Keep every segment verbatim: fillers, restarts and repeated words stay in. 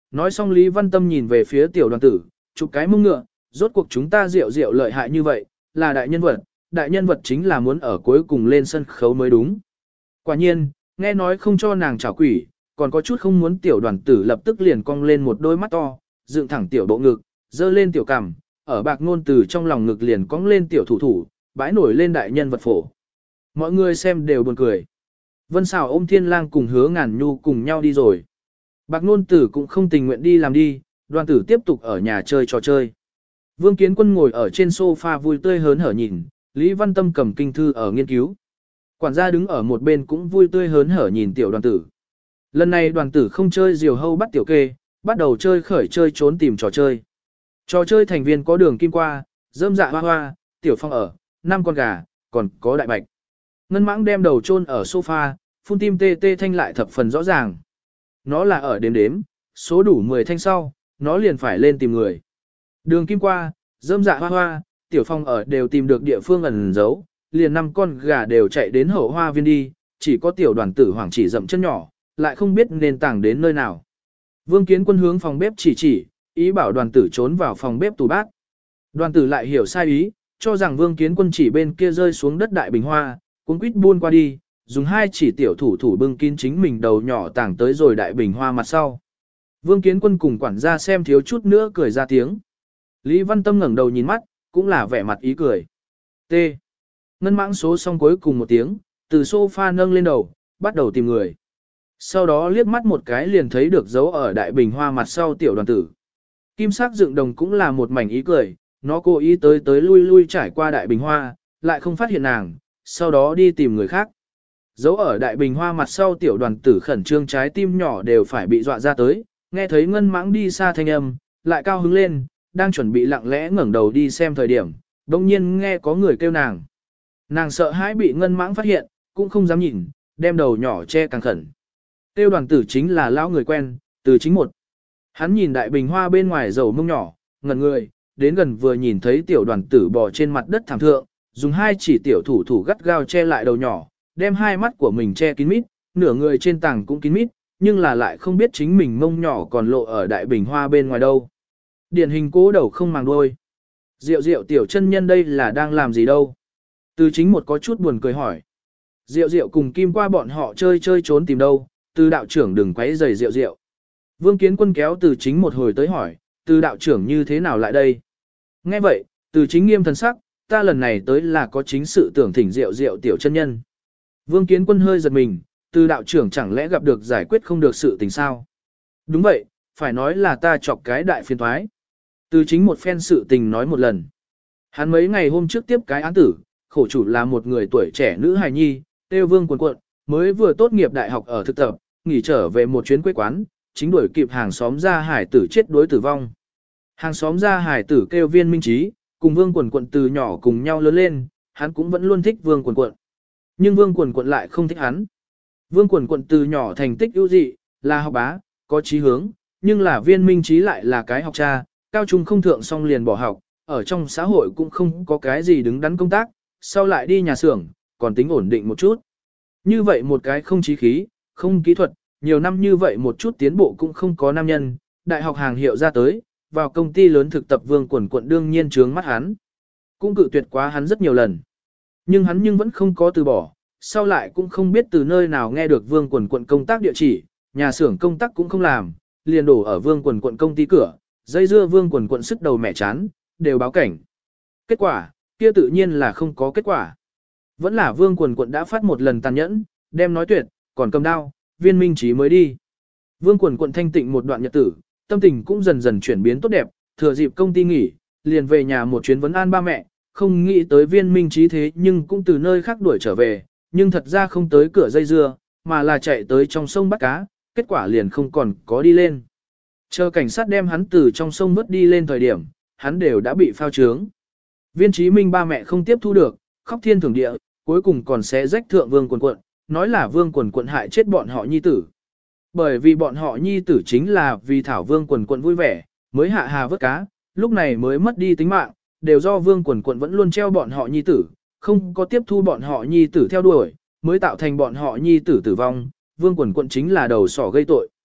Nói xong Lý Văn Tâm nhìn về phía tiểu đoàn tử, chụp cái mông ngựa, rốt cuộc chúng ta rượu rượu lợi hại như vậy, là đại nhân vật, đại nhân vật chính là muốn ở cuối cùng lên sân khấu mới đúng. Quả nhiên, nghe nói không cho nàng trả quỷ, còn có chút không muốn tiểu đoàn tử lập tức liền cong lên một đôi mắt to, dựng thẳng tiểu bộ ngực, dơ lên tiểu cằm, ở bạc ngôn từ trong lòng ngực liền cong lên tiểu thủ thủ, bãi nổi lên đại nhân vật phổ. Mọi người xem đều buồn cười. Vân Sào ôm Thiên Lang cùng Hứa Ngàn Nhu cùng nhau đi rồi. Bạc Nôn Tử cũng không tình nguyện đi làm đi, đoàn tử tiếp tục ở nhà chơi trò chơi. Vương Kiến Quân ngồi ở trên sofa vui tươi hớn hở nhìn, Lý Văn Tâm cầm kinh thư ở nghiên cứu. Quản gia đứng ở một bên cũng vui tươi hớn hở nhìn tiểu đoàn tử. Lần này đoàn tử không chơi diều hâu bắt tiểu kê, bắt đầu chơi khởi chơi trốn tìm trò chơi. Trò chơi thành viên có đường kim qua, rơm dạ hoa hoa, tiểu phong ở, năm con gà, còn có đại bạch. Ngân mãng đem đầu chôn ở sofa, phun tim tê tê thanh lại thập phần rõ ràng. Nó là ở đếm đếm, số đủ mười thanh sau, nó liền phải lên tìm người. Đường kim qua, rơm dạ hoa hoa, tiểu phong ở đều tìm được địa phương ẩn giấu, liền năm con gà đều chạy đến hậu hoa viên đi, chỉ có tiểu đoàn tử hoảng chỉ dậm chân nhỏ, lại không biết nên tàng đến nơi nào. Vương Kiến Quân hướng phòng bếp chỉ chỉ, ý bảo đoàn tử trốn vào phòng bếp tủ bát. Đoàn tử lại hiểu sai ý, cho rằng Vương Kiến Quân chỉ bên kia rơi xuống đất đại bình hoa, cuốn quýt buôn qua đi, dùng hai chỉ tiểu thủ thủ bưng kín chính mình đầu nhỏ tàng tới rồi đại bình hoa mặt sau. Vương Kiến Quân cùng quản gia xem thiếu chút nữa cười ra tiếng. Lý Văn Tâm ngẩng đầu nhìn mắt, cũng là vẻ mặt ý cười. T. Ngân mãng số xong cuối cùng một tiếng, từ sofa nâng lên đầu, bắt đầu tìm người. Sau đó liếc mắt một cái liền thấy được dấu ở đại bình hoa mặt sau tiểu đoàn tử. Kim sắc dựng đồng cũng là một mảnh ý cười, nó cố ý tới tới lui lui trải qua đại bình hoa, lại không phát hiện nàng, sau đó đi tìm người khác. Dấu ở đại bình hoa mặt sau tiểu đoàn tử khẩn trương trái tim nhỏ đều phải bị dọa ra tới, nghe thấy ngân mãng đi xa thanh âm, lại cao hứng lên, đang chuẩn bị lặng lẽ ngẩng đầu đi xem thời điểm, đồng nhiên nghe có người kêu nàng. Nàng sợ hãi bị ngân mãng phát hiện, cũng không dám nhìn, đem đầu nhỏ che càng khẩn. Kêu đoàn tử chính là lão người quen, từ chính một. Hắn nhìn đại bình hoa bên ngoài dầu mông nhỏ, ngẩn người, đến gần vừa nhìn thấy tiểu đoàn tử bò trên mặt đất thảm thượng, dùng hai chỉ tiểu thủ thủ gắt gao che lại đầu nhỏ, đem hai mắt của mình che kín mít, nửa người trên tảng cũng kín mít, nhưng là lại không biết chính mình mông nhỏ còn lộ ở đại bình hoa bên ngoài đâu. Điển hình cố đầu không màng đuôi. Diệu diệu tiểu chân nhân đây là đang làm gì đâu? Từ chính một có chút buồn cười hỏi. Diệu diệu cùng Kim qua bọn họ chơi chơi trốn tìm đâu, từ đạo trưởng đừng quấy rầy diệu diệu. Vương Kiến Quân kéo từ chính một hồi tới hỏi, từ đạo trưởng như thế nào lại đây? Nghe vậy, từ chính nghiêm thần sắc, ta lần này tới là có chính sự tưởng thỉnh diệu diệu tiểu chân nhân. Vương Kiến Quân hơi giật mình, từ đạo trưởng chẳng lẽ gặp được giải quyết không được sự tình sao? Đúng vậy, phải nói là ta chọc cái đại phiền thoái. Từ chính một phen sự tình nói một lần. Hắn mấy ngày hôm trước tiếp cái án tử, khổ chủ là một người tuổi trẻ nữ hài nhi, tiêu Vương Quần Quận, mới vừa tốt nghiệp đại học ở thực tập, nghỉ trở về một chuyến quê quán, chính đuổi kịp hàng xóm ra hải tử chết đối tử vong. Hàng xóm ra hải tử kêu Viên Minh Trí, cùng Vương Quần Quận từ nhỏ cùng nhau lớn lên, hắn cũng vẫn luôn thích Vương Quần Quận. Nhưng Vương Quần Quận lại không thích hắn. Vương Quần Quận từ nhỏ thành tích ưu dị, là học bá, có chí hướng, nhưng là Viên Minh Trí lại là cái học cha, cao trung không thượng xong liền bỏ học, ở trong xã hội cũng không có cái gì đứng đắn công tác, sau lại đi nhà xưởng, còn tính ổn định một chút. Như vậy một cái không chí khí, không kỹ thuật, nhiều năm như vậy một chút tiến bộ cũng không có nam nhân, đại học hàng hiệu ra tới, vào công ty lớn thực tập Vương Quần Quận đương nhiên trướng mắt hắn. Cũng cự tuyệt quá hắn rất nhiều lần. Nhưng hắn nhưng vẫn không có từ bỏ, sau lại cũng không biết từ nơi nào nghe được Vương Quần Quận công tác địa chỉ, nhà xưởng công tác cũng không làm, liền đổ ở Vương Quần Quận công ty cửa, dây dưa Vương Quần Quận sức đầu mẹ chán, đều báo cảnh. Kết quả, kia tự nhiên là không có kết quả. Vẫn là Vương Quần Quận đã phát một lần tàn nhẫn, đem nói tuyệt, còn cầm đao, Viên Minh Trí mới đi. Vương Quần Quận thanh tịnh một đoạn nhật tử, tâm tình cũng dần dần chuyển biến tốt đẹp, thừa dịp công ty nghỉ, liền về nhà một chuyến vấn an ba mẹ, không nghĩ tới Viên Minh Trí thế nhưng cũng từ nơi khác đuổi trở về, nhưng thật ra không tới cửa dây dưa, mà là chạy tới trong sông bắt cá, kết quả liền không còn có đi lên. Chờ cảnh sát đem hắn từ trong sông vớt đi lên thời điểm, hắn đều đã bị phao trướng. Viên Chí Minh ba mẹ không tiếp thu được, khóc thiên thưởng địa, cuối cùng còn sẽ rách thượng Vương Quần Quận, nói là Vương Quần Quận hại chết bọn họ nhi tử. Bởi vì bọn họ nhi tử chính là vì thảo Vương Quần Quận vui vẻ, mới hạ hà vớt cá, lúc này mới mất đi tính mạng, đều do Vương Quần Quận vẫn luôn treo bọn họ nhi tử, không có tiếp thu bọn họ nhi tử theo đuổi, mới tạo thành bọn họ nhi tử tử vong, Vương Quần Quận chính là đầu sỏ gây tội.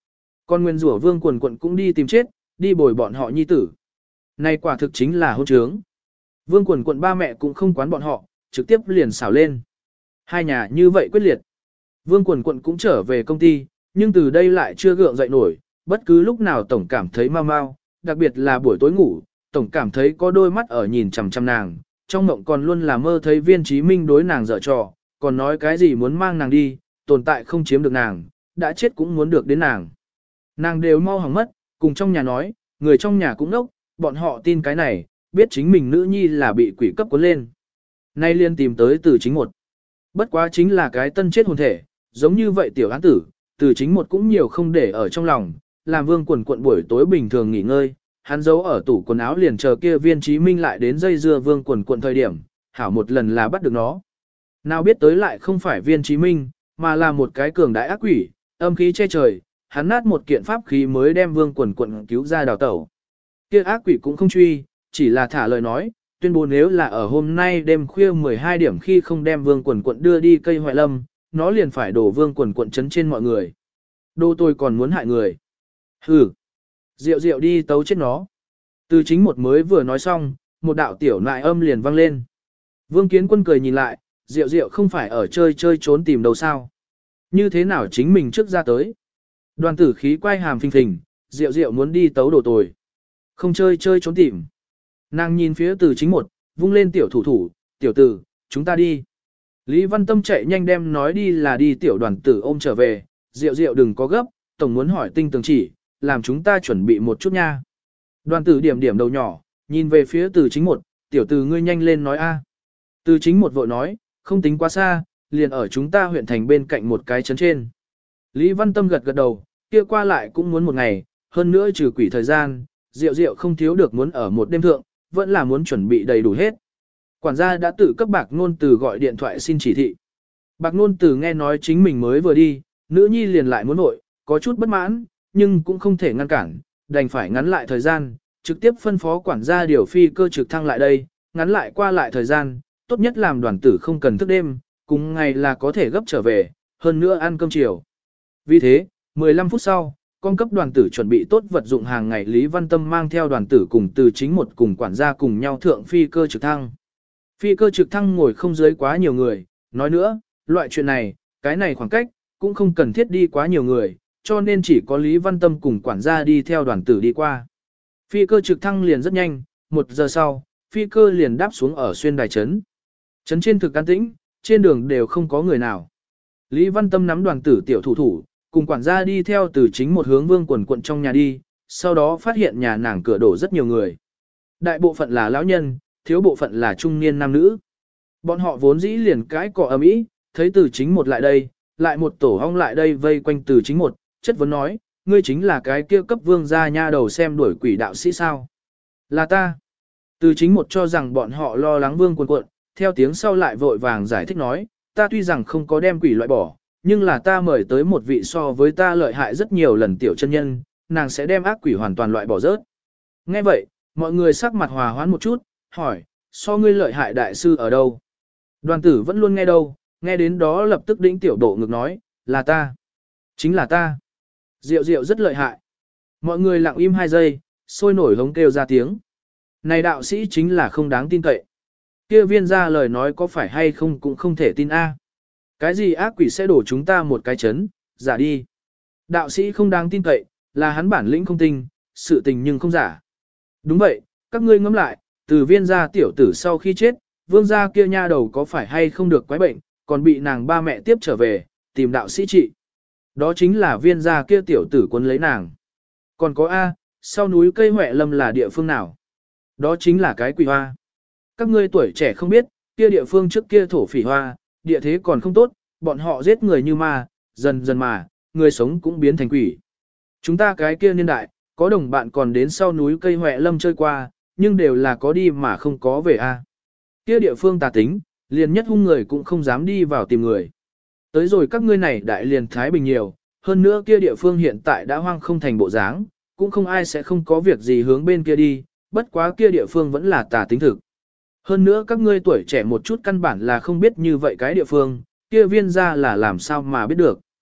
Con nguyên rủa vương quần quận cũng đi tìm chết, đi bồi bọn họ nhi tử. Này quả thực chính là hôn trướng. Vương quần quận ba mẹ cũng không quán bọn họ, trực tiếp liền xảo lên. Hai nhà như vậy quyết liệt. Vương quần quận cũng trở về công ty, nhưng từ đây lại chưa gượng dậy nổi, bất cứ lúc nào tổng cảm thấy mau mau, đặc biệt là buổi tối ngủ, tổng cảm thấy có đôi mắt ở nhìn chằm chằm nàng, trong mộng còn luôn là mơ thấy Viên Chí Minh đối nàng dở trò, còn nói cái gì muốn mang nàng đi, tồn tại không chiếm được nàng, đã chết cũng muốn được đến nàng. Nàng đều mau hỏng mất, cùng trong nhà nói, người trong nhà cũng đốc, bọn họ tin cái này, biết chính mình nữ nhi là bị quỷ cấp cuốn lên. Nay liên tìm tới từ chính một. Bất quá chính là cái tân chết hồn thể, giống như vậy tiểu án tử, từ chính một cũng nhiều không để ở trong lòng, làm Vương quần quận buổi tối bình thường nghỉ ngơi, hắn giấu ở tủ quần áo liền chờ kia Viên Chí Minh lại đến dây dưa Vương quần quận thời điểm, hảo một lần là bắt được nó. Nào biết tới lại không phải Viên Chí Minh, mà là một cái cường đại ác quỷ, âm khí che trời, hắn nát một kiện pháp khí mới đem Vương quần quận cứu ra đào tẩu. Kia ác quỷ cũng không truy, chỉ là thả lời nói, tuyên bố nếu là ở hôm nay đêm khuya mười hai điểm khi không đem Vương quần quận đưa đi cây hoại lâm, nó liền phải đổ Vương quần quận chấn trên mọi người. Đô tôi còn muốn hại người. Hừ. Diệu diệu đi tấu chết nó. Từ chính một mới vừa nói xong, một đạo tiểu nại âm liền vang lên. Vương Kiến Quân cười nhìn lại, Diệu diệu không phải ở chơi chơi trốn tìm đâu sao. Như thế nào chính mình trước ra tới. Đoàn tử khí quay hàm phình phình, Diệu diệu muốn đi tấu đổ tồi. Không chơi chơi trốn tìm. Nàng nhìn phía từ chính một, vung lên tiểu thủ thủ, tiểu tử, chúng ta đi. Lý Văn Tâm chạy nhanh đem nói đi là đi tiểu đoàn tử ôm trở về, Diệu diệu đừng có gấp, tổng muốn hỏi tinh tường chỉ, làm chúng ta chuẩn bị một chút nha. Đoàn tử điểm điểm đầu nhỏ, nhìn về phía từ chính một, tiểu tử ngươi nhanh lên nói a. Từ chính một vội nói, không tính quá xa, liền ở chúng ta huyện thành bên cạnh một cái trấn trên. Lý Văn Tâm gật gật đầu, kia qua lại cũng muốn một ngày, hơn nữa trừ quỷ thời gian, Diệu diệu không thiếu được muốn ở một đêm thượng, vẫn là muốn chuẩn bị đầy đủ hết. Quản gia đã tự cấp Bạc Nôn Từ gọi điện thoại xin chỉ thị. Bạc Nôn Từ nghe nói chính mình mới vừa đi, nữ nhi liền lại muốn nội, có chút bất mãn, nhưng cũng không thể ngăn cản, đành phải ngắn lại thời gian, trực tiếp phân phó quản gia điều phi cơ trực thăng lại đây, ngắn lại qua lại thời gian, tốt nhất làm đoàn tử không cần thức đêm, cùng ngày là có thể gấp trở về, hơn nữa ăn cơm chiều. Vì thế, mười lăm phút sau, con cấp đoàn tử chuẩn bị tốt vật dụng hàng ngày, Lý Văn Tâm mang theo đoàn tử cùng từ chính một cùng quản gia cùng nhau thượng phi cơ trực thăng. Phi cơ trực thăng ngồi không dưới quá nhiều người, nói nữa, loại chuyện này, cái này khoảng cách, cũng không cần thiết đi quá nhiều người, cho nên chỉ có Lý Văn Tâm cùng quản gia đi theo đoàn tử đi qua. Phi cơ trực thăng liền rất nhanh, một giờ sau, phi cơ liền đáp xuống ở xuyên đài trấn. Trấn trên thực an tĩnh, trên đường đều không có người nào. Lý Văn Tâm nắm đoàn tử tiểu thủ thủ, cùng quản gia đi theo từ chính một hướng Vương quần quận trong nhà đi, sau đó phát hiện nhà nàng cửa đổ rất nhiều người. Đại bộ phận là lão nhân, thiếu bộ phận là trung niên nam nữ. Bọn họ vốn dĩ liền cãi cọ ầm ĩ, thấy từ chính một lại đây, lại một tổ ong lại đây vây quanh từ chính một, chất vấn nói, ngươi chính là cái kia cấp vương gia nha đầu xem đuổi quỷ đạo sĩ sao? Là ta. Từ chính một cho rằng bọn họ lo lắng Vương quần quận, theo tiếng sau lại vội vàng giải thích nói, ta tuy rằng không có đem quỷ loại bỏ, nhưng là ta mời tới một vị so với ta lợi hại rất nhiều lần tiểu chân nhân, nàng sẽ đem ác quỷ hoàn toàn loại bỏ rớt. Nghe vậy, mọi người sắc mặt hòa hoãn một chút, hỏi, so ngươi lợi hại đại sư ở đâu? Đoàn tử vẫn luôn nghe đâu, nghe đến đó lập tức đĩnh tiểu độ ngực nói, là ta. Chính là ta. Diệu diệu rất lợi hại. Mọi người lặng im hai giây, sôi nổi hống kêu ra tiếng. Này đạo sĩ chính là không đáng tin cậy. Kia viên ra lời nói có phải hay không cũng không thể tin a. Cái gì ác quỷ sẽ đổ chúng ta một cái chấn, giả đi. Đạo sĩ không đáng tin cậy, là hắn bản lĩnh không tinh, sự tình nhưng không giả. Đúng vậy, các ngươi ngẫm lại, từ viên gia tiểu tử sau khi chết, vương gia kia nha đầu có phải hay không được quái bệnh, còn bị nàng ba mẹ tiếp trở về, tìm đạo sĩ trị. Đó chính là viên gia kia tiểu tử cuốn lấy nàng. Còn có A, sau núi cây Huệ Lâm là địa phương nào? Đó chính là cái quỷ hoa. Các ngươi tuổi trẻ không biết, kia địa phương trước kia thổ phỉ hoa, địa thế còn không tốt, bọn họ giết người như ma, dần dần mà, người sống cũng biến thành quỷ. Chúng ta cái kia niên đại, có đồng bạn còn đến sau núi cây Huệ Lâm chơi qua, nhưng đều là có đi mà không có về A. Kia địa phương tà tính, liền nhất hung người cũng không dám đi vào tìm người. Tới rồi các ngươi này đại liền Thái Bình nhiều, hơn nữa kia địa phương hiện tại đã hoang không thành bộ dáng, cũng không ai sẽ không có việc gì hướng bên kia đi, bất quá kia địa phương vẫn là tà tính thực. Hơn nữa các ngươi tuổi trẻ một chút căn bản là không biết như vậy cái địa phương, kia viên ra là làm sao mà biết được.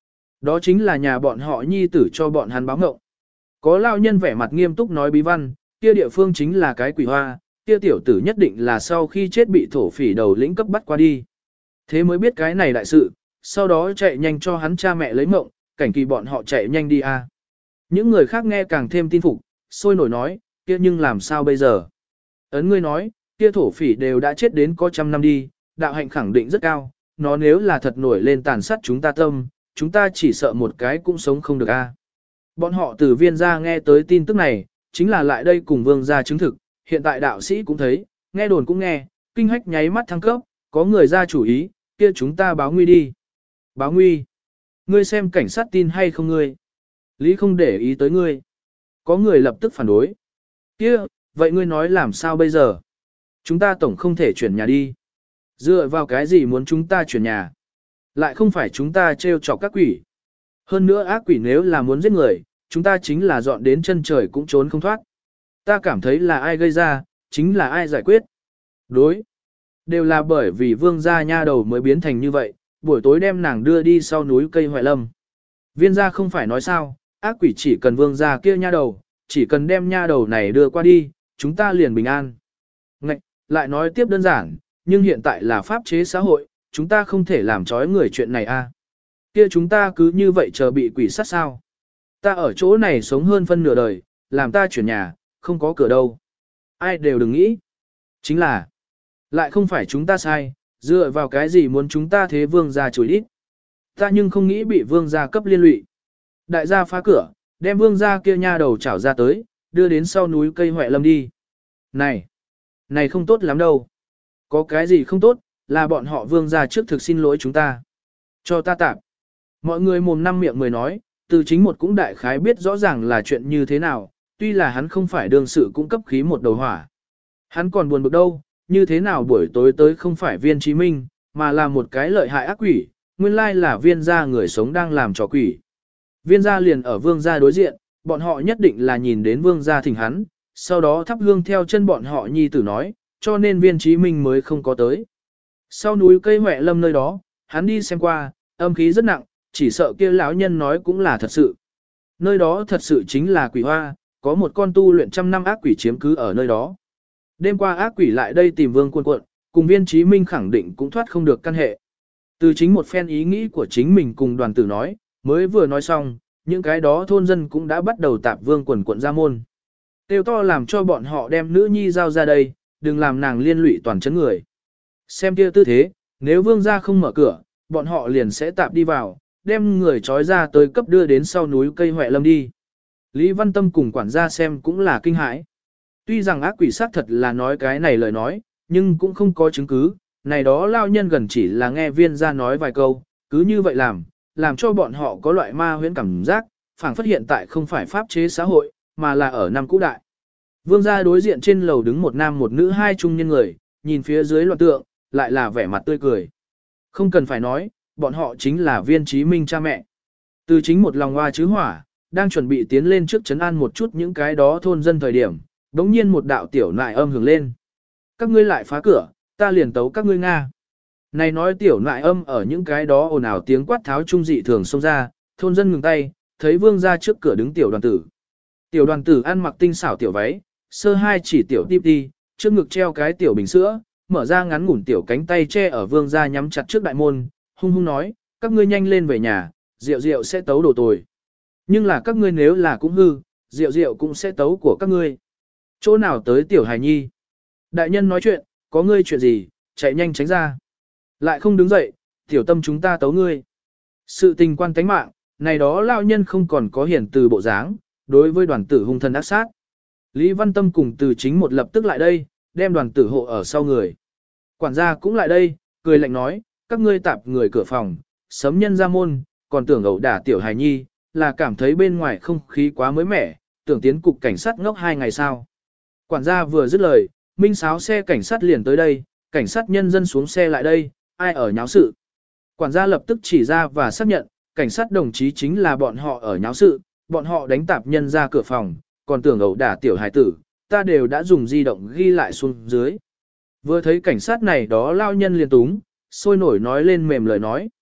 Đó chính là nhà bọn họ nhi tử cho bọn hắn báo ngộng. Có lao nhân vẻ mặt nghiêm túc nói bí văn, kia địa phương chính là cái quỷ hoa, kia tiểu tử nhất định là sau khi chết bị thổ phỉ đầu lĩnh cấp bắt qua đi. Thế mới biết cái này đại sự, sau đó chạy nhanh cho hắn cha mẹ lấy mộng, cảnh kỳ bọn họ chạy nhanh đi a. Những người khác nghe càng thêm tin phục, sôi nổi nói, kia nhưng làm sao bây giờ? Ấn ngươi nói, kia thổ phỉ đều đã chết đến có trăm năm đi, đạo hạnh khẳng định rất cao, nó nếu là thật nổi lên tàn sát chúng ta tâm, chúng ta chỉ sợ một cái cũng sống không được a. Bọn họ từ viên gia nghe tới tin tức này, chính là lại đây cùng vương gia chứng thực, hiện tại đạo sĩ cũng thấy, nghe đồn cũng nghe, kinh hách nháy mắt thăng cấp, có người ra chủ ý, kia chúng ta báo nguy đi. Báo nguy. Ngươi xem cảnh sát tin hay không ngươi? Lý không để ý tới ngươi. Có người lập tức phản đối. Kia, vậy ngươi nói làm sao bây giờ? Chúng ta tổng không thể chuyển nhà đi. Dựa vào cái gì muốn chúng ta chuyển nhà? Lại không phải chúng ta trêu chọc các quỷ. Hơn nữa ác quỷ nếu là muốn giết người, chúng ta chính là dọn đến chân trời cũng trốn không thoát. Ta cảm thấy là ai gây ra, chính là ai giải quyết. Đối. Đều là bởi vì vương gia nha đầu mới biến thành như vậy, buổi tối đem nàng đưa đi sau núi cây hoại lâm. Viên gia không phải nói sao, ác quỷ chỉ cần vương gia kia nha đầu, chỉ cần đem nha đầu này đưa qua đi, chúng ta liền bình an. Ngạch, lại nói tiếp đơn giản, nhưng hiện tại là pháp chế xã hội, chúng ta không thể làm trói người chuyện này a. Kia chúng ta cứ như vậy chờ bị quỷ sát sao? Ta ở chỗ này sống hơn phân nửa đời, làm ta chuyển nhà, không có cửa đâu. Ai đều đừng nghĩ. Chính là, lại không phải chúng ta sai, dựa vào cái gì muốn chúng ta thế vương gia chối đít. Ta nhưng không nghĩ bị vương gia cấp liên lụy. Đại gia phá cửa, đem vương gia kia nha đầu chảo ra tới, đưa đến sau núi cây hoại lâm đi. Này, này không tốt lắm đâu. Có cái gì không tốt, là bọn họ vương gia trước thực xin lỗi chúng ta. Cho ta tạm. Mọi người mồm năm miệng mười nói, từ chính một cũng đại khái biết rõ ràng là chuyện như thế nào, tuy là hắn không phải đương sự cung cấp khí một đầu hỏa. Hắn còn buồn bực đâu, như thế nào buổi tối tới không phải viên chí minh, mà là một cái lợi hại ác quỷ, nguyên lai là viên gia người sống đang làm trò quỷ. Viên gia liền ở vương gia đối diện, bọn họ nhất định là nhìn đến vương gia thỉnh hắn, sau đó thắp hương theo chân bọn họ nhi tử nói, cho nên viên chí minh mới không có tới. Sau núi cây hoẹ lâm nơi đó, hắn đi xem qua, âm khí rất nặng, chỉ sợ kia lão nhân nói cũng là thật sự. Nơi đó thật sự chính là quỷ hoa, có một con tu luyện trăm năm ác quỷ chiếm cứ ở nơi đó. Đêm qua ác quỷ lại đây tìm vương cuộn cuộn, cùng viên chí minh khẳng định cũng thoát không được căn hệ. Từ chính một phen ý nghĩ của chính mình cùng đoàn tử nói, mới vừa nói xong, những cái đó thôn dân cũng đã bắt đầu tạp vương quần cuộn ra môn. Tiêu to làm cho bọn họ đem nữ nhi giao ra đây, đừng làm nàng liên lụy toàn chấn người. Xem kia tư thế, nếu vương gia không mở cửa, bọn họ liền sẽ tạp đi vào, đem người trói ra tới cấp đưa đến sau núi cây hoẹ lâm đi. Lý Văn Tâm cùng quản gia xem cũng là kinh hãi. Tuy rằng ác quỷ xác thật là nói cái này lời nói, nhưng cũng không có chứng cứ, này đó lao nhân gần chỉ là nghe viên gia nói vài câu, cứ như vậy làm, làm cho bọn họ có loại ma huyễn cảm giác, phảng phất hiện tại không phải pháp chế xã hội, mà là ở năm cũ đại. Vương gia đối diện trên lầu đứng một nam một nữ hai trung nhân người, nhìn phía dưới loạn tượng, lại là vẻ mặt tươi cười. Không cần phải nói, bọn họ chính là viên chí minh cha mẹ. Từ chính một lòng hoa chứ hỏa, đang chuẩn bị tiến lên trước trấn an một chút những cái đó thôn dân thời điểm, đống nhiên một đạo tiểu nại âm hưởng lên. Các ngươi lại phá cửa, ta liền tấu các ngươi Nga. Này nói tiểu nại âm ở những cái đó ồn ào tiếng quát tháo trung dị thường xông ra, thôn dân ngừng tay, thấy vương ra trước cửa đứng tiểu đoàn tử. Tiểu đoàn tử ăn mặc tinh xảo tiểu váy, sơ hai chỉ tiểu tiếp đi, trước ngực treo cái tiểu bình sữa, mở ra ngắn ngủn tiểu cánh tay che ở vương ra nhắm chặt trước đại môn, hung hung nói, các ngươi nhanh lên về nhà, rượu rượu sẽ tấu đồ tồi. Nhưng là các ngươi nếu là cũng hư, rượu rượu cũng sẽ tấu của các ngươi. Chỗ nào tới tiểu hài nhi? Đại nhân nói chuyện, có ngươi chuyện gì, chạy nhanh tránh ra. Lại không đứng dậy, tiểu tâm chúng ta tấu ngươi. Sự tình quan tánh mạng, này đó lao nhân không còn có hiển từ bộ dáng, đối với đoàn tử hung thần ác sát. Lý Văn Tâm cùng từ chính một lập tức lại đây, đem đoàn tử hộ ở sau người. Quản gia cũng lại đây, cười lạnh nói, các ngươi tạp người cửa phòng, sớm nhân ra môn, còn tưởng ẩu đả tiểu hài nhi, là cảm thấy bên ngoài không khí quá mới mẻ, tưởng tiến cục cảnh sát ngốc hai ngày sau. Quản gia vừa dứt lời, minh sáo xe cảnh sát liền tới đây, cảnh sát nhân dân xuống xe lại đây, ai ở nháo sự. Quản gia lập tức chỉ ra và xác nhận, cảnh sát đồng chí chính là bọn họ ở nháo sự, bọn họ đánh tạp nhân ra cửa phòng, còn tưởng ẩu đả tiểu hài tử, ta đều đã dùng di động ghi lại xuống dưới. Vừa thấy cảnh sát này đó lao nhân liền túng, sôi nổi nói lên mềm lời nói.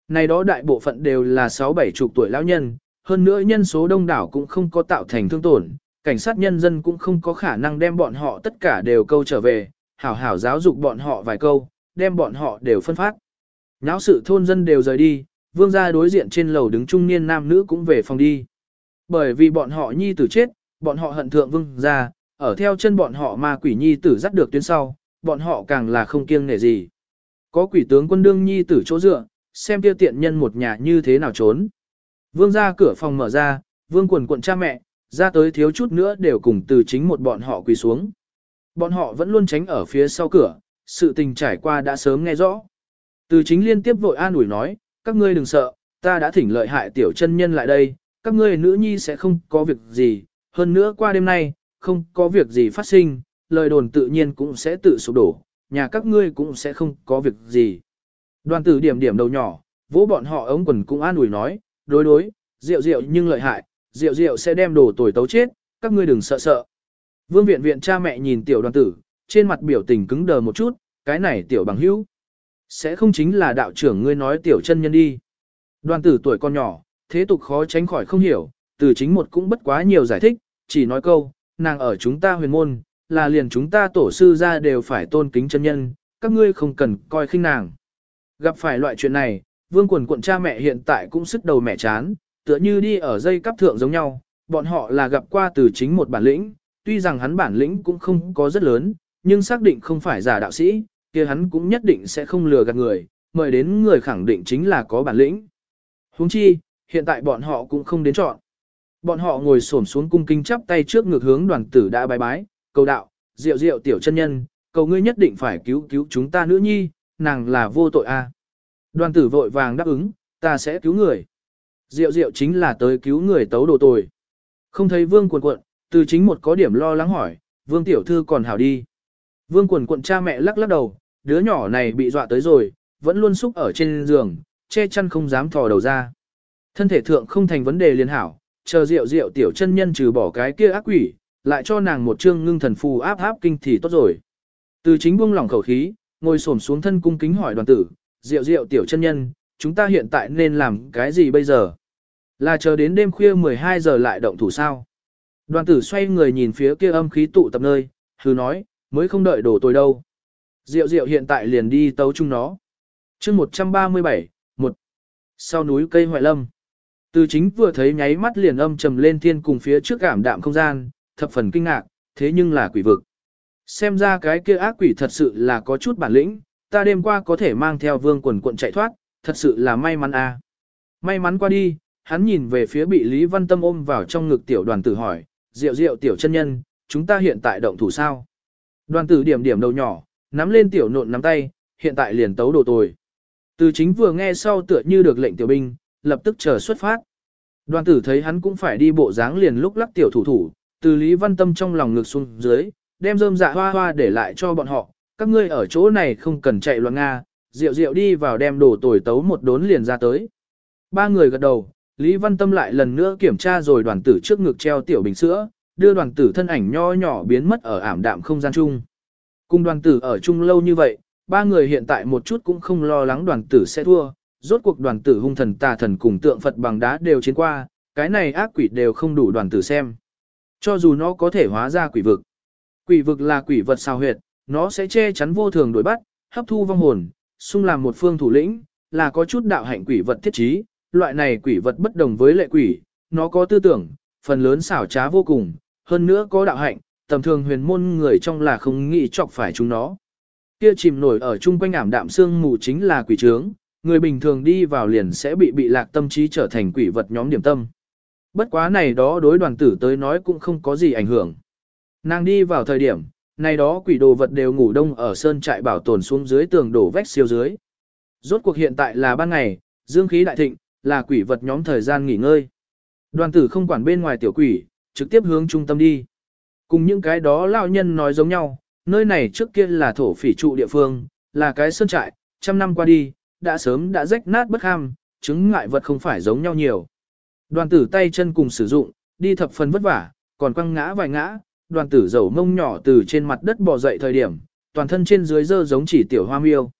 Này đó đại bộ phận đều là sáu bảy chục tuổi lão nhân, hơn nữa nhân số đông đảo cũng không có tạo thành thương tổn, cảnh sát nhân dân cũng không có khả năng đem bọn họ tất cả đều câu trở về, hảo hảo giáo dục bọn họ vài câu, đem bọn họ đều phân phát. Nháo sự thôn dân đều rời đi, vương gia đối diện trên lầu đứng trung niên nam nữ cũng về phòng đi. Bởi vì bọn họ nhi tử chết, bọn họ hận thượng vương gia, ở theo chân bọn họ ma quỷ nhi tử dắt được tuyến sau, bọn họ càng là không kiêng nể gì. Có quỷ tướng quân đương nhi tử chỗ dựa, xem kia tiện nhân một nhà như thế nào trốn. Vương gia cửa phòng mở ra, vương quần quận cha mẹ, ra tới thiếu chút nữa đều cùng từ chính một bọn họ quỳ xuống. Bọn họ vẫn luôn tránh ở phía sau cửa, sự tình trải qua đã sớm nghe rõ. Từ chính liên tiếp vội an ủi nói, các ngươi đừng sợ, ta đã thỉnh lợi hại tiểu chân nhân lại đây, các ngươi nữ nhi sẽ không có việc gì, hơn nữa qua đêm nay, không có việc gì phát sinh, lời đồn tự nhiên cũng sẽ tự sụp đổ, nhà các ngươi cũng sẽ không có việc gì. Đoàn tử điểm điểm đầu nhỏ, vỗ bọn họ ống quần cũng an ủi nói, đối đối, rượu rượu nhưng lợi hại, rượu rượu sẽ đem đồ tồi tấu chết, các ngươi đừng sợ sợ. Vương viện viện cha mẹ nhìn tiểu đoàn tử, trên mặt biểu tình cứng đờ một chút, cái này tiểu bằng hữu. Sẽ không chính là đạo trưởng ngươi nói tiểu chân nhân đi. Đoàn tử tuổi con nhỏ, thế tục khó tránh khỏi không hiểu, từ chính một cũng bất quá nhiều giải thích, chỉ nói câu, nàng ở chúng ta huyền môn, là liền chúng ta tổ sư ra đều phải tôn kính chân nhân, các ngươi không cần coi khinh nàng. Gặp phải loại chuyện này, vương quần quận cha mẹ hiện tại cũng sức đầu mẹ chán, tựa như đi ở dây cắp thượng giống nhau, bọn họ là gặp qua từ chính một bản lĩnh, tuy rằng hắn bản lĩnh cũng không có rất lớn, nhưng xác định không phải giả đạo sĩ, kia hắn cũng nhất định sẽ không lừa gạt người, mời đến người khẳng định chính là có bản lĩnh. Huống chi, hiện tại bọn họ cũng không đến chọn. Bọn họ ngồi xổm xuống cung kính chắp tay trước ngược hướng đoàn tử đã bái bái, cầu đạo, rượu rượu tiểu chân nhân, cầu ngươi nhất định phải cứu cứu chúng ta nữ nhi, nàng là vô tội a. Đoàn tử vội vàng đáp ứng, ta sẽ cứu người. Rượu rượu chính là tới cứu người tấu đồ tồi. Không thấy vương quần quận, từ chính một có điểm lo lắng hỏi, vương tiểu thư còn hảo đi. Vương quần quận cha mẹ lắc lắc đầu, đứa nhỏ này bị dọa tới rồi, vẫn luôn xúc ở trên giường, che chăn không dám thò đầu ra. Thân thể thượng không thành vấn đề liền hảo, chờ rượu rượu tiểu chân nhân trừ bỏ cái kia ác quỷ, lại cho nàng một chương ngưng thần phù áp áp kinh thì tốt rồi. Từ chính buông lỏng khẩu khí, ngồi xổm xuống thân cung kính hỏi đoàn tử, rượu rượu tiểu chân nhân, chúng ta hiện tại nên làm cái gì bây giờ? Là chờ đến đêm khuya mười hai giờ lại động thủ sao? Đoàn tử xoay người nhìn phía kia âm khí tụ tập nơi, hừ nói, mới không đợi đổ tôi đâu. Diệu diệu hiện tại liền đi tấu chung nó. chương một trăm ba mươi bảy, một. Sau núi cây hoại lâm. Từ chính vừa thấy nháy mắt liền âm trầm lên thiên cùng phía trước cảm đạm không gian, thập phần kinh ngạc, thế nhưng là quỷ vực. Xem ra cái kia ác quỷ thật sự là có chút bản lĩnh, ta đêm qua có thể mang theo vương quần quận chạy thoát, thật sự là may mắn à. May mắn qua đi, hắn nhìn về phía bị Lý Văn Tâm ôm vào trong ngực tiểu đoàn tử hỏi, rượu rượu tiểu chân nhân, chúng ta hiện tại động thủ sao? Đoàn tử điểm điểm đầu nhỏ, nắm lên tiểu nộn nắm tay, hiện tại liền tấu đồ tồi. Từ chính vừa nghe sau tựa như được lệnh tiểu binh, lập tức chờ xuất phát. Đoàn tử thấy hắn cũng phải đi bộ dáng liền lúc lắc tiểu thủ thủ, từ Lý Văn Tâm trong lòng ngực xuống dưới, đem rơm dạ hoa hoa để lại cho bọn họ, các ngươi ở chỗ này không cần chạy loạn Nga, rượu rượu đi vào đem đồ tồi tấu một đốn liền ra tới. Ba người gật đầu, Lý Văn Tâm lại lần nữa kiểm tra rồi đoàn tử trước ngực treo tiểu bình sữa, đưa đoàn tử thân ảnh nho nhỏ biến mất ở ảm đạm không gian chung. Cùng đoàn tử ở chung lâu như vậy, ba người hiện tại một chút cũng không lo lắng đoàn tử sẽ thua, rốt cuộc đoàn tử hung thần tà thần cùng tượng Phật bằng đá đều chiến qua, cái này ác quỷ đều không đủ đoàn tử xem. Cho dù nó có thể hóa ra quỷ vực. Quỷ vực là quỷ vật sao huyệt, nó sẽ che chắn vô thường đối bắt, hấp thu vong hồn, xung làm một phương thủ lĩnh, là có chút đạo hạnh quỷ vật thiết trí, loại này quỷ vật bất đồng với lệ quỷ, nó có tư tưởng, phần lớn xảo trá vô cùng, hơn nữa có đạo hạnh, tầm thường huyền môn người trong là không nghĩ chọc phải chúng nó. Kia chìm nổi ở chung quanh ảm đạm xương mù chính là quỷ trướng, người bình thường đi vào liền sẽ bị bị lạc tâm trí trở thành quỷ vật nhóm điểm tâm. Bất quá này đó đối đoàn tử tới nói cũng không có gì ảnh hưởng. Nàng đi vào thời điểm, này đó quỷ đồ vật đều ngủ đông ở sơn trại bảo tồn xuống dưới tường đổ vách siêu dưới. Rốt cuộc hiện tại là ban ngày, dương khí đại thịnh, là quỷ vật nhóm thời gian nghỉ ngơi. Đoàn tử không quản bên ngoài tiểu quỷ, trực tiếp hướng trung tâm đi. Cùng những cái đó lão nhân nói giống nhau, nơi này trước kia là thổ phỉ trụ địa phương, là cái sơn trại, trăm năm qua đi, đã sớm đã rách nát bất ham, chứng ngại vật không phải giống nhau nhiều. Đoàn tử tay chân cùng sử dụng, đi thập phần vất vả, còn quăng ngã vài ngã, đoàn tử dầu mông nhỏ từ trên mặt đất bò dậy thời điểm, toàn thân trên dưới dơ giống chỉ tiểu hoa miêu.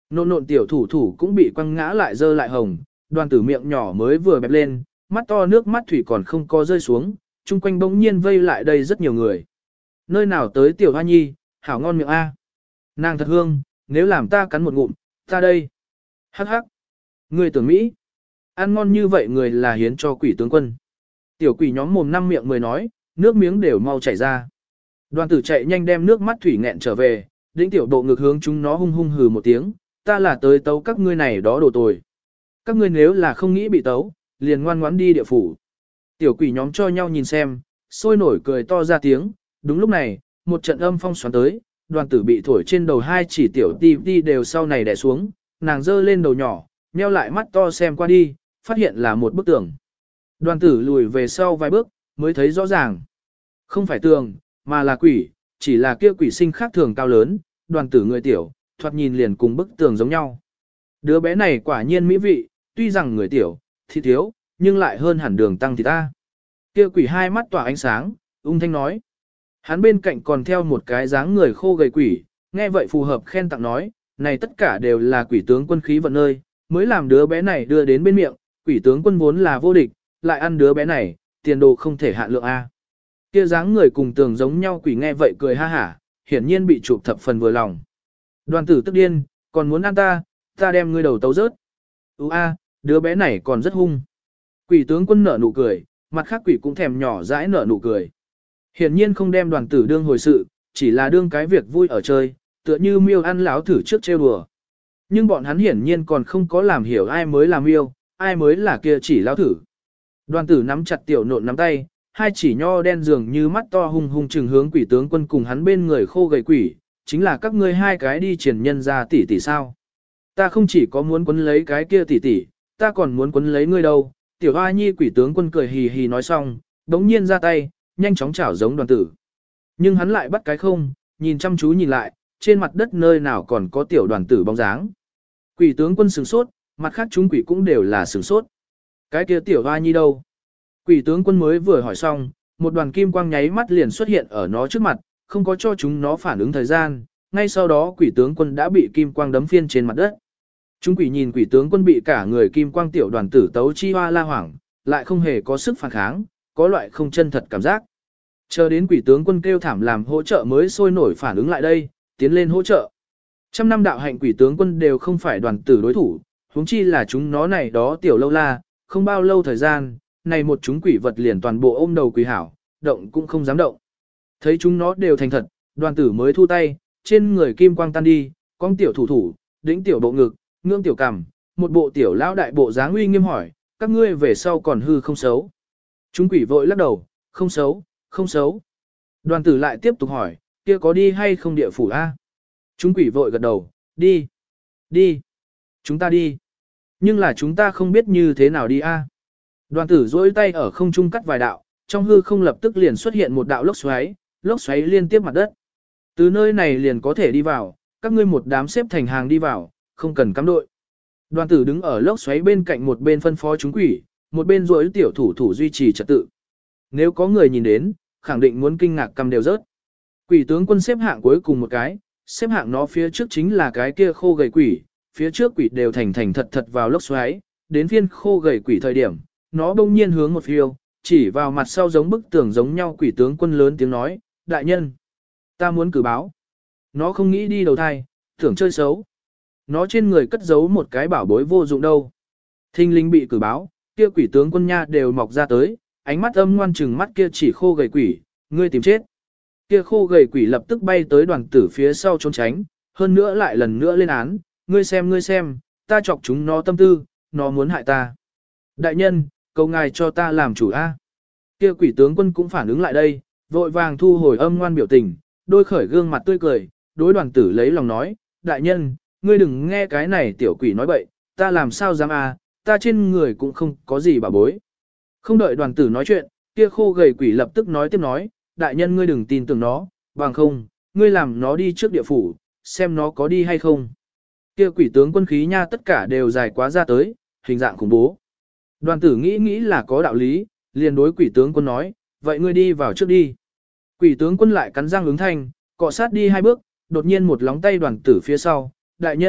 Nộn nộn tiểu thủ thủ cũng bị quăng ngã lại dơ lại hồng, đoàn tử miệng nhỏ mới vừa bẹp lên, mắt to nước mắt thủy còn không có rơi xuống, chung quanh bỗng nhiên vây lại đây rất nhiều người. Nơi nào tới tiểu hoa nhi, hảo ngon miệng A. Nàng thật hương, nếu làm ta cắn một ngụm, ta đây. Hắc hắc. Người tưởng Mỹ. Ăn ngon như vậy người là hiến cho quỷ tướng quân. Tiểu quỷ nhóm mồm năm miệng mười nói, nước miếng đều mau chảy ra. Đoàn tử chạy nhanh đem nước mắt thủy nghẹn trở về, đĩnh tiểu độ ngược hướng chúng nó hung hung hừ một tiếng, ta là tới tấu các ngươi này đó đồ tồi. Các ngươi nếu là không nghĩ bị tấu, liền ngoan ngoãn đi địa phủ. Tiểu quỷ nhóm cho nhau nhìn xem, sôi nổi cười to ra tiếng, đúng lúc này, một trận âm phong xoắn tới, đoàn tử bị thổi trên đầu hai chỉ tiểu ti ti đều sau này đè xuống, nàng giơ lên đầu nhỏ, nheo lại mắt to xem qua đi, phát hiện là một bức tường. Đoàn tử lùi về sau vài bước, mới thấy rõ ràng. Không phải tường, mà là quỷ, chỉ là kia quỷ sinh khác thường cao lớn, đoàn tử người tiểu, thoạt nhìn liền cùng bức tường giống nhau. Đứa bé này quả nhiên mỹ vị, tuy rằng người tiểu, thì thiếu, nhưng lại hơn hẳn đường tăng thì ta. Kia quỷ hai mắt tỏa ánh sáng, ung thanh nói. Hắn bên cạnh còn theo một cái dáng người khô gầy quỷ, nghe vậy phù hợp khen tặng nói, này tất cả đều là quỷ tướng quân khí vận nơi, mới làm đứa bé này đưa đến bên miệng, quỷ tướng quân vốn là vô địch, lại ăn đứa bé này, tiền đồ không thể hạn lượng A. Kia dáng người cùng tường giống nhau quỷ nghe vậy cười ha hả, hiển nhiên bị chụp thập phần vừa lòng. Đoàn tử tức điên, còn muốn ăn ta, ta đem ngươi đầu tấu rớt. Ú a, đứa bé này còn rất hung. Quỷ tướng quân nở nụ cười, mặt khác quỷ cũng thèm nhỏ dãi nở nụ cười. Hiển nhiên không đem đoàn tử đương hồi sự, chỉ là đương cái việc vui ở chơi, tựa như miêu ăn láo thử trước trêu đùa. Nhưng bọn hắn hiển nhiên còn không có làm hiểu ai mới là miêu, ai mới là kia chỉ láo thử. Đoàn tử nắm chặt tiểu nộn nắm tay, hai chỉ nho đen dường như mắt to hung hung trừng hướng quỷ tướng quân cùng hắn bên người khô gầy quỷ, chính là các ngươi hai cái đi triển nhân ra tỷ tỷ sao. Ta không chỉ có muốn quấn lấy cái kia tỷ tỷ, ta còn muốn quấn lấy ngươi đâu. Tiểu hoa nhi quỷ tướng quân cười hì hì nói xong, đống nhiên ra tay, nhanh chóng chảo giống đoàn tử. Nhưng hắn lại bắt cái không, nhìn chăm chú nhìn lại, trên mặt đất nơi nào còn có tiểu đoàn tử bóng dáng. Quỷ tướng quân sửng sốt, mặt khác chúng quỷ cũng đều là sửng sốt. Cái kia tiểu hoa nhi đâu? Quỷ tướng quân mới vừa hỏi xong, một đoàn kim quang nháy mắt liền xuất hiện ở nó trước mặt, không có cho chúng nó phản ứng thời gian, ngay sau đó quỷ tướng quân đã bị kim quang đấm phiên trên mặt đất. Chúng quỷ nhìn quỷ tướng quân bị cả người kim quang tiểu đoàn tử tấu chi hoa la hoảng, lại không hề có sức phản kháng, có loại không chân thật cảm giác. Chờ đến quỷ tướng quân kêu thảm làm hỗ trợ mới sôi nổi phản ứng lại đây, tiến lên hỗ trợ. Trăm năm đạo hạnh quỷ tướng quân đều không phải đoàn tử đối thủ, huống chi là chúng nó này đó tiểu lâu la, không bao lâu thời gian, này một chúng quỷ vật liền toàn bộ ôm đầu quỷ hảo, động cũng không dám động. Thấy chúng nó đều thành thật, đoàn tử mới thu tay, trên người kim quang tan đi, con tiểu thủ thủ, đĩnh tiểu bộ ngực, ngưỡng tiểu cằm, một bộ tiểu lão đại bộ dáng uy nghiêm hỏi, các ngươi về sau còn hư không xấu. Chúng quỷ vội lắc đầu, không xấu, không xấu. Đoàn tử lại tiếp tục hỏi, kia có đi hay không địa phủ a? Chúng quỷ vội gật đầu, đi, đi, chúng ta đi. Nhưng là chúng ta không biết như thế nào đi a. Đoàn tử duỗi tay ở không trung cắt vài đạo, trong hư không lập tức liền xuất hiện một đạo lốc xoáy, lốc xoáy liên tiếp mặt đất. Từ nơi này liền có thể đi vào, các ngươi một đám xếp thành hàng đi vào, không cần cắm đội. Đoàn tử đứng ở lốc xoáy bên cạnh một bên phân phó chúng quỷ, một bên duỗi tiểu thủ thủ duy trì trật tự. Nếu có người nhìn đến, khẳng định muốn kinh ngạc cầm đều rớt. Quỷ tướng quân xếp hạng cuối cùng một cái, xếp hạng nó phía trước chính là cái kia khô gầy quỷ, phía trước quỷ đều thành thành thật thật vào lốc xoáy, đến phiên khô gầy quỷ thời điểm, nó bỗng nhiên hướng một phiêu, chỉ vào mặt sau giống bức tường giống nhau quỷ tướng quân lớn tiếng nói, đại nhân, ta muốn cử báo. Nó không nghĩ đi đầu thai, tưởng chơi xấu. Nó trên người cất giấu một cái bảo bối vô dụng đâu. Thinh linh bị cử báo, kia quỷ tướng quân nha đều mọc ra tới, ánh mắt âm ngoan chừng mắt kia chỉ khô gầy quỷ, ngươi tìm chết. Kia khô gầy quỷ lập tức bay tới đoàn tử phía sau trốn tránh, hơn nữa lại lần nữa lên án, ngươi xem ngươi xem, ta chọc chúng nó tâm tư, nó muốn hại ta. Đại nhân, cầu ngài cho ta làm chủ a. Kia quỷ tướng quân cũng phản ứng lại đây, vội vàng thu hồi âm ngoan biểu tình, đôi khởi gương mặt tươi cười, đối đoàn tử lấy lòng nói, đại nhân, ngươi đừng nghe cái này tiểu quỷ nói bậy, ta làm sao dám a, ta trên người cũng không có gì bà bối. Không đợi đoàn tử nói chuyện, kia khô gầy quỷ lập tức nói tiếp nói, đại nhân ngươi đừng tin tưởng nó, bằng không, ngươi làm nó đi trước địa phủ, xem nó có đi hay không. Kia quỷ tướng quân khí nha tất cả đều dài quá ra tới, hình dạng khủng bố. Đoàn tử nghĩ nghĩ là có đạo lý, liền đối quỷ tướng quân nói, vậy ngươi đi vào trước đi. Quỷ tướng quân lại cắn răng ứng thanh, cọ sát đi hai bước, đột nhiên một lóng tay đoàn tử phía sau, đại nhân,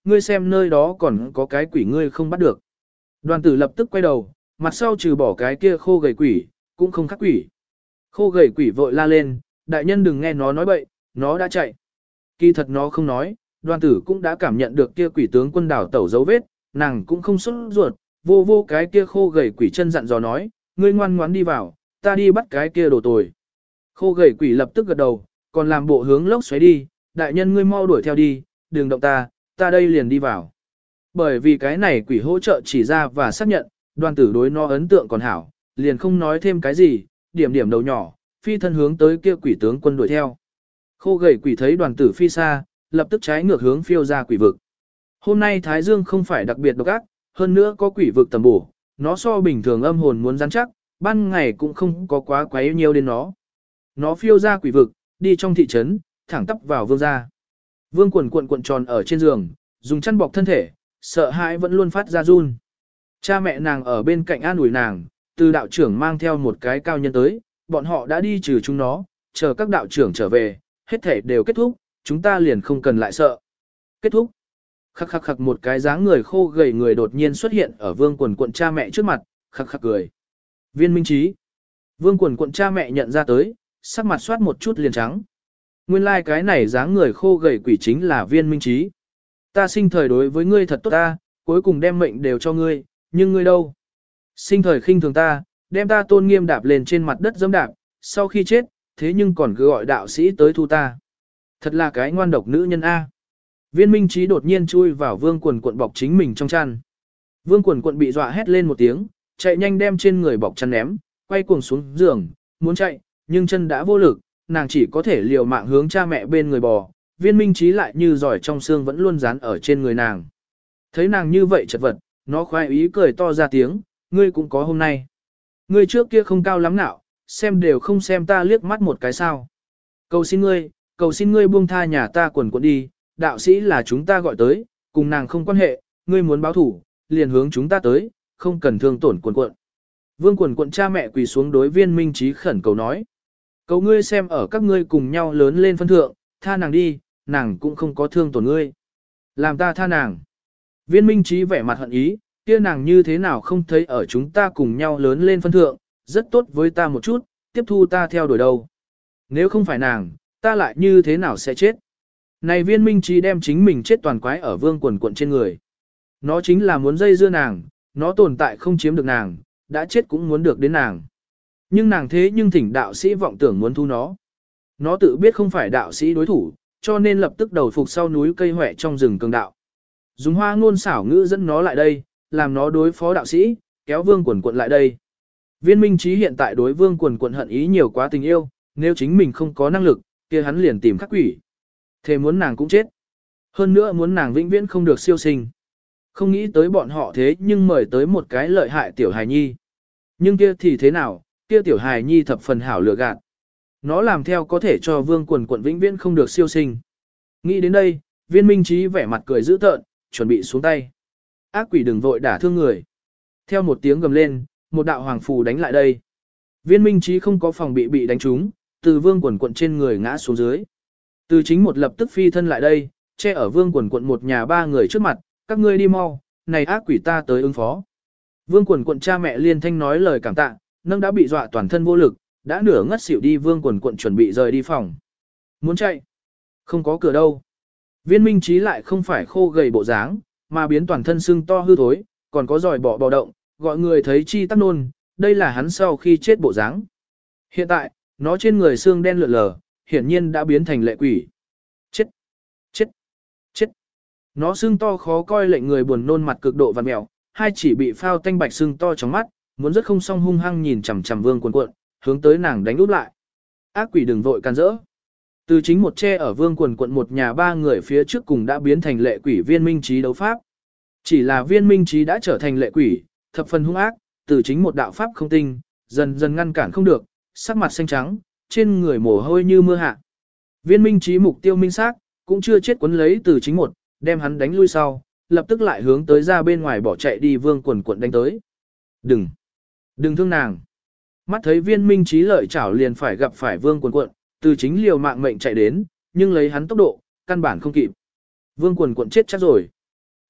ngươi xem nơi đó còn có cái quỷ ngươi không bắt được. Đoàn tử lập tức quay đầu, mặt sau trừ bỏ cái kia khô gầy quỷ, cũng không khác quỷ. Khô gầy quỷ vội la lên, đại nhân đừng nghe nó nói bậy, nó đã chạy. Kỳ thật nó không nói, đoàn tử cũng đã cảm nhận được kia quỷ tướng quân đảo tẩu dấu vết, nàng cũng không xuất ruột, vô vô cái kia khô gầy quỷ chân dặn dò nói, ngươi ngoan ngoãn đi vào, ta đi bắt cái kia đồ tồi. Khô gầy quỷ lập tức gật đầu, còn làm bộ hướng lốc xoáy đi, đại nhân ngươi mau đuổi theo đi, đừng động ta, ta đây liền đi vào. Bởi vì cái này quỷ hỗ trợ chỉ ra và xác nhận, đoàn tử đối nó ấn tượng còn hảo, liền không nói thêm cái gì, điểm điểm đầu nhỏ, phi thân hướng tới kia quỷ tướng quân đuổi theo. Khô gầy quỷ thấy đoàn tử phi xa, lập tức trái ngược hướng phiêu ra quỷ vực. Hôm nay Thái Dương không phải đặc biệt độc ác, hơn nữa có quỷ vực tầm bổ, nó so bình thường âm hồn muốn rắn chắc, ban ngày cũng không có quá quấy nhiều đến nó. Nó phiêu ra quỷ vực, đi trong thị trấn, thẳng tắp vào vương gia. Vương quần cuộn cuộn tròn ở trên giường, dùng chăn bọc thân thể, sợ hãi vẫn luôn phát ra run. Cha mẹ nàng ở bên cạnh an ủi nàng, từ đạo trưởng mang theo một cái cao nhân tới, bọn họ đã đi trừ chúng nó, chờ các đạo trưởng trở về, hết thể đều kết thúc, chúng ta liền không cần lại sợ. Kết thúc. Khắc khắc khắc một cái dáng người khô gầy người đột nhiên xuất hiện ở vương quần cuộn cha mẹ trước mặt, khắc khắc cười. Viên Minh Trí. Vương quần cuộn cha mẹ nhận ra tới, sắc mặt soát một chút liền trắng. Nguyên lai like cái này dáng người khô gầy quỷ chính là Viên Minh Trí. Ta sinh thời đối với ngươi thật tốt ta, cuối cùng đem mệnh đều cho ngươi, nhưng ngươi đâu? Sinh thời khinh thường ta, đem ta tôn nghiêm đạp lên trên mặt đất dẫm đạp, sau khi chết, thế nhưng còn cứ gọi đạo sĩ tới thu ta. Thật là cái ngoan độc nữ nhân A. Viên Minh Trí đột nhiên chui vào vương quần cuộn bọc chính mình trong chăn. Vương quần cuộn bị dọa hét lên một tiếng, chạy nhanh đem trên người bọc chăn ném, quay cuồng xuống giường, muốn chạy, nhưng chân đã vô lực, nàng chỉ có thể liều mạng hướng cha mẹ bên người bò. Viên Minh Trí lại như giỏi trong xương vẫn luôn dán ở trên người nàng. Thấy nàng như vậy chật vật, nó khoái ý cười to ra tiếng, ngươi cũng có hôm nay. Ngươi trước kia không cao lắm nào, xem đều không xem ta liếc mắt một cái sao. Cầu xin ngươi, cầu xin ngươi buông tha nhà ta quần quần đi, đạo sĩ là chúng ta gọi tới, cùng nàng không quan hệ, ngươi muốn báo thủ, liền hướng chúng ta tới, không cần thương tổn quần quần. Vương quần quần cha mẹ quỳ xuống đối Viên Minh Trí khẩn cầu nói. Cầu ngươi xem ở các ngươi cùng nhau lớn lên phân thượng, tha nàng đi, nàng cũng không có thương tổn ngươi. Làm ta tha nàng. Viên Minh Trí vẻ mặt hận ý, kia nàng như thế nào không thấy ở chúng ta cùng nhau lớn lên phân thượng, rất tốt với ta một chút, tiếp thu ta theo đuổi đâu. Nếu không phải nàng, ta lại như thế nào sẽ chết. Này Viên Minh Trí đem chính mình chết toàn quái ở vương quần quận trên người. Nó chính là muốn dây dưa nàng, nó tồn tại không chiếm được nàng, đã chết cũng muốn được đến nàng. Nhưng nàng thế nhưng thỉnh đạo sĩ vọng tưởng muốn thu nó. Nó tự biết không phải đạo sĩ đối thủ, cho nên lập tức đầu phục sau núi cây hoẹ trong rừng cường đạo. Dùng hoa ngôn xảo ngữ dẫn nó lại đây, làm nó đối phó đạo sĩ, kéo vương quần quận lại đây. Viên Minh Trí hiện tại đối vương quần quận hận ý nhiều quá tình yêu, nếu chính mình không có năng lực, kia hắn liền tìm khắc quỷ. Thế muốn nàng cũng chết. Hơn nữa muốn nàng vĩnh viễn không được siêu sinh. Không nghĩ tới bọn họ thế nhưng mời tới một cái lợi hại tiểu hài nhi. Nhưng kia thì thế nào, kia tiểu hài nhi thập phần hảo lừa gạt. Nó làm theo có thể cho vương quần quận vĩnh viễn không được siêu sinh. Nghĩ đến đây, Viên Minh Trí vẻ mặt cười dữ tợn, chuẩn bị xuống tay. Ác quỷ đừng vội đả thương người. Theo một tiếng gầm lên, một đạo hoàng phù đánh lại đây. Viên Minh Trí không có phòng bị bị đánh trúng, từ vương quần quận trên người ngã xuống dưới. Từ chính một lập tức phi thân lại đây, che ở vương quần quận một nhà ba người trước mặt, các ngươi đi mau, này ác quỷ ta tới ứng phó. Vương quần quận cha mẹ liên thanh nói lời cảm tạ, nâng đã bị dọa toàn thân vô lực, đã nửa ngất xỉu đi vương quần quận chuẩn bị rời đi phòng. Muốn chạy? Không có cửa đâu. Viên Minh Trí lại không phải khô gầy bộ dáng, mà biến toàn thân sưng to hư thối, còn có giỏi bỏ bò động, gọi người thấy chi tắc nôn, đây là hắn sau khi chết bộ dáng. Hiện tại, nó trên người xương đen lượn lờ, hiển nhiên đã biến thành lệ quỷ. Chết! Chết! Chết! Nó xương to khó coi lệnh người buồn nôn mặt cực độ vằn mèo, hai chỉ bị phao tanh bạch xương to trong mắt, muốn rất không song hung hăng nhìn chằm chằm vương quần cuộn, hướng tới nàng đánh úp lại. Ác quỷ đừng vội can rỡ. Từ chính một che ở vương quần quận một nhà ba người phía trước cùng đã biến thành lệ quỷ Viên Minh Trí đấu pháp. Chỉ là Viên Minh Trí đã trở thành lệ quỷ, thập phần hung ác, từ chính một đạo pháp không tinh, dần dần ngăn cản không được, sắc mặt xanh trắng, trên người mồ hôi như mưa hạ. Viên Minh Trí mục tiêu minh xác, cũng chưa chết quấn lấy từ chính một, đem hắn đánh lui sau, lập tức lại hướng tới ra bên ngoài bỏ chạy đi vương quần quận đánh tới. Đừng! Đừng thương nàng! Mắt thấy Viên Minh Trí lợi chảo liền phải gặp phải vương quần quận, từ chính liều mạng mệnh chạy đến, nhưng lấy hắn tốc độ, căn bản không kịp. Vương quần quận chết chắc rồi.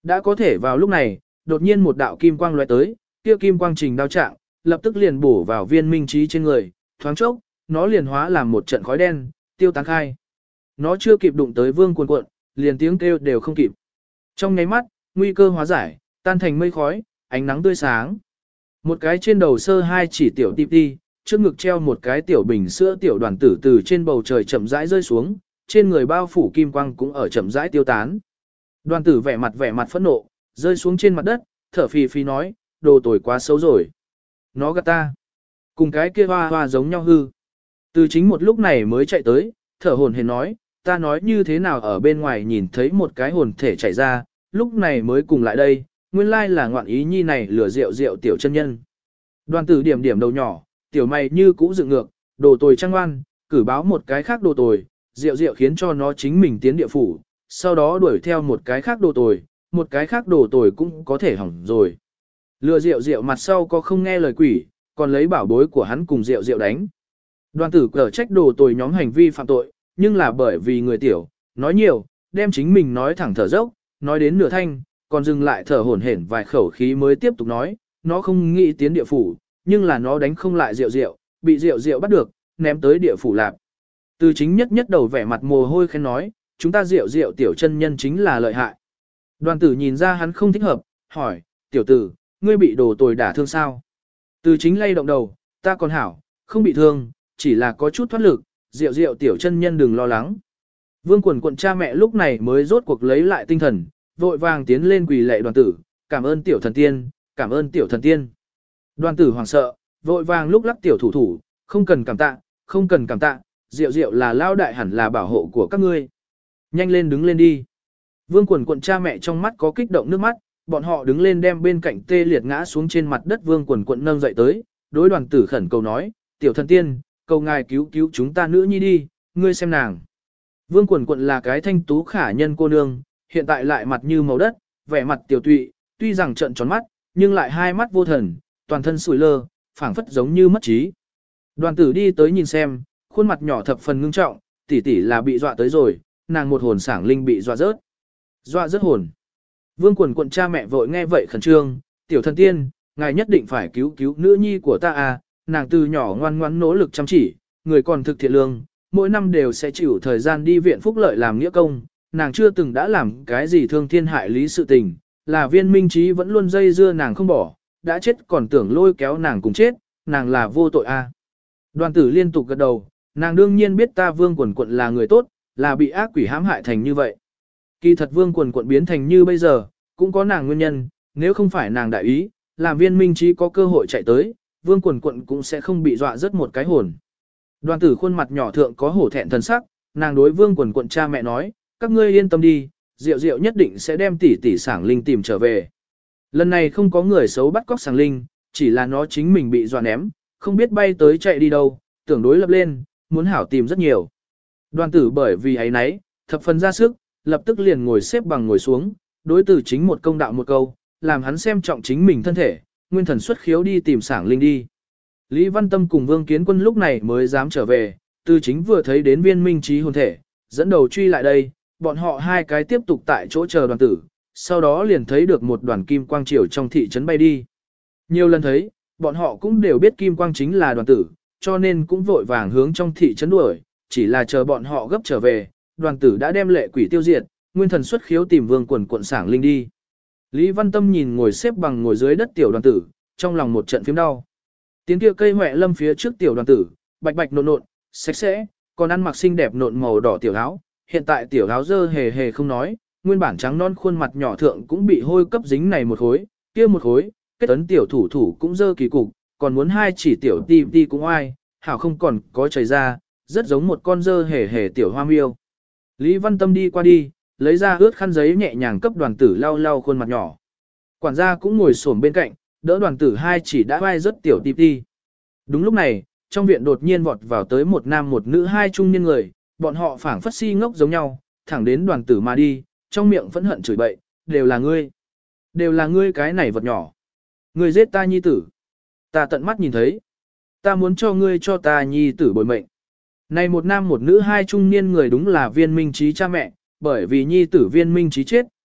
Đã có thể vào lúc này, đột nhiên một đạo kim quang lóe tới, kia kim quang trình đao trạng, lập tức liền bổ vào viên minh trí trên người, thoáng chốc, nó liền hóa làm một trận khói đen, tiêu tán khai. Nó chưa kịp đụng tới Vương Quần Quận, liền tiếng kêu đều không kịp. Trong nháy mắt, nguy cơ hóa giải, tan thành mây khói, ánh nắng tươi sáng. Một cái trên đầu sơ hai chỉ tiểu ti ti, trước ngực treo một cái tiểu bình sữa tiểu đoàn tử từ trên bầu trời chậm rãi rơi xuống, trên người bao phủ kim quang cũng ở chậm rãi tiêu tán. Đoàn tử vẻ mặt vẻ mặt phẫn nộ, rơi xuống trên mặt đất, thở phì phì nói, đồ tồi quá xấu rồi. Nó gạt ta. Cùng cái kia hoa hoa giống nhau hư. Từ chính một lúc này mới chạy tới, thở hồn hển nói, ta nói như thế nào ở bên ngoài nhìn thấy một cái hồn thể chạy ra, lúc này mới cùng lại đây, nguyên lai là ngoạn ý nhi này lửa rượu rượu tiểu chân nhân. Đoàn tử điểm điểm đầu nhỏ, tiểu mày như cũ dựng ngược, đồ tồi trăng ngoan, cử báo một cái khác đồ tồi, rượu rượu khiến cho nó chính mình tiến địa phủ, sau đó đuổi theo một cái khác đồ tồi, một cái khác đồ tồi cũng có thể hỏng rồi. Lừa rượu rượu mặt sau có không nghe lời quỷ, còn lấy bảo bối của hắn cùng rượu rượu đánh. Đoàn tử cở trách đồ tồi nhóm hành vi phạm tội, nhưng là bởi vì người tiểu, nói nhiều, đem chính mình nói thẳng thở dốc, nói đến nửa thanh, còn dừng lại thở hổn hển vài khẩu khí mới tiếp tục nói, nó không nghĩ tiến địa phủ, nhưng là nó đánh không lại rượu rượu, bị rượu rượu bắt được, ném tới địa phủ lạp. Từ chính nhất nhất đầu vẻ mặt mồ hôi khen nói, chúng ta rượu rượu tiểu chân nhân chính là lợi hại. Đoàn tử nhìn ra hắn không thích hợp, hỏi, tiểu tử, ngươi bị đồ tồi đả thương sao? Từ chính lay động đầu, ta còn hảo, không bị thương, chỉ là có chút thoát lực, rượu rượu tiểu chân nhân đừng lo lắng. Vương Quần Quận cha mẹ lúc này mới rốt cuộc lấy lại tinh thần, vội vàng tiến lên quỳ lạy đoàn tử, cảm ơn tiểu thần tiên, cảm ơn tiểu thần tiên. Đoàn tử hoảng sợ, vội vàng lúc lắc tiểu thủ thủ, không cần cảm tạ, không cần cảm tạ, rượu rượu là lao đại hẳn là bảo hộ của các ngươi. Nhanh lên đứng lên đi. Vương Quần Quận cha mẹ trong mắt có kích động nước mắt, bọn họ đứng lên đem bên cạnh tê liệt ngã xuống trên mặt đất Vương Quần Quận nâng dậy tới, đối đoàn tử khẩn cầu nói, tiểu thần tiên, cầu ngài cứu cứu chúng ta nữ nhi đi, ngươi xem nàng. Vương Quần Quận là cái thanh tú khả nhân cô nương, hiện tại lại mặt như màu đất, vẻ mặt tiểu tụy, tuy rằng trợn tròn mắt, nhưng lại hai mắt vô thần, toàn thân sủi lơ, phảng phất giống như mất trí. Đoàn tử đi tới nhìn xem, khuôn mặt nhỏ thập phần ngưng trọng, tỷ tỷ là bị dọa tới rồi, nàng một hồn sảng linh bị dọa rớt. Dọa rớt hồn. Vương Quần Quận cha mẹ vội nghe vậy khẩn trương, tiểu thần tiên, ngài nhất định phải cứu cứu nữ nhi của ta à, nàng từ nhỏ ngoan ngoãn nỗ lực chăm chỉ, người còn thực thiện lương, mỗi năm đều sẽ chịu thời gian đi viện phúc lợi làm nghĩa công, nàng chưa từng đã làm cái gì thương thiên hại lý sự tình, là viên minh trí vẫn luôn dây dưa nàng không bỏ, đã chết còn tưởng lôi kéo nàng cùng chết, nàng là vô tội à. Đoàn tử liên tục gật đầu, nàng đương nhiên biết ta Vương Quần Quận là người tốt, là bị ác quỷ hãm hại thành như vậy. Kỳ thật Vương Quần Quận biến thành như bây giờ, cũng có nàng nguyên nhân, nếu không phải nàng đại ý, làm viên minh trí có cơ hội chạy tới, Vương Quần Quận cũng sẽ không bị dọa rất một cái hồn. Đoàn tử khuôn mặt nhỏ thượng có hổ thẹn thần sắc, nàng đối Vương Quần Quận cha mẹ nói, các ngươi yên tâm đi, Diệu Diệu nhất định sẽ đem tỷ tỷ Sảng Linh tìm trở về. Lần này không có người xấu bắt cóc Sảng Linh, chỉ là nó chính mình bị dọa ném, không biết bay tới chạy đi đâu, tưởng đối lập lên, muốn hảo tìm rất nhiều. Đoàn tử bởi vì ấy nấy, thập phần ra sức, lập tức liền ngồi xếp bằng ngồi xuống, đối tử chính một công đạo một câu, làm hắn xem trọng chính mình thân thể, nguyên thần xuất khiếu đi tìm Sảng Linh đi. Lý Văn Tâm cùng Vương Kiến Quân lúc này mới dám trở về, từ chính vừa thấy đến viên minh trí hồn thể, dẫn đầu truy lại đây, bọn họ hai cái tiếp tục tại chỗ chờ đoàn tử, sau đó liền thấy được một đoàn kim quang triều trong thị trấn bay đi. Nhiều lần thấy, bọn họ cũng đều biết kim quang chính là đoàn tử, cho nên cũng vội vàng hướng trong thị trấn đuổi, chỉ là chờ bọn họ gấp trở về, đoàn tử đã đem lệ quỷ tiêu diệt, nguyên thần xuất khiếu tìm Vương Quần Quận Sảng Linh đi. Lý Văn Tâm nhìn ngồi xếp bằng ngồi dưới đất tiểu đoàn tử, trong lòng một trận phiếm đau. Tiếng kia cây hoẹ lâm phía trước tiểu đoàn tử, bạch bạch nộn nộn, sạch sẽ, còn ăn mặc xinh đẹp nộn màu đỏ tiểu áo, hiện tại tiểu áo dơ hề hề không nói, nguyên bản trắng non khuôn mặt nhỏ thượng cũng bị hôi cấp dính này một khối, kia một khối, kết ấn tiểu thủ thủ cũng dơ kỳ cục, còn muốn hai chỉ tiểu ti ti cũng oai, hảo không còn có chảy ra, rất giống một con dơ hề hề tiểu hoa miêu. Lý Văn Tâm đi qua đi, lấy ra ướt khăn giấy nhẹ nhàng cấp đoàn tử lau lau khuôn mặt nhỏ. Quản gia cũng ngồi xổm bên cạnh, đỡ đoàn tử hai chỉ đã vai rất tiểu ti ti. Đúng lúc này, trong viện đột nhiên vọt vào tới một nam một nữ hai trung niên người, bọn họ phảng phất si ngốc giống nhau, thẳng đến đoàn tử mà đi, trong miệng phẫn hận chửi bậy, đều là ngươi. Đều là ngươi cái này vật nhỏ. Ngươi giết ta nhi tử. Ta tận mắt nhìn thấy. Ta muốn cho ngươi cho ta nhi tử bồi mệnh. Này một nam một nữ hai trung niên người đúng là viên minh trí cha mẹ, bởi vì nhi tử viên minh trí chết,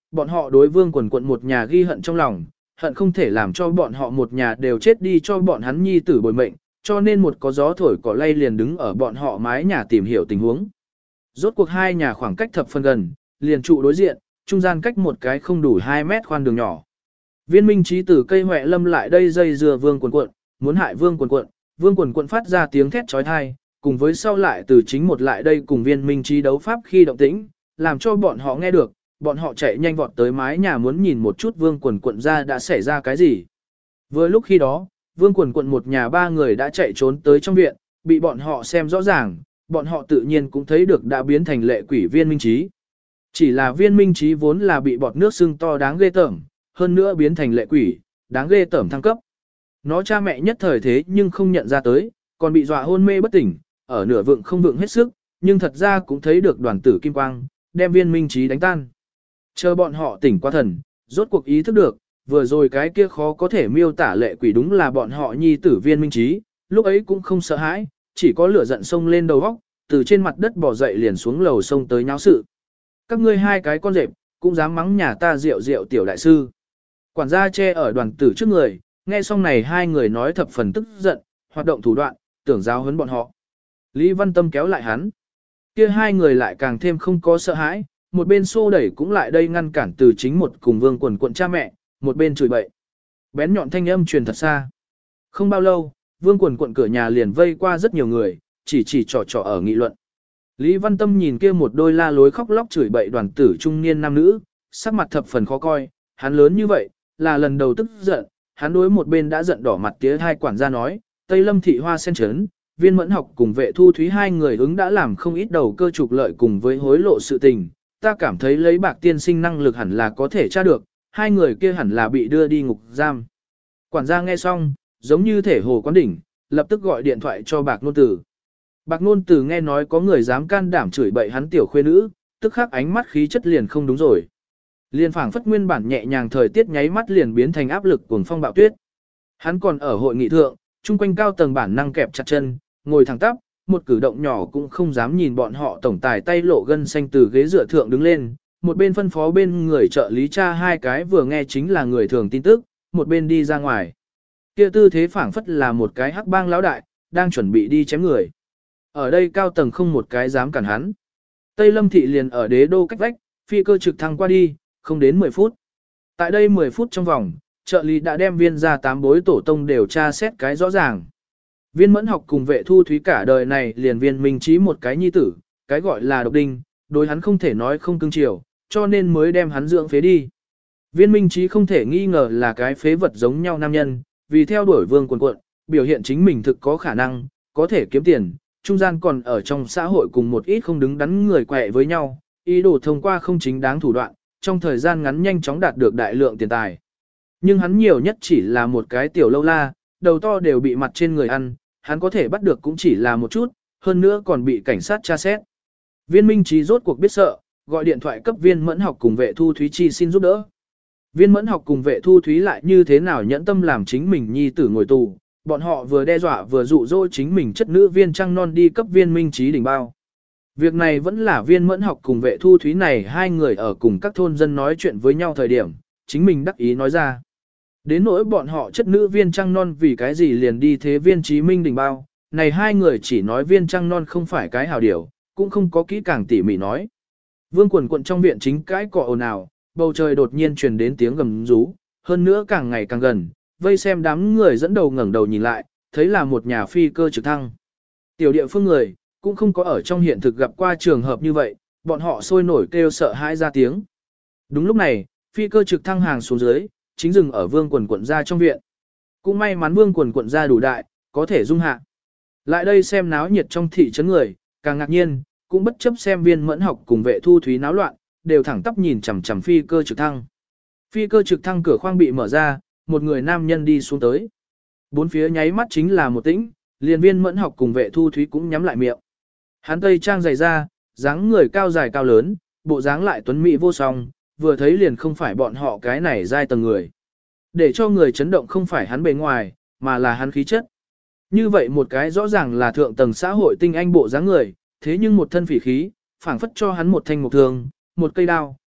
bọn họ đối Vương Quần Quận một nhà ghi hận trong lòng, hận không thể làm cho bọn họ một nhà đều chết đi cho bọn hắn nhi tử bồi mệnh, cho nên một có gió thổi cỏ lay liền đứng ở bọn họ mái nhà tìm hiểu tình huống. Rốt cuộc hai nhà khoảng cách thập phân gần, liền trụ đối diện, trung gian cách một cái không đủ hai mét khoan đường nhỏ. Viên Minh Trí từ cây hoẹ lâm lại đây dây dừa Vương Quần Quận, muốn hại Vương Quần Quận, Vương Quần Quận phát ra tiếng thét chói tai, cùng với sau lại từ chính một lại đây cùng Viên Minh Trí đấu pháp khi động tĩnh, làm cho bọn họ nghe được, bọn họ chạy nhanh vọt tới mái nhà muốn nhìn một chút Vương Quần Quận ra đã xảy ra cái gì. Vừa lúc khi đó, Vương Quần Quận một nhà ba người đã chạy trốn tới trong viện, bị bọn họ xem rõ ràng, bọn họ tự nhiên cũng thấy được đã biến thành lệ quỷ Viên Minh Trí. Chỉ là Viên Minh Trí vốn là bị bọt nước sưng to đáng ghê tởm, hơn nữa biến thành lệ quỷ, đáng ghê tởm thăng cấp. Nó cha mẹ nhất thời thế nhưng không nhận ra tới, còn bị dọa hôn mê bất tỉnh, ở nửa vượng không vượng hết sức, nhưng thật ra cũng thấy được đoàn tử kim quang, đem Viên Minh Trí đánh tan. Chờ bọn họ tỉnh qua thần, rốt cuộc ý thức được, vừa rồi cái kia khó có thể miêu tả lệ quỷ đúng là bọn họ nhi tử Viên Minh Trí, lúc ấy cũng không sợ hãi, chỉ có lửa giận sông lên đầu óc, từ trên mặt đất bò dậy liền xuống lầu sông tới nháo sự. Các ngươi hai cái con rệp, cũng dám mắng nhà ta rượu rượu tiểu đại sư. Quản gia che ở đoàn tử trước người, nghe xong này hai người nói thập phần tức giận, hoạt động thủ đoạn, tưởng giáo huấn bọn họ. Lý Văn Tâm kéo lại hắn. Kia hai người lại càng thêm không có sợ hãi, một bên xô đẩy cũng lại đây ngăn cản từ chính một cùng Vương Quần Quận cha mẹ, một bên chửi bậy. Bén nhọn thanh âm truyền thật xa. Không bao lâu, Vương Quần Quận cửa nhà liền vây qua rất nhiều người, chỉ chỉ trò trò ở nghị luận. Lý Văn Tâm nhìn kia một đôi la lối khóc lóc chửi bậy đoàn tử trung niên nam nữ, sắc mặt thập phần khó coi, hắn lớn như vậy, là lần đầu tức giận, hắn đối một bên đã giận đỏ mặt tía hai quản gia nói, Tây Lâm thị hoa sen trấn, Viên Mẫn Học cùng Vệ Thu Thúy hai người ứng đã làm không ít đầu cơ trục lợi cùng với hối lộ sự tình, ta cảm thấy lấy bạc tiên sinh năng lực hẳn là có thể tra được, hai người kia hẳn là bị đưa đi ngục giam. Quản gia nghe xong, giống như thể hồ quán đỉnh, lập tức gọi điện thoại cho Bạc Nôn Tử. Bạc Nôn Tử nghe nói có người dám can đảm chửi bậy hắn tiểu khuê nữ, tức khắc ánh mắt khí chất liền không đúng rồi. Liên phảng phất nguyên bản nhẹ nhàng thời tiết nháy mắt liền biến thành áp lực cuồng phong bạo tuyết. Hắn còn ở hội nghị thượng, chung quanh cao tầng bản năng kẹp chặt chân, ngồi thẳng tắp, một cử động nhỏ cũng không dám nhìn bọn họ tổng tài tay lộ gân xanh từ ghế dựa thượng đứng lên, một bên phân phó bên người trợ lý cha hai cái vừa nghe chính là người thường tin tức, một bên đi ra ngoài. Kia tư thế phảng phất là một cái hắc bang lão đại, đang chuẩn bị đi chém người. Ở đây cao tầng không một cái dám cản hắn. Tây Lâm thị liền ở đế đô cách vách, phi cơ trực thăng qua đi, không đến mười phút. Tại đây mười phút trong vòng, trợ lý đã đem Viên ra tám bối tổ tông đều tra xét cái rõ ràng. Viên Mẫn Học cùng Vệ Thu Thúy cả đời này liền Viên Minh Trí một cái nhi tử, cái gọi là độc đinh, đối hắn không thể nói không cưng chiều, cho nên mới đem hắn dưỡng phế đi. Viên Minh Trí không thể nghi ngờ là cái phế vật giống nhau nam nhân, vì theo đuổi Vương Quần Quận, biểu hiện chính mình thực có khả năng, có thể kiếm tiền, trung gian còn ở trong xã hội cùng một ít không đứng đắn người quẹ với nhau, ý đồ thông qua không chính đáng thủ đoạn, trong thời gian ngắn nhanh chóng đạt được đại lượng tiền tài. Nhưng hắn nhiều nhất chỉ là một cái tiểu lâu la, đầu to đều bị mặt trên người ăn, hắn có thể bắt được cũng chỉ là một chút, hơn nữa còn bị cảnh sát tra xét. Viên Minh Trí rốt cuộc biết sợ, gọi điện thoại cấp Viên Mẫn Học cùng Vệ Thu Thúy chi xin giúp đỡ. Viên Mẫn Học cùng Vệ Thu Thúy lại như thế nào nhẫn tâm làm chính mình nhi tử ngồi tù, bọn họ vừa đe dọa vừa dụ dỗ chính mình chất nữ Viên Trăng Non đi cấp Viên Minh Trí đỉnh bao. Việc này vẫn là Viên Mẫn Học cùng Vệ Thu Thúy này hai người ở cùng các thôn dân nói chuyện với nhau thời điểm, chính mình đắc ý nói ra. Đến nỗi bọn họ chất nữ Viên Trăng Non vì cái gì liền đi thế Viên Chí Minh đỉnh bao, này hai người chỉ nói Viên Trăng Non không phải cái hảo điều, cũng không có kỹ càng tỉ mỉ nói. Vương Quần Quận trong viện chính cãi cọ ồn ào, bầu trời đột nhiên truyền đến tiếng gầm rú, hơn nữa càng ngày càng gần, vây xem đám người dẫn đầu ngẩng đầu nhìn lại, thấy là một nhà phi cơ trực thăng. Tiểu địa phương người, cũng không có ở trong hiện thực gặp qua trường hợp như vậy, bọn họ sôi nổi kêu sợ hãi ra tiếng. Đúng lúc này, phi cơ trực thăng hàng xuống dưới, chính dừng ở Vương Quần Quận ra trong viện. Cũng may mắn Vương Quần Quận ra đủ đại, có thể dung hạ. Lại đây xem náo nhiệt trong thị trấn người, càng ngạc nhiên, cũng bất chấp xem Viên Mẫn Học cùng Vệ Thu Thúy náo loạn, đều thẳng tắp nhìn chằm chằm phi cơ trực thăng. Phi cơ trực thăng cửa khoang bị mở ra, một người nam nhân đi xuống tới. Bốn phía nháy mắt chính là một tĩnh, liền Viên Mẫn Học cùng Vệ Thu Thúy cũng nhắm lại miệng. Hắn tây trang dày ra, dáng người cao dài cao lớn, bộ dáng lại tuấn mỹ vô song, vừa thấy liền không phải bọn họ cái này giai tầng người. Để cho người chấn động không phải hắn bề ngoài, mà là hắn khí chất. Như vậy một cái rõ ràng là thượng tầng xã hội tinh anh bộ dáng người, thế nhưng một thân phỉ khí, phảng phất cho hắn một thanh mộc thương, một cây đao,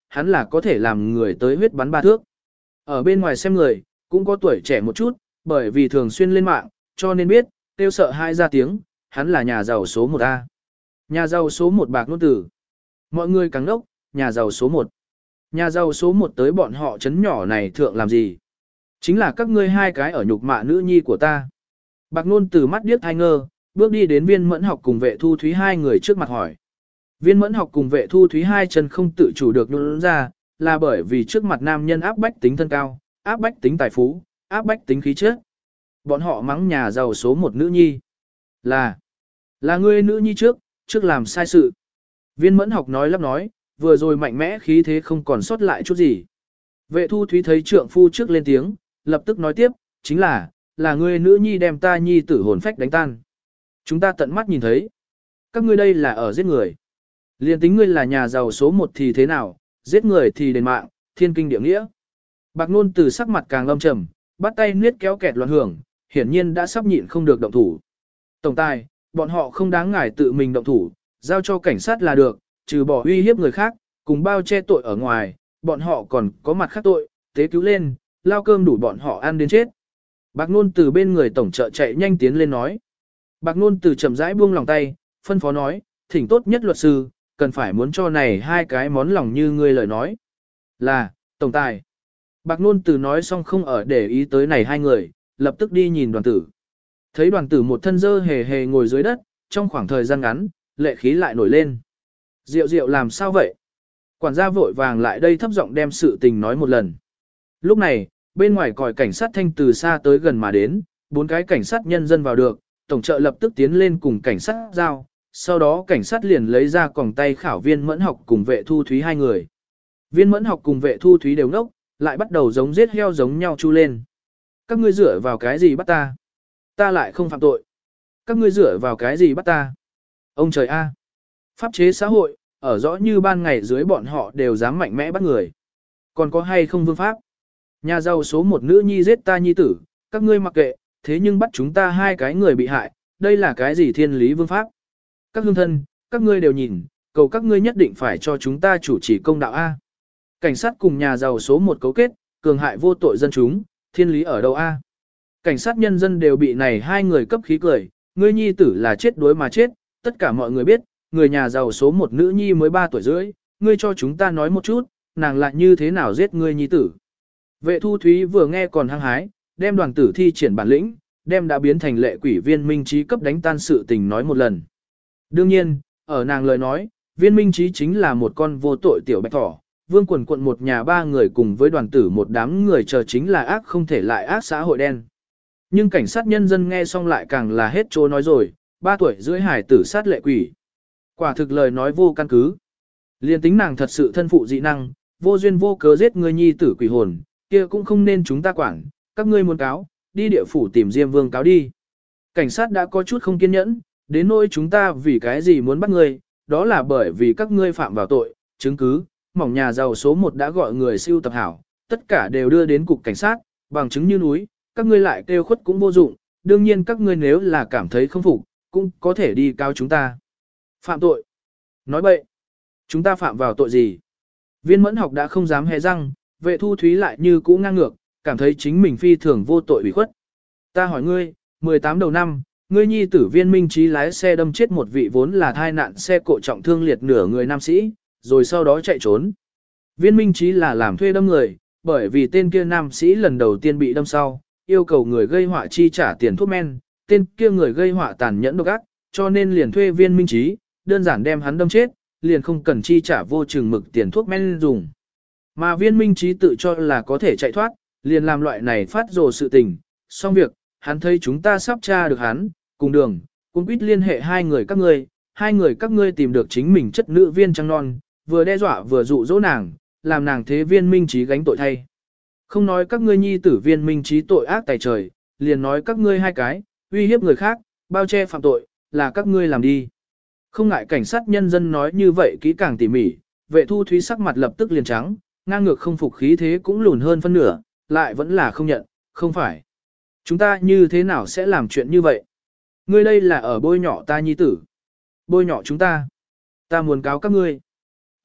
hắn là có thể làm người tới huyết bắn ba thước. Ở bên ngoài xem người, cũng có tuổi trẻ một chút, bởi vì thường xuyên lên mạng, cho nên biết, tiêu sợ hai ra tiếng, hắn là nhà giàu số một A. Nhà giàu số một Bạc Nôn Tử. Mọi người càng đốc, nhà giàu số một. Nhà giàu số một tới bọn họ chấn nhỏ này thượng làm gì? Chính là các ngươi hai cái ở nhục mạ nữ nhi của ta. Bạc Nôn Tử mắt điếc thai ngơ, bước đi đến Viên Mẫn Học cùng Vệ Thu Thúy hai người trước mặt hỏi. Viên Mẫn Học cùng Vệ Thu Thúy hai chân không tự chủ được nhún ra, là bởi vì trước mặt nam nhân áp bách tính thân cao, áp bách tính tài phú, áp bách tính khí chất. Bọn họ mắng nhà giàu số một nữ nhi. Là, là ngươi nữ nhi trước, trước làm sai sự. Viên Mẫn Học nói lắp nói, vừa rồi mạnh mẽ khí thế không còn sót lại chút gì. Vệ Thu Thúy thấy trượng phu trước lên tiếng, lập tức nói tiếp, chính là, là ngươi nữ nhi đem ta nhi tử hồn phách đánh tan. Chúng ta tận mắt nhìn thấy. Các ngươi đây là ở giết người. Liên tính ngươi là nhà giàu số một thì thế nào, giết người thì đền mạng, thiên kinh địa nghĩa. Bạc Nôn Từ sắc mặt càng âm trầm, bắt tay niết kéo kẹt loạn hưởng, hiển nhiên đã sắp nhịn không được động thủ. Tổng tài, bọn họ không đáng ngài tự mình động thủ, giao cho cảnh sát là được, trừ bỏ uy hiếp người khác, cùng bao che tội ở ngoài, bọn họ còn có mặt khác tội, tế cứu lên, lao cơm đủ bọn họ ăn đến chết. Bạc Nôn Từ bên người tổng trợ chạy nhanh tiến lên nói. Bạc Nôn Từ chậm rãi buông lòng tay, phân phó nói, thỉnh tốt nhất luật sư, cần phải muốn cho này hai cái món lòng như ngươi lời nói. Là, tổng tài. Bạc Nôn Từ nói xong không ở để ý tới này hai người, lập tức đi nhìn đoàn tử. Thấy đoàn tử một thân dơ hề hề ngồi dưới đất, trong khoảng thời gian ngắn, lệ khí lại nổi lên. Diệu diệu làm sao vậy? Quản gia vội vàng lại đây thấp giọng đem sự tình nói một lần. Lúc này, bên ngoài còi cảnh sát thanh từ xa tới gần mà đến, bốn cái cảnh sát nhân dân vào được, tổng trợ lập tức tiến lên cùng cảnh sát giao, sau đó cảnh sát liền lấy ra còng tay khảo Viên Mẫn Học cùng Vệ Thu Thúy hai người. Viên Mẫn Học cùng Vệ Thu Thúy đều ngốc, lại bắt đầu giống giết heo giống nhau chu lên. Các ngươi dựa vào cái gì bắt ta? Ta lại không phạm tội. Các ngươi dựa vào cái gì bắt ta? Ông trời a! Pháp chế xã hội, ở rõ như ban ngày dưới bọn họ đều dám mạnh mẽ bắt người. Còn có hay không vương pháp? Nhà giàu số một nữ nhi giết ta nhi tử, các ngươi mặc kệ, thế nhưng bắt chúng ta hai cái người bị hại, đây là cái gì thiên lý vương pháp? Các hương thân, các ngươi đều nhìn, cầu các ngươi nhất định phải cho chúng ta chủ trì công đạo A. Cảnh sát cùng nhà giàu số một cấu kết, cường hại vô tội dân chúng, thiên lý ở đâu A. Cảnh sát nhân dân đều bị này hai người cấp khí cười, ngươi nhi tử là chết đuối mà chết, tất cả mọi người biết, người nhà giàu số một nữ nhi mới ba tuổi rưỡi, ngươi cho chúng ta nói một chút, nàng lại như thế nào giết ngươi nhi tử. Vệ Thu Thúy vừa nghe còn hăng hái, đem đoàn tử thi triển bản lĩnh, đem đã biến thành lệ quỷ Viên Minh Trí cấp đánh tan sự tình nói một lần. Đương nhiên, ở nàng lời nói, Viên Minh Trí chính là một con vô tội tiểu bạch thỏ, Vương Quần Quận một nhà ba người cùng với đoàn tử một đám người chờ chính là ác không thể lại ác xã hội đen. Nhưng cảnh sát nhân dân nghe xong lại càng là hết chỗ nói rồi, ba tuổi rưỡi hải tử sát lệ quỷ. Quả thực lời nói vô căn cứ. Liên tính nàng thật sự thân phụ dị năng, vô duyên vô cớ giết người nhi tử quỷ hồn, kia cũng không nên chúng ta quản, các ngươi muốn cáo, đi địa phủ tìm Diêm Vương cáo đi. Cảnh sát đã có chút không kiên nhẫn, đến nỗi chúng ta vì cái gì muốn bắt ngươi, đó là bởi vì các ngươi phạm vào tội, chứng cứ, mỏng nhà giàu số một đã gọi người siêu tập hảo, tất cả đều đưa đến cục cảnh sát, bằng chứng như núi, các ngươi lại kêu khuất cũng vô dụng, đương nhiên các ngươi nếu là cảm thấy không phục, cũng có thể đi cáo chúng ta. Phạm tội. Nói bậy. Chúng ta phạm vào tội gì? Viên Mẫn Học đã không dám hé răng, Vệ Thu Thúy lại như cũ ngang ngược, cảm thấy chính mình phi thường vô tội ủy khuất. Ta hỏi ngươi, mười tám đầu năm, ngươi nhi tử Viên Minh Trí lái xe đâm chết một vị vốn là thai nạn xe cộ trọng thương liệt nửa người nam sĩ, rồi sau đó chạy trốn. Viên Minh Trí là làm thuê đâm người, bởi vì tên kia nam sĩ lần đầu tiên bị đâm sau, yêu cầu người gây họa chi trả tiền thuốc men, tên kia người gây họa tàn nhẫn độc ác, cho nên liền thuê Viên Minh Trí, đơn giản đem hắn đâm chết, liền không cần chi trả vô chừng mực tiền thuốc men dùng. Mà Viên Minh Trí tự cho là có thể chạy thoát, liền làm loại này phát rồ sự tình, xong việc, hắn thấy chúng ta sắp tra được hắn, cùng đường, cũng biết liên hệ hai người các ngươi, hai người các ngươi tìm được chính mình chất nữ viên trăng non, vừa đe dọa vừa dụ dỗ nàng, làm nàng thế Viên Minh Trí gánh tội thay. Không nói các ngươi nhi tử Viên Minh Trí tội ác tày trời, liền nói các ngươi hai cái, uy hiếp người khác, bao che phạm tội, là các ngươi làm đi. Không ngại cảnh sát nhân dân nói như vậy kỹ càng tỉ mỉ, Vệ Thu Thúy sắc mặt lập tức liền trắng, ngang ngược không phục khí thế cũng lùn hơn phân nửa, lại vẫn là không nhận, không phải. Chúng ta như thế nào sẽ làm chuyện như vậy? Ngươi đây là ở bôi nhọ ta nhi tử. Bôi nhọ chúng ta. Ta muốn cáo các ngươi.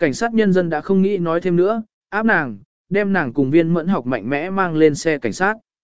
Cảnh sát nhân dân đã không nghĩ nói thêm nữa, áp nàng, đem nàng cùng viên mẫn học mạnh mẽ mang lên xe cảnh sát.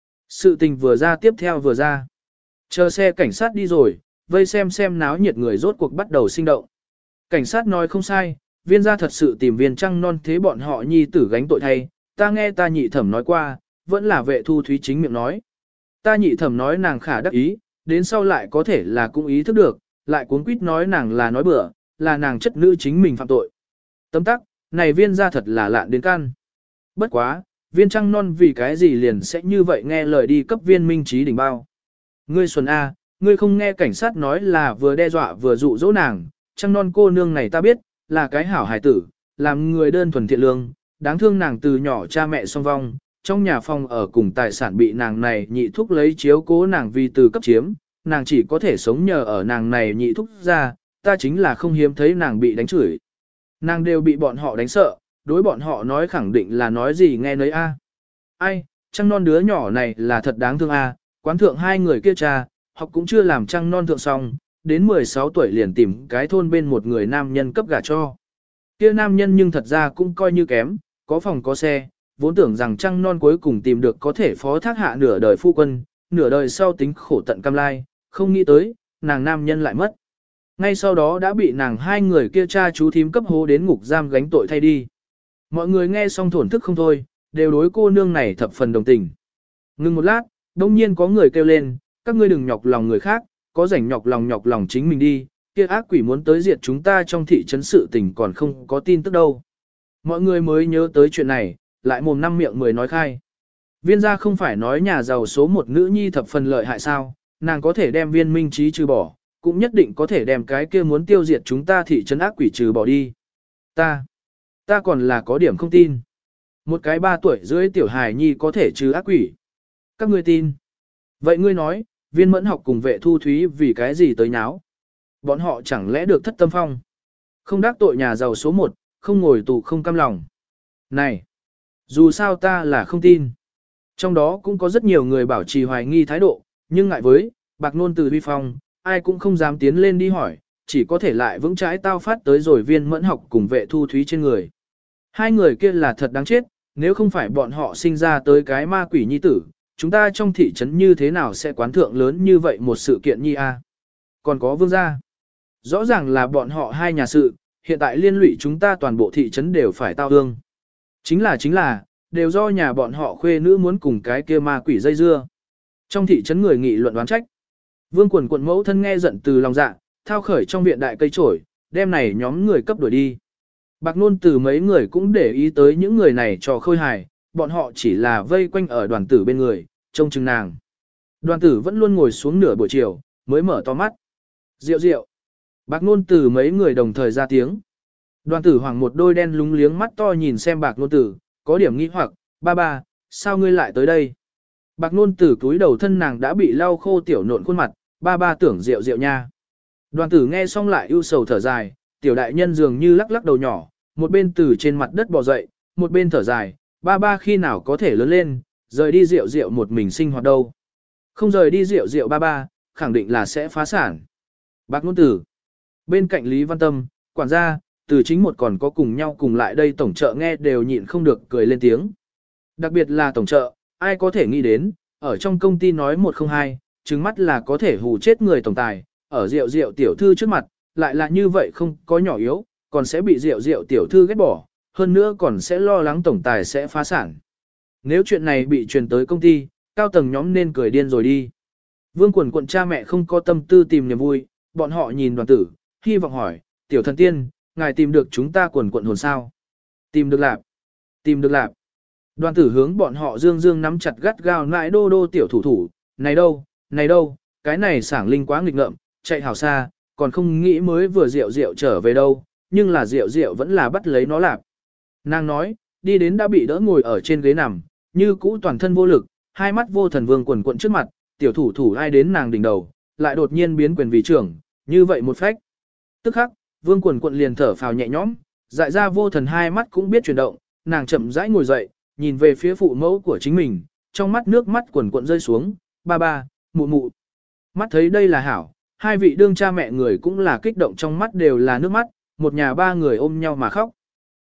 Sự tình vừa ra tiếp theo vừa ra. Chờ xe cảnh sát đi rồi, vây xem xem náo nhiệt người rốt cuộc bắt đầu sinh động. Cảnh sát nói không sai, viên gia thật sự tìm viên trăng non thế bọn họ nhi tử gánh tội thay, ta nghe ta nhị thẩm nói qua, vẫn là vệ thu thúy chính miệng nói. Ta nhị thẩm nói nàng khả đắc ý, đến sau lại có thể là cũng ý thức được, lại cuống quýt nói nàng là nói bừa, là nàng chất nữ chính mình phạm tội. Tấm tắc, này viên gia thật là lạn đến căn. Bất quá, viên trăng non vì cái gì liền sẽ như vậy nghe lời đi cấp viên minh trí đỉnh bao. Ngươi Xuân A, ngươi không nghe cảnh sát nói là vừa đe dọa vừa dụ dỗ nàng, trăng non cô nương này ta biết, là cái hảo hài tử, làm người đơn thuần thiện lương, đáng thương nàng từ nhỏ cha mẹ song vong, trong nhà phòng ở cùng tài sản bị nàng này nhị thúc lấy chiếu cố nàng vì từ cấp chiếm, nàng chỉ có thể sống nhờ ở nàng này nhị thúc ra, ta chính là không hiếm thấy nàng bị đánh chửi. Nàng đều bị bọn họ đánh sợ, đối bọn họ nói khẳng định là nói gì nghe nấy a. Ai, trăng non đứa nhỏ này là thật đáng thương a, quán thượng hai người kia cha, học cũng chưa làm trăng non thượng xong, đến mười sáu tuổi liền tìm cái thôn bên một người nam nhân cấp gả cho. Kia nam nhân nhưng thật ra cũng coi như kém, có phòng có xe, vốn tưởng rằng trăng non cuối cùng tìm được có thể phó thác hạ nửa đời phu quân, nửa đời sau tính khổ tận cam lai, không nghĩ tới, nàng nam nhân lại mất. Ngay sau đó đã bị nàng hai người kia cha chú thím cấp hố đến ngục giam gánh tội thay đi. Mọi người nghe xong thổn thức không thôi, đều đối cô nương này thập phần đồng tình. Ngừng một lát, đông nhiên có người kêu lên, các ngươi đừng nhọc lòng người khác, có rảnh nhọc lòng nhọc lòng chính mình đi, kia ác quỷ muốn tới diệt chúng ta trong thị trấn sự tình còn không có tin tức đâu. Mọi người mới nhớ tới chuyện này, lại mồm năm miệng mười nói khai. Viên gia không phải nói nhà giàu số một nữ nhi thập phần lợi hại sao, nàng có thể đem viên minh trí trừ bỏ, cũng nhất định có thể đem cái kia muốn tiêu diệt chúng ta thị trấn ác quỷ trừ bỏ đi. Ta, ta còn là có điểm không tin. Một cái ba tuổi dưới tiểu hài nhi có thể trừ ác quỷ. Các ngươi tin. Vậy ngươi nói, viên mẫn học cùng vệ thu thúy vì cái gì tới nháo? Bọn họ chẳng lẽ được thất tâm phong? Không đắc tội nhà giàu số một, không ngồi tù không cam lòng. Này, dù sao ta là không tin. Trong đó cũng có rất nhiều người bảo trì hoài nghi thái độ, nhưng ngại với, bạc nôn từ vi phong, ai cũng không dám tiến lên đi hỏi, chỉ có thể lại vững trái tao phát tới rồi viên mẫn học cùng vệ thu thúy trên người. Hai người kia là thật đáng chết, nếu không phải bọn họ sinh ra tới cái ma quỷ nhi tử, chúng ta trong thị trấn như thế nào sẽ quán thượng lớn như vậy một sự kiện nhi a? Còn có vương gia. Rõ ràng là bọn họ hai nhà sự, hiện tại liên lụy chúng ta toàn bộ thị trấn đều phải tao ương. Chính là chính là, đều do nhà bọn họ khuê nữ muốn cùng cái kia ma quỷ dây dưa. Trong thị trấn người nghị luận đoán trách. Vương quần quận mẫu thân nghe giận từ lòng dạ, thao khởi trong viện đại cây trổi, đem này nhóm người cấp đuổi đi. Bạc nôn từ mấy người cũng để ý tới những người này cho khôi hài, bọn họ chỉ là vây quanh ở đoàn tử bên người, trông chừng nàng. Đoàn tử vẫn luôn ngồi xuống nửa buổi chiều, mới mở to mắt. Rượu rượu. Bạc nôn từ mấy người đồng thời ra tiếng. Đoàn tử hoàng một đôi đen lúng liếng mắt to nhìn xem bạc nôn tử, có điểm nghi hoặc, ba ba, sao ngươi lại tới đây? Bạc nôn tử túi đầu thân nàng đã bị lau khô tiểu nộn khuôn mặt, ba ba tưởng rượu rượu nha. Đoàn tử nghe xong lại ưu sầu thở dài, tiểu đại nhân dường như lắc lắc đầu nhỏ, một bên từ trên mặt đất bò dậy, một bên thở dài, ba ba khi nào có thể lớn lên, rời đi rượu rượu một mình sinh hoạt đâu. Không rời đi rượu rượu ba ba, khẳng định là sẽ phá sản. Bạc nôn tử. Bên cạnh Lý Văn Tâm, quản gia, từ chính một còn có cùng nhau cùng lại đây tổng trợ nghe đều nhịn không được cười lên tiếng. Đặc biệt là tổng trợ, ai có thể nghĩ đến, ở trong công ty nói một không hai, trừng mắt là có thể hù chết người tổng tài, ở rượu rượu tiểu thư trước mặt, lại là như vậy không có nhỏ yếu, còn sẽ bị rượu rượu tiểu thư ghét bỏ, hơn nữa còn sẽ lo lắng tổng tài sẽ phá sản. Nếu chuyện này bị truyền tới công ty, cao tầng nhóm nên cười điên rồi đi. Vương quần quận cha mẹ không có tâm tư tìm niềm vui, bọn họ nhìn đoàn tử, hy vọng hỏi, tiểu thần tiên, ngài tìm được chúng ta quần quận hồn sao? Tìm được lạp, tìm được lạp. Đoàn tử hướng bọn họ dương dương nắm chặt gắt gao nãi đô đô tiểu thủ thủ, này đâu, này đâu, cái này sảng linh quá nghịch ngợm, chạy hào xa, còn không nghĩ mới vừa rượu rượu trở về đâu, nhưng là rượu rượu vẫn là bắt lấy nó lạp. Nàng nói, đi đến đã bị đỡ ngồi ở trên ghế nằm, như cũ toàn thân vô lực, hai mắt vô thần vương quần quận trước mặt, tiểu thủ thủ ai đến nàng đỉnh đầu, lại đột nhiên biến quyền vì trưởng, như vậy một phách. Tức khắc, vương quần quận liền thở phào nhẹ nhõm, dại ra vô thần hai mắt cũng biết chuyển động, nàng chậm rãi ngồi dậy, nhìn về phía phụ mẫu của chính mình, trong mắt nước mắt quần quận rơi xuống, ba ba, mụ mụ. Mắt thấy đây là hảo, hai vị đương cha mẹ người cũng là kích động trong mắt đều là nước mắt, một nhà ba người ôm nhau mà khóc.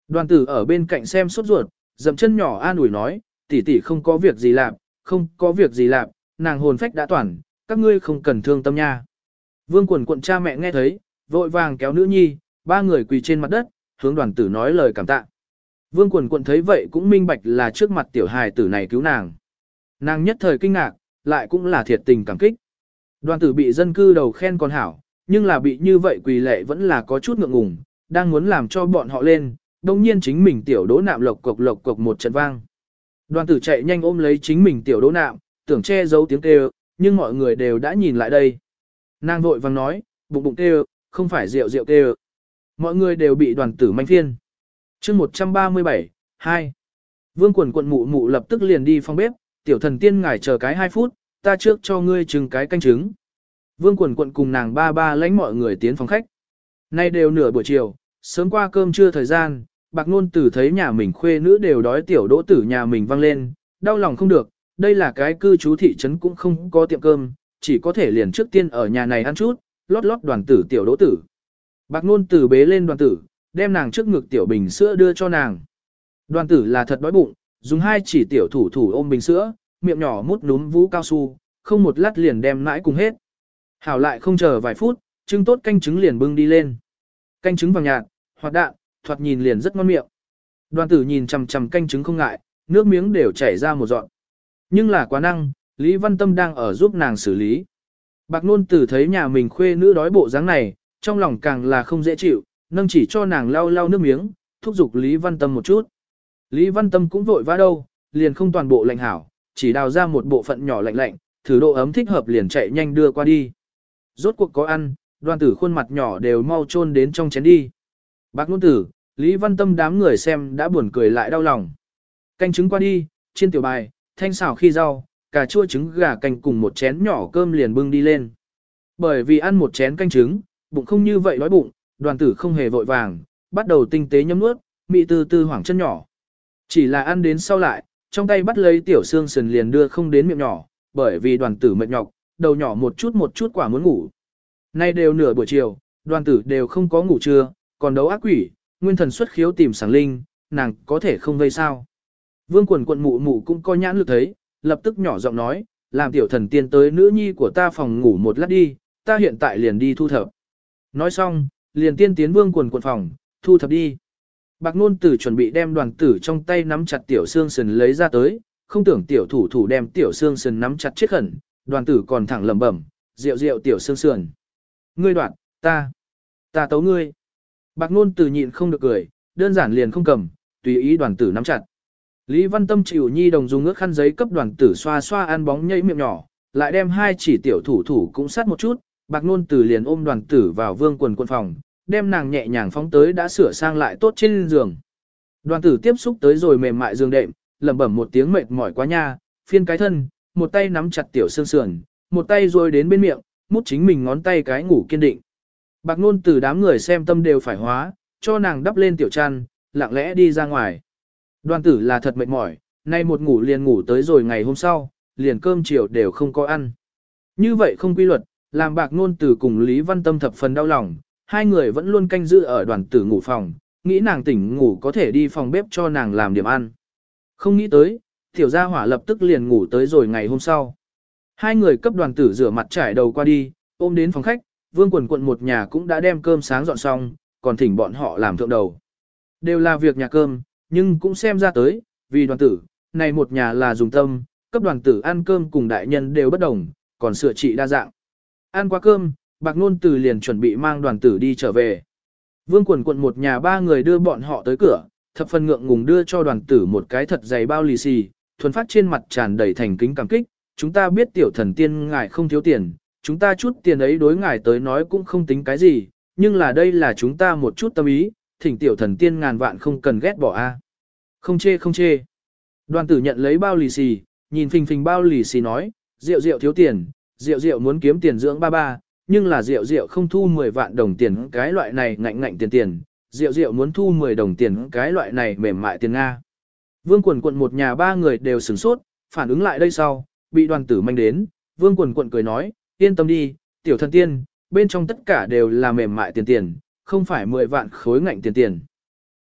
Đoàn tử ở bên cạnh xem sốt ruột, dậm chân nhỏ an ủi nói, tỷ tỷ không có việc gì làm, không có việc gì làm, nàng hồn phách đã toàn, các ngươi không cần thương tâm nha. Vương Quần Quận cha mẹ nghe thấy, vội vàng kéo nữ nhi, ba người quỳ trên mặt đất, hướng đoàn tử nói lời cảm tạ. Vương Quần Quận thấy vậy cũng minh bạch là trước mặt tiểu hài tử này cứu nàng. Nàng nhất thời kinh ngạc, lại cũng là thiệt tình cảm kích. Đoàn tử bị dân cư đầu khen còn hảo, nhưng là bị như vậy quỳ lệ vẫn là có chút ngượng ngùng, đang muốn làm cho bọn họ lên, đồng nhiên chính mình tiểu đỗ nạm lộc cộc lộc cộc một trận vang. Đoàn tử chạy nhanh ôm lấy chính mình tiểu đỗ nạm, tưởng che giấu tiếng kêu, nhưng mọi người đều đã nhìn lại đây. Nàng vội vàng nói, bụng bụng kêu, không phải rượu rượu kêu. Mọi người đều bị đoàn tử manh phiên. chương một trăm ba mươi bảy, hai. Vương Quần Quận mụ mụ lập tức liền đi phòng bếp, tiểu thần tiên ngài chờ cái hai phút, ta trước cho ngươi trừng cái canh trứng. Vương Quần Quận cùng nàng ba ba lãnh mọi người tiến phòng khách. Nay đều nửa buổi chiều, sớm qua cơm trưa thời gian, Bạc Nôn Tử thấy nhà mình khuê nữ đều đói tiểu đỗ tử nhà mình văng lên, đau lòng không được, đây là cái cư trú thị trấn cũng không có tiệm cơm, chỉ có thể liền trước tiên ở nhà này ăn chút, lót lót đoàn tử tiểu đỗ tử. Bạc Nôn Tử bế lên đoàn tử, đem nàng trước ngực tiểu bình sữa đưa cho nàng. Đoàn tử là thật đói bụng, dùng hai chỉ tiểu thủ thủ ôm bình sữa, miệng nhỏ mút núm vũ cao su, không một lát liền đem nãi cùng hết. Hảo lại không chờ vài phút, trưng tốt canh trứng liền bưng đi lên. Canh trứng vàng nhạt, hoạt đạn, thoạt nhìn liền rất ngon miệng. Đoàn tử nhìn chằm chằm canh trứng không ngại, nước miếng đều chảy ra một dọn. Nhưng là quá năng, Lý Văn Tâm đang ở giúp nàng xử lý. Bạc Nôn Tử thấy nhà mình khuê nữ đói bộ dáng này, trong lòng càng là không dễ chịu, nâng chỉ cho nàng lau lau nước miếng, thúc giục Lý Văn Tâm một chút. Lý Văn Tâm cũng vội vã đâu, liền không toàn bộ lạnh hảo, chỉ đào ra một bộ phận nhỏ lạnh lạnh, thử độ ấm thích hợp liền chạy nhanh đưa qua đi. Rốt cuộc có ăn, đoàn tử khuôn mặt nhỏ đều mau chôn đến trong chén đi. Bạc Nôn Tử, Lý Văn Tâm đám người xem đã buồn cười lại đau lòng. Canh trứng qua đi, chiên tiểu bài, thanh xào khi rau, cà chua trứng gà canh cùng một chén nhỏ cơm liền bưng đi lên. Bởi vì ăn một chén canh trứng, bụng không như vậy đói bụng, đoàn tử không hề vội vàng, bắt đầu tinh tế nhấm nuốt, mị từ từ hoảng chân nhỏ. Chỉ là ăn đến sau lại, trong tay bắt lấy tiểu xương sườn liền đưa không đến miệng nhỏ, bởi vì đoàn tử mệt nhọc, đầu nhỏ một chút một chút quả muốn ngủ. Nay đều nửa buổi chiều, đoàn tử đều không có ngủ trưa, còn đấu ác quỷ, nguyên thần xuất khiếu tìm sáng linh, nàng có thể không vây sao. Vương Quần Quận mụ mụ cũng coi nhãn lực thấy, lập tức nhỏ giọng nói, làm tiểu thần tiên tới nữ nhi của ta phòng ngủ một lát đi, ta hiện tại liền đi thu thập. Nói xong, liền tiên tiến Vương Quần Quận phòng, thu thập đi. Bạc Nôn Tử chuẩn bị đem đoàn tử trong tay nắm chặt tiểu xương sườn lấy ra tới, không tưởng tiểu thủ thủ đem tiểu xương sườn nắm chặt chết khẩn, đoàn tử còn thẳng lẩm bẩm, rượu rượu tiểu xương sườn. Ngươi đoạn, ta, ta tấu ngươi. Bạc Nôn Tử nhịn không được cười, đơn giản liền không cầm, tùy ý đoàn tử nắm chặt. Lý Văn Tâm chịu nhi đồng dùng ước khăn giấy cấp đoàn tử xoa xoa ăn bóng nhây miệng nhỏ, lại đem hai chỉ tiểu thủ thủ cũng sát một chút, Bạc Nôn Tử liền ôm đoàn tử vào Vương Quần Quận phòng, đem nàng nhẹ nhàng phóng tới đã sửa sang lại tốt trên giường. Đoàn tử tiếp xúc tới rồi mềm mại giường đệm, lẩm bẩm một tiếng mệt mỏi quá nha, phiên cái thân, một tay nắm chặt tiểu xương sườn, một tay rồi đến bên miệng, mút chính mình ngón tay cái ngủ kiên định. Bạc Nôn Tử đám người xem tâm đều phải hóa, cho nàng đắp lên tiểu chăn, lặng lẽ đi ra ngoài. Đoàn tử là thật mệt mỏi, nay một ngủ liền ngủ tới rồi ngày hôm sau, liền cơm chiều đều không có ăn. Như vậy không quy luật, làm Bạc Nôn Tử cùng Lý Văn Tâm thập phần đau lòng, hai người vẫn luôn canh giữ ở đoàn tử ngủ phòng, nghĩ nàng tỉnh ngủ có thể đi phòng bếp cho nàng làm điểm ăn. Không nghĩ tới, tiểu gia hỏa lập tức liền ngủ tới rồi ngày hôm sau. Hai người cấp đoàn tử rửa mặt trải đầu qua đi, ôm đến phòng khách, Vương Quần Quận một nhà cũng đã đem cơm sáng dọn xong, còn thỉnh bọn họ làm thượng đầu. Đều là việc nhà cơm, nhưng cũng xem ra tới, vì đoàn tử, này một nhà là dùng tâm, cấp đoàn tử ăn cơm cùng đại nhân đều bất đồng, còn sửa trị đa dạng. Ăn qua cơm, Bạc Nôn Tử liền chuẩn bị mang đoàn tử đi trở về. Vương Quần Quận một nhà ba người đưa bọn họ tới cửa, thập phần ngượng ngùng đưa cho đoàn tử một cái thật dày bao lì xì, thuần phát trên mặt tràn đầy thành kính cảm kích. Chúng ta biết tiểu thần tiên ngài không thiếu tiền, chúng ta chút tiền ấy đối ngài tới nói cũng không tính cái gì, nhưng là đây là chúng ta một chút tâm ý, thỉnh tiểu thần tiên ngàn vạn không cần ghét bỏ a. Không chê không chê. Đoàn tử nhận lấy bao lì xì, nhìn phình phình bao lì xì nói, rượu rượu thiếu tiền, rượu rượu muốn kiếm tiền dưỡng ba ba, nhưng là rượu rượu không thu mười vạn đồng tiền cái loại này ngạnh ngạnh tiền tiền, rượu rượu muốn thu mười đồng tiền cái loại này mềm mại tiền Nga. Vương Quần Quận một nhà ba người đều sửng sốt, phản ứng lại đây sau, bị đoàn tử manh đến, Vương Quần Quận cười nói, yên tâm đi, tiểu thần tiên, bên trong tất cả đều là mềm mại tiền tiền, không phải mười vạn khối ngạnh tiền tiền.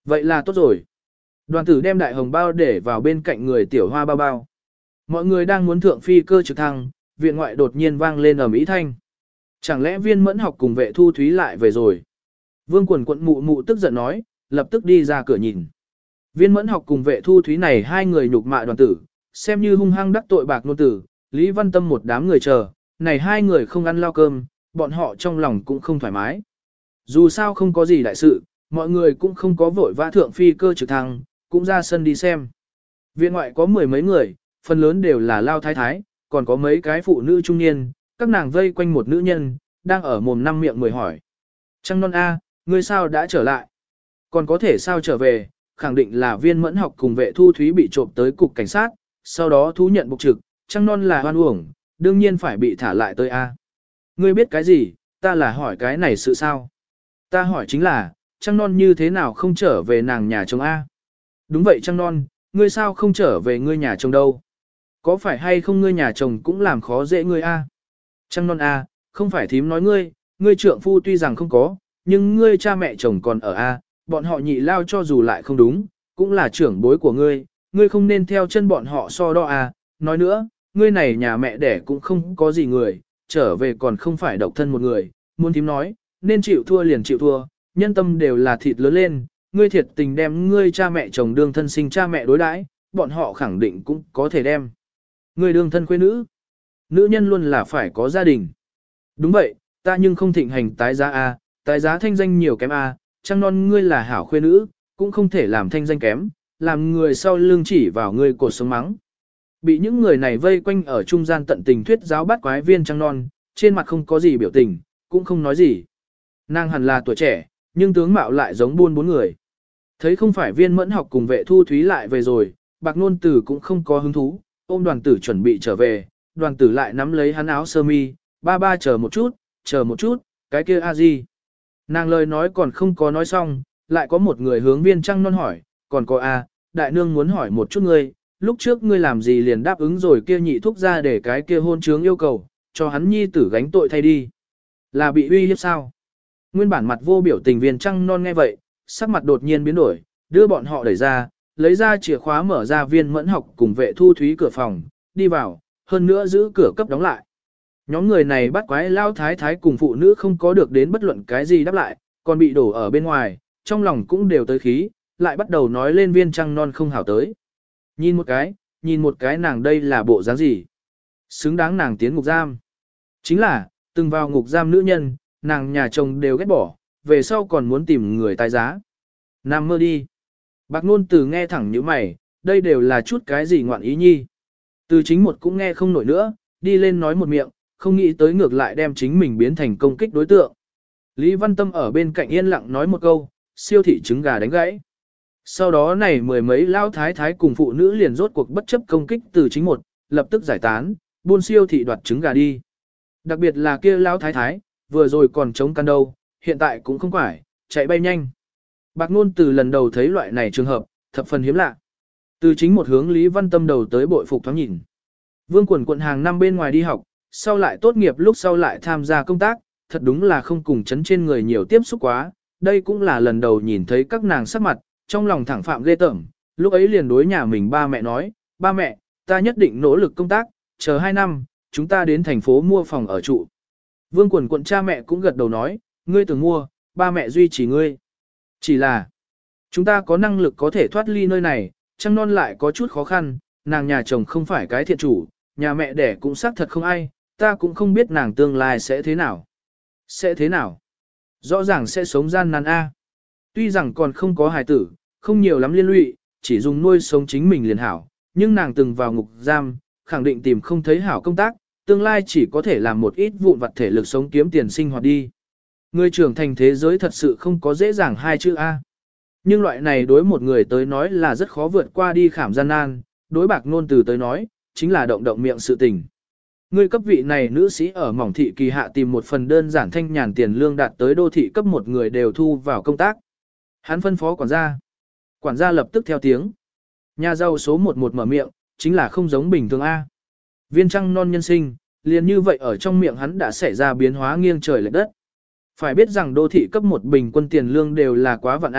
Vậy là tốt rồi. Đoàn tử đem đại hồng bao để vào bên cạnh người tiểu hoa bao bao. Mọi người đang muốn thượng phi cơ trực thăng, viện ngoại đột nhiên vang lên ở mỹ thanh. Chẳng lẽ viên mẫn học cùng vệ thu thúy lại về rồi? Vương quần quận mụ mụ tức giận nói, lập tức đi ra cửa nhìn. Viên mẫn học cùng vệ thu thúy này hai người nhục mạ đoàn tử, xem như hung hăng đắc tội bạc nôn tử, Lý Văn Tâm một đám người chờ, này hai người không ăn lao cơm, bọn họ trong lòng cũng không thoải mái. Dù sao không có gì đại sự, mọi người cũng không có vội vã thượng phi cơ trực thăng, cũng ra sân đi xem. Viện ngoại có mười mấy người, phần lớn đều là lao thái thái, còn có mấy cái phụ nữ trung niên, các nàng vây quanh một nữ nhân, đang ở mồm năm miệng mười hỏi. Trăng non A, ngươi sao đã trở lại? Còn có thể sao trở về, khẳng định là viên mẫn học cùng vệ thu thúy bị trộm tới cục cảnh sát, sau đó thú nhận bục trực, trăng non là hoan uổng, đương nhiên phải bị thả lại tới A. Ngươi biết cái gì, ta là hỏi cái này sự sao? Ta hỏi chính là, trăng non như thế nào không trở về nàng nhà chồng A? Đúng vậy trăng non, ngươi sao không trở về ngươi nhà chồng đâu? Có phải hay không ngươi nhà chồng cũng làm khó dễ ngươi A? Trăng non A, không phải thím nói ngươi, ngươi trượng phu tuy rằng không có, nhưng ngươi cha mẹ chồng còn ở A, bọn họ nhị lao cho dù lại không đúng, cũng là trưởng bối của ngươi, ngươi không nên theo chân bọn họ so đo A. Nói nữa, ngươi này nhà mẹ đẻ cũng không có gì người, trở về còn không phải độc thân một người, muốn thím nói, nên chịu thua liền chịu thua, nhân tâm đều là thịt lớn lên, ngươi thiệt tình đem ngươi cha mẹ chồng đương thân sinh cha mẹ đối đãi, bọn họ khẳng định cũng có thể đem. Ngươi đương thân quê nữ, nữ nhân luôn là phải có gia đình. Đúng vậy, ta nhưng không thịnh hành tái giá A, tái giá thanh danh nhiều kém A, trăng non ngươi là hảo khuê nữ, cũng không thể làm thanh danh kém, làm người sau lưng chỉ vào ngươi cột sống mắng. Bị những người này vây quanh ở trung gian tận tình thuyết giáo bắt quái viên trăng non, trên mặt không có gì biểu tình, cũng không nói gì. Nàng hẳn là tuổi trẻ, nhưng tướng mạo lại giống buôn bốn người. Thấy không phải viên mẫn học cùng vệ thu thúy lại về rồi, bạc nôn tử cũng không có hứng thú, ôm đoàn tử chuẩn bị trở về, đoàn tử lại nắm lấy hắn áo sơ mi, ba ba chờ một chút, chờ một chút, cái kia a gì. Nàng lời nói còn không có nói xong, lại có một người hướng viên trăng non hỏi, còn có a, đại nương muốn hỏi một chút ngươi, lúc trước ngươi làm gì liền đáp ứng rồi kia nhị thúc ra để cái kia hôn trướng yêu cầu, cho hắn nhi tử gánh tội thay đi. Là bị uy hiếp sao? Nguyên bản mặt vô biểu tình viên trăng non nghe vậy, sắc mặt đột nhiên biến đổi, đưa bọn họ đẩy ra, lấy ra chìa khóa mở ra viên mẫn học cùng vệ thu thúy cửa phòng, đi vào, hơn nữa giữ cửa cấp đóng lại. Nhóm người này bắt quái lao thái thái cùng phụ nữ không có được đến bất luận cái gì đáp lại, còn bị đổ ở bên ngoài, trong lòng cũng đều tới khí, lại bắt đầu nói lên viên trăng non không hảo tới. Nhìn một cái, nhìn một cái nàng đây là bộ dáng gì? Xứng đáng nàng tiến ngục giam. Chính là, từng vào ngục giam nữ nhân, nàng nhà chồng đều ghét bỏ, về sau còn muốn tìm người tài giá. Nam mơ đi. Bạc nôn từ nghe thẳng như mày, đây đều là chút cái gì ngoạn ý nhi. Từ chính một cũng nghe không nổi nữa, đi lên nói một miệng, không nghĩ tới ngược lại đem chính mình biến thành công kích đối tượng. Lý Văn Tâm ở bên cạnh yên lặng nói một câu, siêu thị trứng gà đánh gãy. Sau đó này mười mấy lao thái thái cùng phụ nữ liền rốt cuộc bất chấp công kích từ chính một, lập tức giải tán, buôn siêu thị đoạt trứng gà đi. Đặc biệt là kia lao thái thái, vừa rồi còn chống căn đâu, hiện tại cũng không phải, chạy bay nhanh. Bạc nôn từ lần đầu thấy loại này trường hợp, thập phần hiếm lạ. Từ chính một hướng Lý Văn Tâm đầu tới bội phục thoáng nhìn. Vương quần quận hàng năm bên ngoài đi học, sau lại tốt nghiệp lúc sau lại tham gia công tác, thật đúng là không cùng chấn trên người nhiều tiếp xúc quá, đây cũng là lần đầu nhìn thấy các nàng sắc mặt, trong lòng thẳng phạm ghê tởm, lúc ấy liền đối nhà mình ba mẹ nói, ba mẹ, ta nhất định nỗ lực công tác, chờ hai năm, chúng ta đến thành phố mua phòng ở trụ. Vương quần quận cha mẹ cũng gật đầu nói, ngươi tưởng mua, ba mẹ duy trì ngươi. Chỉ là, chúng ta có năng lực có thể thoát ly nơi này, trăng non lại có chút khó khăn, nàng nhà chồng không phải cái thiện chủ, nhà mẹ đẻ cũng xác thật không ai, ta cũng không biết nàng tương lai sẽ thế nào. Sẽ thế nào? Rõ ràng sẽ sống gian nan A. Tuy rằng còn không có hài tử, không nhiều lắm liên lụy, chỉ dùng nuôi sống chính mình liền hảo, nhưng nàng từng vào ngục giam, khẳng định tìm không thấy hảo công tác, tương lai chỉ có thể làm một ít vụn vặt thể lực sống kiếm tiền sinh hoạt đi. Người trưởng thành thế giới thật sự không có dễ dàng hai chữ A. Nhưng loại này đối một người tới nói là rất khó vượt qua đi khảm gian nan, đối bạc nôn từ tới nói, chính là động động miệng sự tình. Người cấp vị này nữ sĩ ở mỏng thị kỳ hạ tìm một phần đơn giản thanh nhàn tiền lương đạt tới đô thị cấp một người đều thu vào công tác. Hắn phân phó quản gia. Quản gia lập tức theo tiếng. Nhà giàu số một một mở miệng, chính là không giống bình thường A. Viên trăng non nhân sinh, liền như vậy ở trong miệng hắn đã xảy ra biến hóa nghiêng trời lệch đất. Phải biết rằng đô thị cấp một bình quân tiền lương đều là quá vạn A,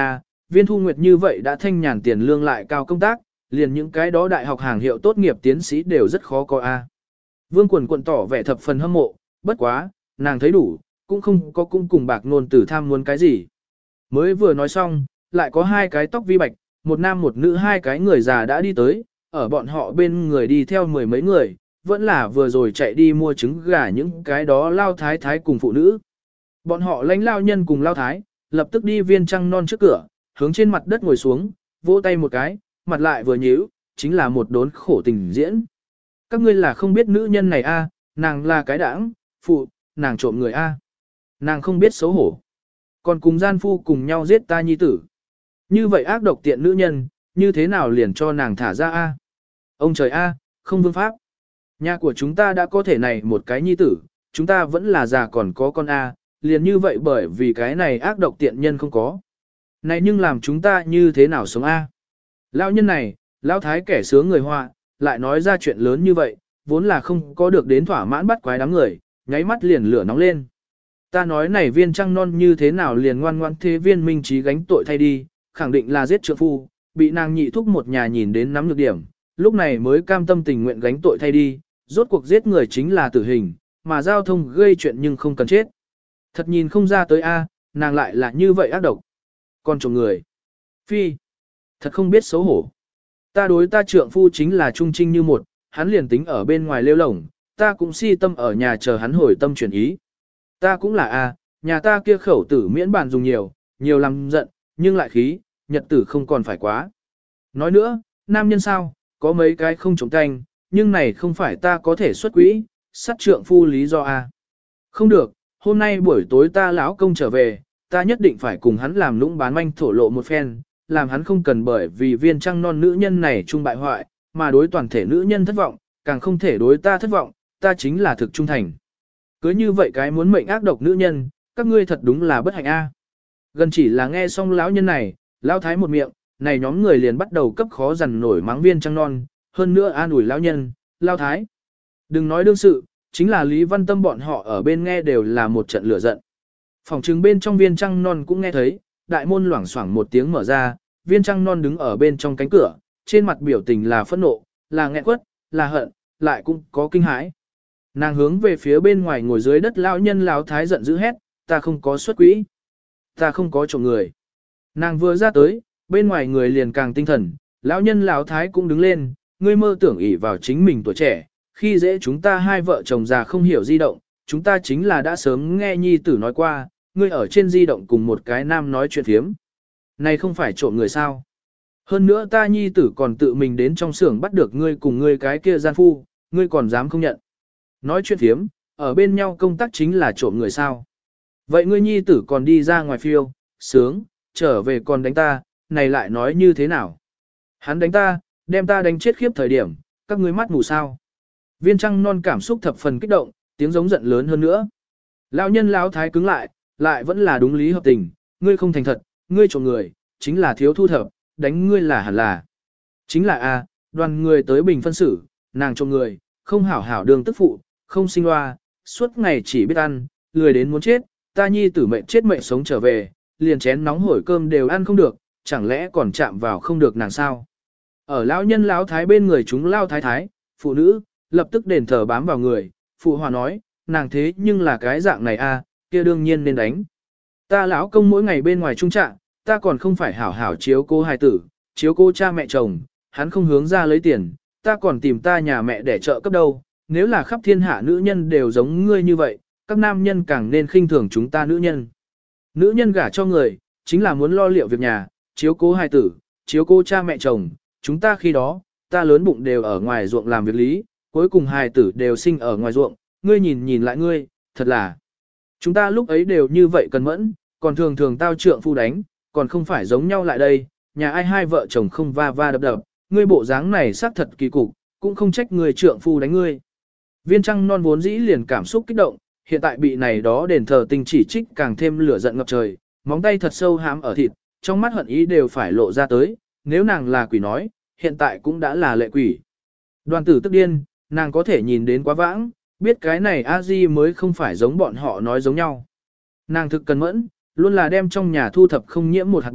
Viên Thu Nguyệt như vậy đã thanh nhàn tiền lương lại cao công tác, liền những cái đó đại học hàng hiệu tốt nghiệp tiến sĩ đều rất khó có a. Vương Quần Quần tỏ vẻ thập phần hâm mộ, bất quá, nàng thấy đủ, cũng không có cung cùng bạc nôn tử tham muốn cái gì. Mới vừa nói xong, lại có hai cái tóc vi bạch, một nam một nữ hai cái người già đã đi tới, ở bọn họ bên người đi theo mười mấy người, vẫn là vừa rồi chạy đi mua trứng gà những cái đó lao thái thái cùng phụ nữ. Bọn họ lãnh lao nhân cùng lao thái, lập tức đi viên trăng non trước cửa, hướng trên mặt đất ngồi xuống, vỗ tay một cái, mặt lại vừa nhíu, chính là một đốn khổ tình diễn. Các ngươi là không biết nữ nhân này a, nàng là cái đảng, phụ, nàng trộm người a. Nàng không biết xấu hổ. Còn cùng gian phu cùng nhau giết ta nhi tử. Như vậy ác độc tiện nữ nhân, như thế nào liền cho nàng thả ra a? Ông trời a, không vương pháp. Nhà của chúng ta đã có thể này một cái nhi tử, chúng ta vẫn là già còn có con a, liền như vậy bởi vì cái này ác độc tiện nhân không có. Này nhưng làm chúng ta như thế nào sống a? Lão nhân này, lão thái kẻ sướng người họa, lại nói ra chuyện lớn như vậy, vốn là không có được đến thỏa mãn bắt quái đám người, nháy mắt liền lửa nóng lên. Ta nói này viên trăng non như thế nào liền ngoan ngoãn thế viên minh trí gánh tội thay đi, khẳng định là giết trượng phu, bị nàng nhị thúc một nhà nhìn đến nắm nhược điểm, lúc này mới cam tâm tình nguyện gánh tội thay đi, rốt cuộc giết người chính là tử hình, mà giao thông gây chuyện nhưng không cần chết. Thật nhìn không ra tới a, nàng lại là như vậy ác độc. Con chồng người. Phi. Thật không biết xấu hổ. Ta đối ta trượng phu chính là trung trinh như một, hắn liền tính ở bên ngoài lêu lổng, ta cũng si tâm ở nhà chờ hắn hồi tâm chuyển ý. Ta cũng là a, nhà ta kia khẩu tử miễn bàn dùng nhiều, nhiều làm giận, nhưng lại khí, nhật tử không còn phải quá. Nói nữa, nam nhân sao, có mấy cái không trộm canh, nhưng này không phải ta có thể xuất quỹ, sát trượng phu lý do a. Không được, hôm nay buổi tối ta lão công trở về, ta nhất định phải cùng hắn làm lũng bán manh thổ lộ một phen, làm hắn không cần bởi vì viên trăng non nữ nhân này trung bại hoại, mà đối toàn thể nữ nhân thất vọng, càng không thể đối ta thất vọng, ta chính là thực trung thành. Cưới như vậy cái muốn mệnh ác độc nữ nhân, các ngươi thật đúng là bất hạnh a. Gần chỉ là nghe xong lão nhân này, lão thái một miệng, này nhóm người liền bắt đầu cấp khó dằn nổi mắng viên trăng non, hơn nữa an ủi lão nhân, lão thái. Đừng nói đương sự, chính là Lý Văn Tâm bọn họ ở bên nghe đều là một trận lửa giận. Phòng trừng bên trong viên trăng non cũng nghe thấy, đại môn loảng xoảng một tiếng mở ra, viên trăng non đứng ở bên trong cánh cửa, trên mặt biểu tình là phẫn nộ, là nghẹn quất, là hận, lại cũng có kinh hãi. Nàng hướng về phía bên ngoài ngồi dưới đất lão nhân lão thái giận dữ hét, ta không có xuất quỹ, ta không có trộm người. Nàng vừa ra tới, bên ngoài người liền càng tinh thần, lão nhân lão thái cũng đứng lên, ngươi mơ tưởng ỷ vào chính mình tuổi trẻ, khi dễ chúng ta hai vợ chồng già không hiểu di động, chúng ta chính là đã sớm nghe nhi tử nói qua, ngươi ở trên di động cùng một cái nam nói chuyện thiếm. Này không phải trộm người sao? Hơn nữa ta nhi tử còn tự mình đến trong xưởng bắt được ngươi cùng ngươi cái kia gian phu, ngươi còn dám không nhận. Nói chuyện thiếm, ở bên nhau công tác chính là trộm người sao? Vậy ngươi nhi tử còn đi ra ngoài phiêu, sướng, trở về còn đánh ta, này lại nói như thế nào? Hắn đánh ta, đem ta đánh chết khiếp thời điểm, các ngươi mắt mù sao? Viên trăng non cảm xúc thập phần kích động, tiếng giống giận lớn hơn nữa. Lão nhân lão thái cứng lại, lại vẫn là đúng lý hợp tình, ngươi không thành thật, ngươi trộm người, chính là thiếu thu thập, đánh ngươi là hẳn là. Chính là a, đoàn người tới bình phân xử, nàng trộm người, không hảo hảo đường tức phụ, không sinh loa, suốt ngày chỉ biết ăn, lười đến muốn chết, ta nhi tử mệnh chết mệnh sống trở về, liền chén nóng hổi cơm đều ăn không được, chẳng lẽ còn chạm vào không được nàng sao? Ở lão nhân lão thái bên người chúng lao thái thái, phụ nữ, lập tức đền thờ bám vào người, phụ hòa nói, nàng thế nhưng là cái dạng này a, kia đương nhiên nên đánh. Ta lão công mỗi ngày bên ngoài trung trạng, ta còn không phải hảo hảo chiếu cô hài tử, chiếu cô cha mẹ chồng, hắn không hướng ra lấy tiền, ta còn tìm ta nhà mẹ để trợ cấp đâu, nếu là khắp thiên hạ nữ nhân đều giống ngươi như vậy, các nam nhân càng nên khinh thường chúng ta nữ nhân. Nữ nhân gả cho người, chính là muốn lo liệu việc nhà, chiếu cố hài tử, chiếu cố cha mẹ chồng, chúng ta khi đó, ta lớn bụng đều ở ngoài ruộng làm việc lý, cuối cùng hài tử đều sinh ở ngoài ruộng, ngươi nhìn nhìn lại ngươi, thật là. Chúng ta lúc ấy đều như vậy cần mẫn, còn thường thường tao trượng phu đánh, còn không phải giống nhau lại đây, nhà ai hai vợ chồng không va va đập đập, ngươi bộ dáng này xác thật kỳ cục, cũng không trách người trượng phu đánh ngươi. Viên trăng non vốn dĩ liền cảm xúc kích động, hiện tại bị này đó đền thờ tình chỉ trích càng thêm lửa giận ngập trời, móng tay thật sâu hãm ở thịt, trong mắt hận ý đều phải lộ ra tới, nếu nàng là quỷ nói, hiện tại cũng đã là lệ quỷ. Đoàn tử tức điên, nàng có thể nhìn đến quá vãng, biết cái này a di mới không phải giống bọn họ nói giống nhau. Nàng thực cần mẫn, luôn là đem trong nhà thu thập không nhiễm một hạt bụi,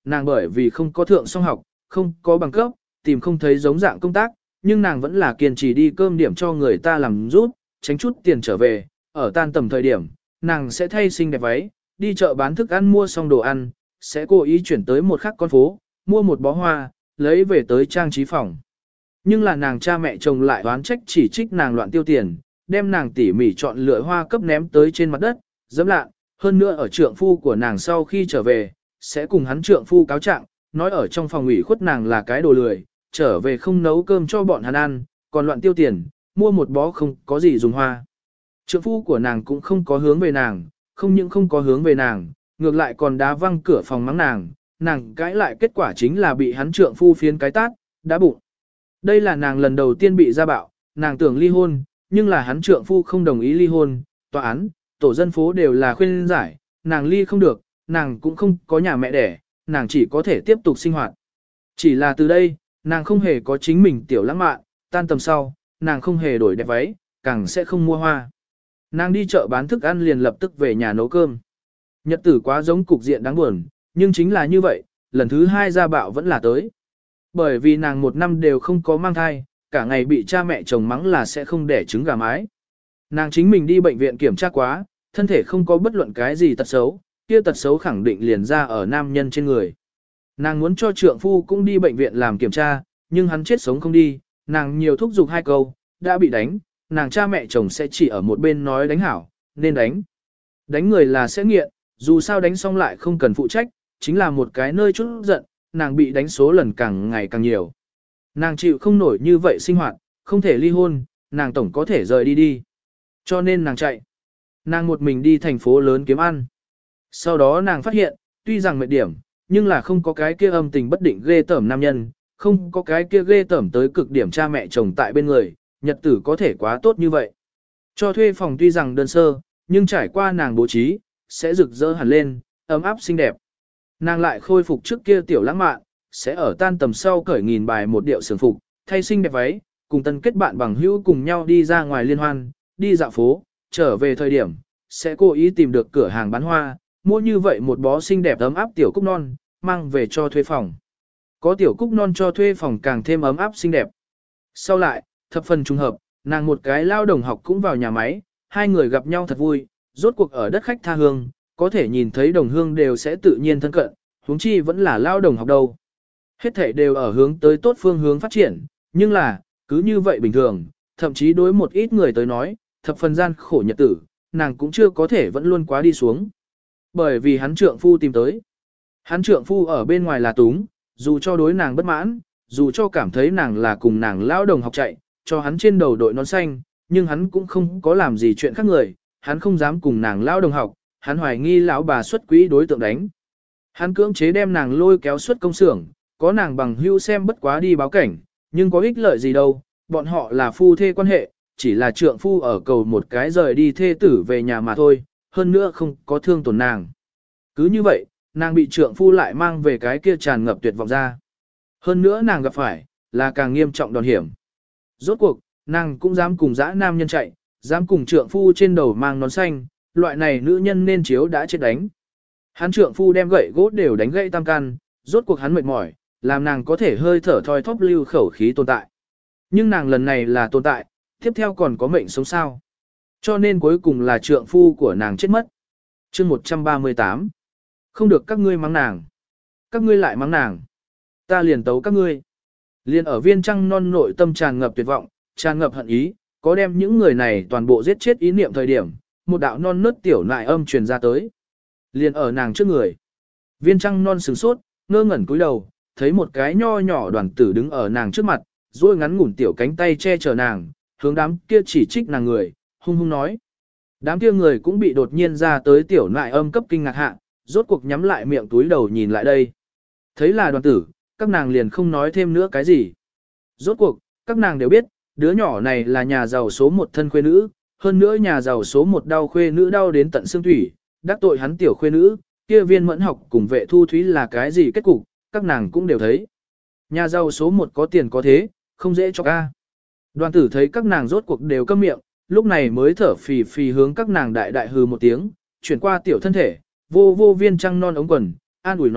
nàng bởi vì không có thượng song học, không có bằng cấp, tìm không thấy giống dạng công tác, nhưng nàng vẫn là kiên trì đi cơm điểm cho người ta làm giúp, tránh chút tiền trở về, ở tan tầm thời điểm, nàng sẽ thay xinh đẹp váy, đi chợ bán thức ăn mua xong đồ ăn, sẽ cố ý chuyển tới một khắc con phố, mua một bó hoa, lấy về tới trang trí phòng. Nhưng là nàng cha mẹ chồng lại oán trách chỉ trích nàng loạn tiêu tiền, đem nàng tỉ mỉ chọn lựa hoa cấp ném tới trên mặt đất, dẫm lạ, hơn nữa ở trượng phu của nàng sau khi trở về, sẽ cùng hắn trượng phu cáo trạng, nói ở trong phòng ủy khuất nàng là cái đồ lười, trở về không nấu cơm cho bọn hắn ăn, còn loạn tiêu tiền, mua một bó không có gì dùng hoa. Trượng phu của nàng cũng không có hướng về nàng, không những không có hướng về nàng, ngược lại còn đá văng cửa phòng mắng nàng, nàng cãi lại kết quả chính là bị hắn trượng phu phiến cái tát, đá bụng. Đây là nàng lần đầu tiên bị gia bạo, nàng tưởng ly hôn, nhưng là hắn trượng phu không đồng ý ly hôn, tòa án, tổ dân phố đều là khuyên giải, nàng ly không được, nàng cũng không có nhà mẹ đẻ, nàng chỉ có thể tiếp tục sinh hoạt. Chỉ là từ đây, nàng không hề có chính mình tiểu lãng mạn, tan tầm sau, nàng không hề đổi đẹp váy, càng sẽ không mua hoa. Nàng đi chợ bán thức ăn liền lập tức về nhà nấu cơm. Nhật tử quá giống cục diện đáng buồn, nhưng chính là như vậy, lần thứ hai gia bạo vẫn là tới. Bởi vì nàng một năm đều không có mang thai, cả ngày bị cha mẹ chồng mắng là sẽ không đẻ trứng gà mái. Nàng chính mình đi bệnh viện kiểm tra quá, thân thể không có bất luận cái gì tật xấu, kia tật xấu khẳng định liền ra ở nam nhân trên người. Nàng muốn cho trượng phu cũng đi bệnh viện làm kiểm tra, nhưng hắn chết sống không đi, nàng nhiều thúc giục hai câu, đã bị đánh, nàng cha mẹ chồng sẽ chỉ ở một bên nói đánh hảo, nên đánh. Đánh người là sẽ nghiện, dù sao đánh xong lại không cần phụ trách, chính là một cái nơi chút giận, nàng bị đánh số lần càng ngày càng nhiều. Nàng chịu không nổi như vậy sinh hoạt, không thể ly hôn, nàng tổng có thể rời đi đi. Cho nên nàng chạy. Nàng một mình đi thành phố lớn kiếm ăn. Sau đó nàng phát hiện, tuy rằng mệt điểm, nhưng là không có cái kia âm tình bất định ghê tởm nam nhân, không có cái kia ghê tởm tới cực điểm cha mẹ chồng tại bên người, nhật tử có thể quá tốt như vậy. Cho thuê phòng tuy rằng đơn sơ, nhưng trải qua nàng bố trí, sẽ rực rỡ hẳn lên, ấm áp xinh đẹp. Nàng lại khôi phục trước kia tiểu lãng mạn, sẽ ở tan tầm sau cởi nghìn bài một điệu sườn phục, thay xinh đẹp váy, cùng tân kết bạn bằng hữu cùng nhau đi ra ngoài liên hoan, đi dạo phố, trở về thời điểm, sẽ cố ý tìm được cửa hàng bán hoa, mua như vậy một bó xinh đẹp ấm áp tiểu cúc non, mang về cho thuê phòng. Có tiểu cúc non cho thuê phòng càng thêm ấm áp xinh đẹp. Sau lại, thập phần trùng hợp, nàng một cái lao đồng học cũng vào nhà máy, hai người gặp nhau thật vui, rốt cuộc ở đất khách tha hương, có thể nhìn thấy đồng hương đều sẽ tự nhiên thân cận, huống chi vẫn là lao đồng học đâu. Hết thể đều ở hướng tới tốt phương hướng phát triển, nhưng là, cứ như vậy bình thường, thậm chí đối một ít người tới nói, thập phần gian khổ nhật tử, nàng cũng chưa có thể vẫn luôn quá đi xuống. Bởi vì hắn trượng phu tìm tới. Hắn trượng phu ở bên ngoài là túng, dù cho đối nàng bất mãn, dù cho cảm thấy nàng là cùng nàng lao đồng học chạy, cho hắn trên đầu đội nón xanh, nhưng hắn cũng không có làm gì chuyện khác người, hắn không dám cùng nàng lao đồng học, hắn hoài nghi lão bà xuất quỹ đối tượng đánh. Hắn cưỡng chế đem nàng lôi kéo xuất công xưởng, có nàng bằng hưu xem bất quá đi báo cảnh, nhưng có ích lợi gì đâu, bọn họ là phu thê quan hệ, chỉ là trượng phu ở cầu một cái rời đi thê tử về nhà mà thôi, hơn nữa không có thương tổn nàng. Cứ như vậy, nàng bị trượng phu lại mang về cái kia tràn ngập tuyệt vọng ra. Hơn nữa nàng gặp phải, là càng nghiêm trọng đòn hiểm. Rốt cuộc, nàng cũng dám cùng dã nam nhân chạy, dám cùng trượng phu trên đầu mang nón xanh, loại này nữ nhân nên chiếu đã chết đánh. Hắn trượng phu đem gậy gỗ đều đánh gãy tam can, rốt cuộc hắn mệt mỏi, làm nàng có thể hơi thở thoi thóp lưu khẩu khí tồn tại. Nhưng nàng lần này là tồn tại, tiếp theo còn có mệnh sống sao. Cho nên cuối cùng là trượng phu của nàng chết mất. Chương một trăm ba mươi tám. Không được các ngươi mắng nàng. Các ngươi lại mắng nàng. Ta liền tấu các ngươi. Liền ở viên trăng non nội tâm tràn ngập tuyệt vọng, tràn ngập hận ý, có đem những người này toàn bộ giết chết ý niệm thời điểm, một đạo non nớt tiểu nại âm truyền ra tới. Liền ở nàng trước người. Viên trăng non sửng sốt, ngơ ngẩn cúi đầu, thấy một cái nho nhỏ đoàn tử đứng ở nàng trước mặt, duỗi ngắn ngủn tiểu cánh tay che chở nàng, hướng đám kia chỉ trích nàng người, hung hung nói. Đám kia người cũng bị đột nhiên ra tới tiểu nại âm cấp kinh ngạc hạ, rốt cuộc nhắm lại miệng túi đầu nhìn lại đây. Thấy là đoàn tử, các nàng liền không nói thêm nữa cái gì. Rốt cuộc, các nàng đều biết, đứa nhỏ này là nhà giàu số một thân khuê nữ, hơn nữa nhà giàu số một đau khuê nữ đau đến tận xương thủy, đắc tội hắn tiểu khuê nữ, kia viên mẫn học cùng vệ thu thúy là cái gì kết cục, các nàng cũng đều thấy. Nhà giàu số một có tiền có thế, không dễ cho ca. Đoàn tử thấy các nàng rốt cuộc đều câm miệng, lúc này mới thở phì phì hướng các nàng đại đại hừ một tiếng, chuyển qua tiểu thân thể, vô vô viên trăng non ống quần, an ủi nói,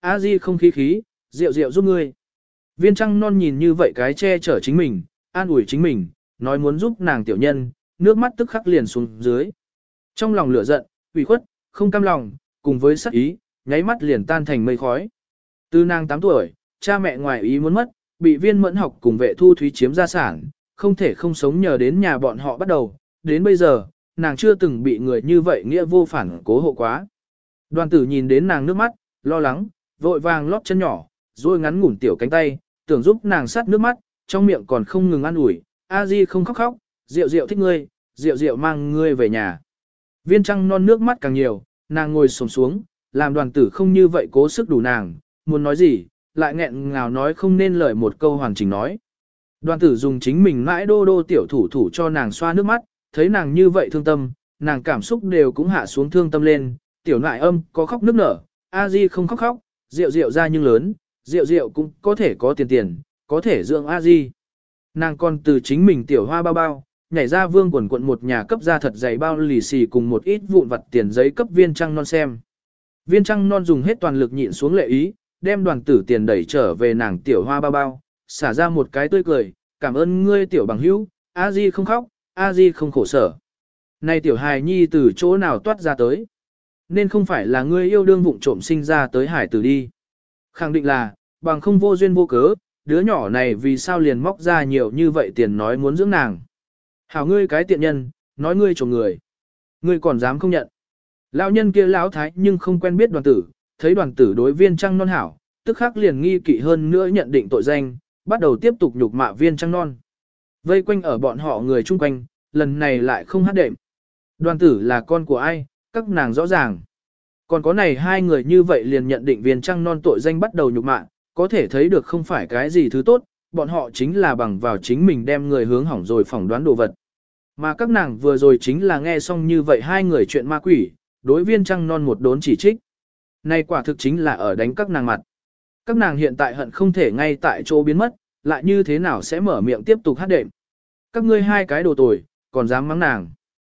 a di không khí khí, rượu rượu giúp ngươi. Viên trăng non nhìn như vậy cái che chở chính mình, an ủi chính mình, nói muốn giúp nàng tiểu nhân, nước mắt tức khắc liền xuống dưới. Trong lòng lửa giận, ủy khuất, không cam lòng, cùng với sắc ý, nháy mắt liền tan thành mây khói. Từ nàng tám tuổi, cha mẹ ngoài ý muốn mất, bị viên mẫn học cùng vệ thu thúy chiếm gia sản, không thể không sống nhờ đến nhà bọn họ bắt đầu, đến bây giờ, nàng chưa từng bị người như vậy nghĩa vô phản cố hộ quá. Đoàn tử nhìn đến nàng nước mắt, lo lắng, vội vàng lót chân nhỏ, rồi ngắn ngủn tiểu cánh tay, tưởng giúp nàng sát nước mắt, trong miệng còn không ngừng ăn ủi, a di không khóc khóc, rượu rượu thích ngươi, rượu rượu mang ngươi về nhà. Viên trăng non nước mắt càng nhiều, nàng ngồi xổm xuống, làm đoàn tử không như vậy cố sức đủ nàng, muốn nói gì, lại nghẹn ngào nói không nên lời một câu hoàn chỉnh nói. Đoàn tử dùng chính mình mãi đô đô tiểu thủ thủ cho nàng xoa nước mắt, thấy nàng như vậy thương tâm, nàng cảm xúc đều cũng hạ xuống thương tâm lên, tiểu nại âm có khóc nức nở, a di không khóc khóc, rượu rượu ra nhưng lớn, rượu rượu cũng có thể có tiền tiền, có thể dưỡng a di. Nàng còn từ chính mình tiểu hoa bao bao, nhảy ra vương quần quận một nhà cấp ra thật dày bao lì xì cùng một ít vụn vặt tiền giấy cấp viên trăng non xem. Viên trăng non dùng hết toàn lực nhịn xuống lệ ý, đem đoàn tử tiền đẩy trở về nàng tiểu hoa bao bao, xả ra một cái tươi cười, cảm ơn ngươi tiểu bằng hữu, a di không khóc, a di không khổ sở. Này tiểu hài nhi từ chỗ nào toát ra tới? Nên không phải là ngươi yêu đương vụng trộm sinh ra tới hải tử đi. Khẳng định là, bằng không vô duyên vô cớ, đứa nhỏ này vì sao liền móc ra nhiều như vậy tiền nói muốn dưỡng nàng. Hảo ngươi cái tiện nhân, nói ngươi trộm người. Ngươi còn dám không nhận. Lão nhân kia lão thái nhưng không quen biết đoàn tử, thấy đoàn tử đối viên trăng non hảo, tức khắc liền nghi kỵ hơn nữa nhận định tội danh, bắt đầu tiếp tục nhục mạ viên trăng non. Vây quanh ở bọn họ người chung quanh, lần này lại không hát đệm. Đoàn tử là con của ai, các nàng rõ ràng. Còn có này hai người như vậy liền nhận định viên trăng non tội danh bắt đầu nhục mạ, có thể thấy được không phải cái gì thứ tốt, bọn họ chính là bằng vào chính mình đem người hướng hỏng rồi phỏng đoán đồ vật. Mà các nàng vừa rồi chính là nghe xong như vậy hai người chuyện ma quỷ, đối viên trăng non một đốn chỉ trích. Này quả thực chính là ở đánh các nàng mặt. Các nàng hiện tại hận không thể ngay tại chỗ biến mất, lại như thế nào sẽ mở miệng tiếp tục hát đệm. Các ngươi hai cái đồ tồi, còn dám mắng nàng.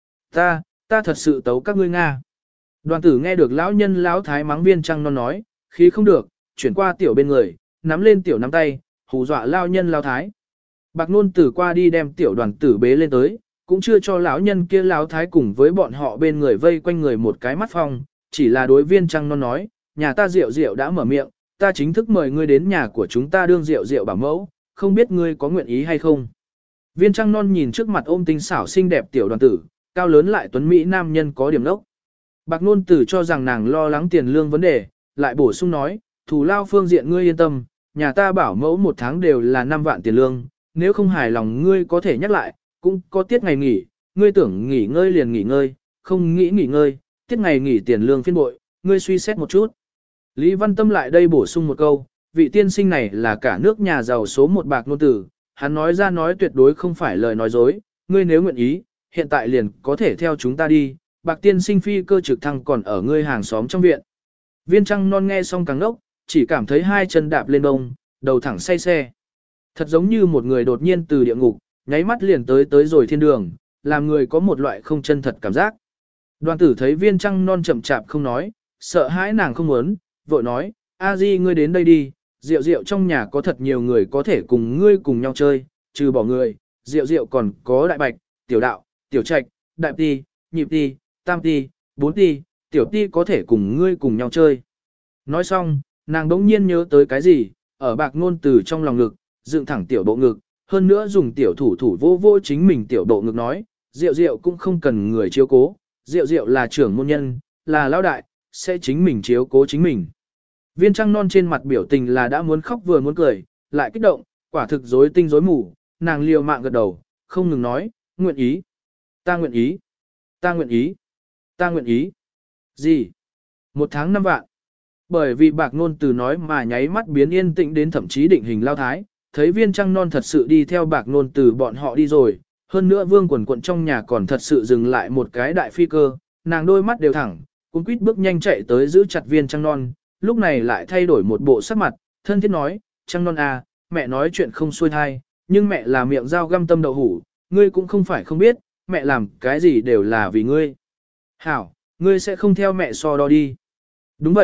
Ta, ta thật sự tấu các ngươi Nga. Đoàn tử nghe được lão nhân lão thái mắng viên trăng non nói, khí không được, chuyển qua tiểu bên người, nắm lên tiểu nắm tay, hù dọa lão nhân lão thái. Bạc nôn tử qua đi đem tiểu đoàn tử bế lên tới, cũng chưa cho lão nhân kia lão thái cùng với bọn họ bên người vây quanh người một cái mắt phong, chỉ là đối viên trăng non nói, nhà ta rượu rượu đã mở miệng, ta chính thức mời ngươi đến nhà của chúng ta đương rượu rượu bảo mẫu, không biết ngươi có nguyện ý hay không. Viên trăng non nhìn trước mặt ôm tinh xảo xinh đẹp tiểu đoàn tử, cao lớn lại tuấn mỹ nam nhân có điểm đốc. Bạc nôn tử cho rằng nàng lo lắng tiền lương vấn đề, lại bổ sung nói, thù lao phương diện ngươi yên tâm, nhà ta bảo mẫu một tháng đều là năm vạn tiền lương, nếu không hài lòng ngươi có thể nhắc lại, cũng có tiết ngày nghỉ, ngươi tưởng nghỉ ngơi liền nghỉ ngơi, không nghĩ nghỉ ngơi, tiết ngày nghỉ tiền lương phiên bội, ngươi suy xét một chút. Lý Văn Tâm lại đây bổ sung một câu, vị tiên sinh này là cả nước nhà giàu số một bạc nôn tử, hắn nói ra nói tuyệt đối không phải lời nói dối, ngươi nếu nguyện ý, hiện tại liền có thể theo chúng ta đi, bạc tiên sinh phi cơ trực thăng còn ở ngươi hàng xóm trong viện. Viên trăng non nghe xong càng ngốc, chỉ cảm thấy hai chân đạp lên bông, đầu thẳng say xe. Thật giống như một người đột nhiên từ địa ngục, nháy mắt liền tới tới rồi thiên đường, làm người có một loại không chân thật cảm giác. Đoàn tử thấy viên trăng non chậm chạp không nói, sợ hãi nàng không muốn, vội nói, a di ngươi đến đây đi, rượu rượu trong nhà có thật nhiều người có thể cùng ngươi cùng nhau chơi, trừ bỏ người, rượu rượu còn có đại bạch, tiểu đạo, tiểu trạch, đại ti, nhịp ti, tam ti, bốn ti, tiểu ti có thể cùng ngươi cùng nhau chơi. Nói xong, nàng đống nhiên nhớ tới cái gì, ở bạc ngôn từ trong lòng ngực, dựng thẳng tiểu bộ ngực, hơn nữa dùng tiểu thủ thủ vô vô chính mình tiểu bộ ngực nói, rượu rượu cũng không cần người chiếu cố, rượu rượu là trưởng môn nhân, là lão đại, sẽ chính mình chiếu cố chính mình. Viên trăng non trên mặt biểu tình là đã muốn khóc vừa muốn cười, lại kích động, quả thực rối tinh rối mù, nàng liều mạng gật đầu, không ngừng nói, nguyện ý, ta nguyện ý, ta nguyện ý, ta nguyện ý. Gì? Một tháng năm vạn. Bởi vì bạc ngôn từ nói mà nháy mắt biến yên tĩnh đến thậm chí định hình lao thái, thấy viên trăng non thật sự đi theo bạc ngôn từ bọn họ đi rồi, hơn nữa vương quần quận trong nhà còn thật sự dừng lại một cái đại phi cơ, nàng đôi mắt đều thẳng, cũng quýt bước nhanh chạy tới giữ chặt viên trăng non, lúc này lại thay đổi một bộ sắc mặt, thân thiết nói, trăng non à, mẹ nói chuyện không xuôi thai, nhưng mẹ là miệng dao găm tâm đậu hủ, ngươi cũng không phải không biết, mẹ làm cái gì đều là vì ngươi. Hảo, ngươi sẽ không theo mẹ so đo đi. Đúng vậy,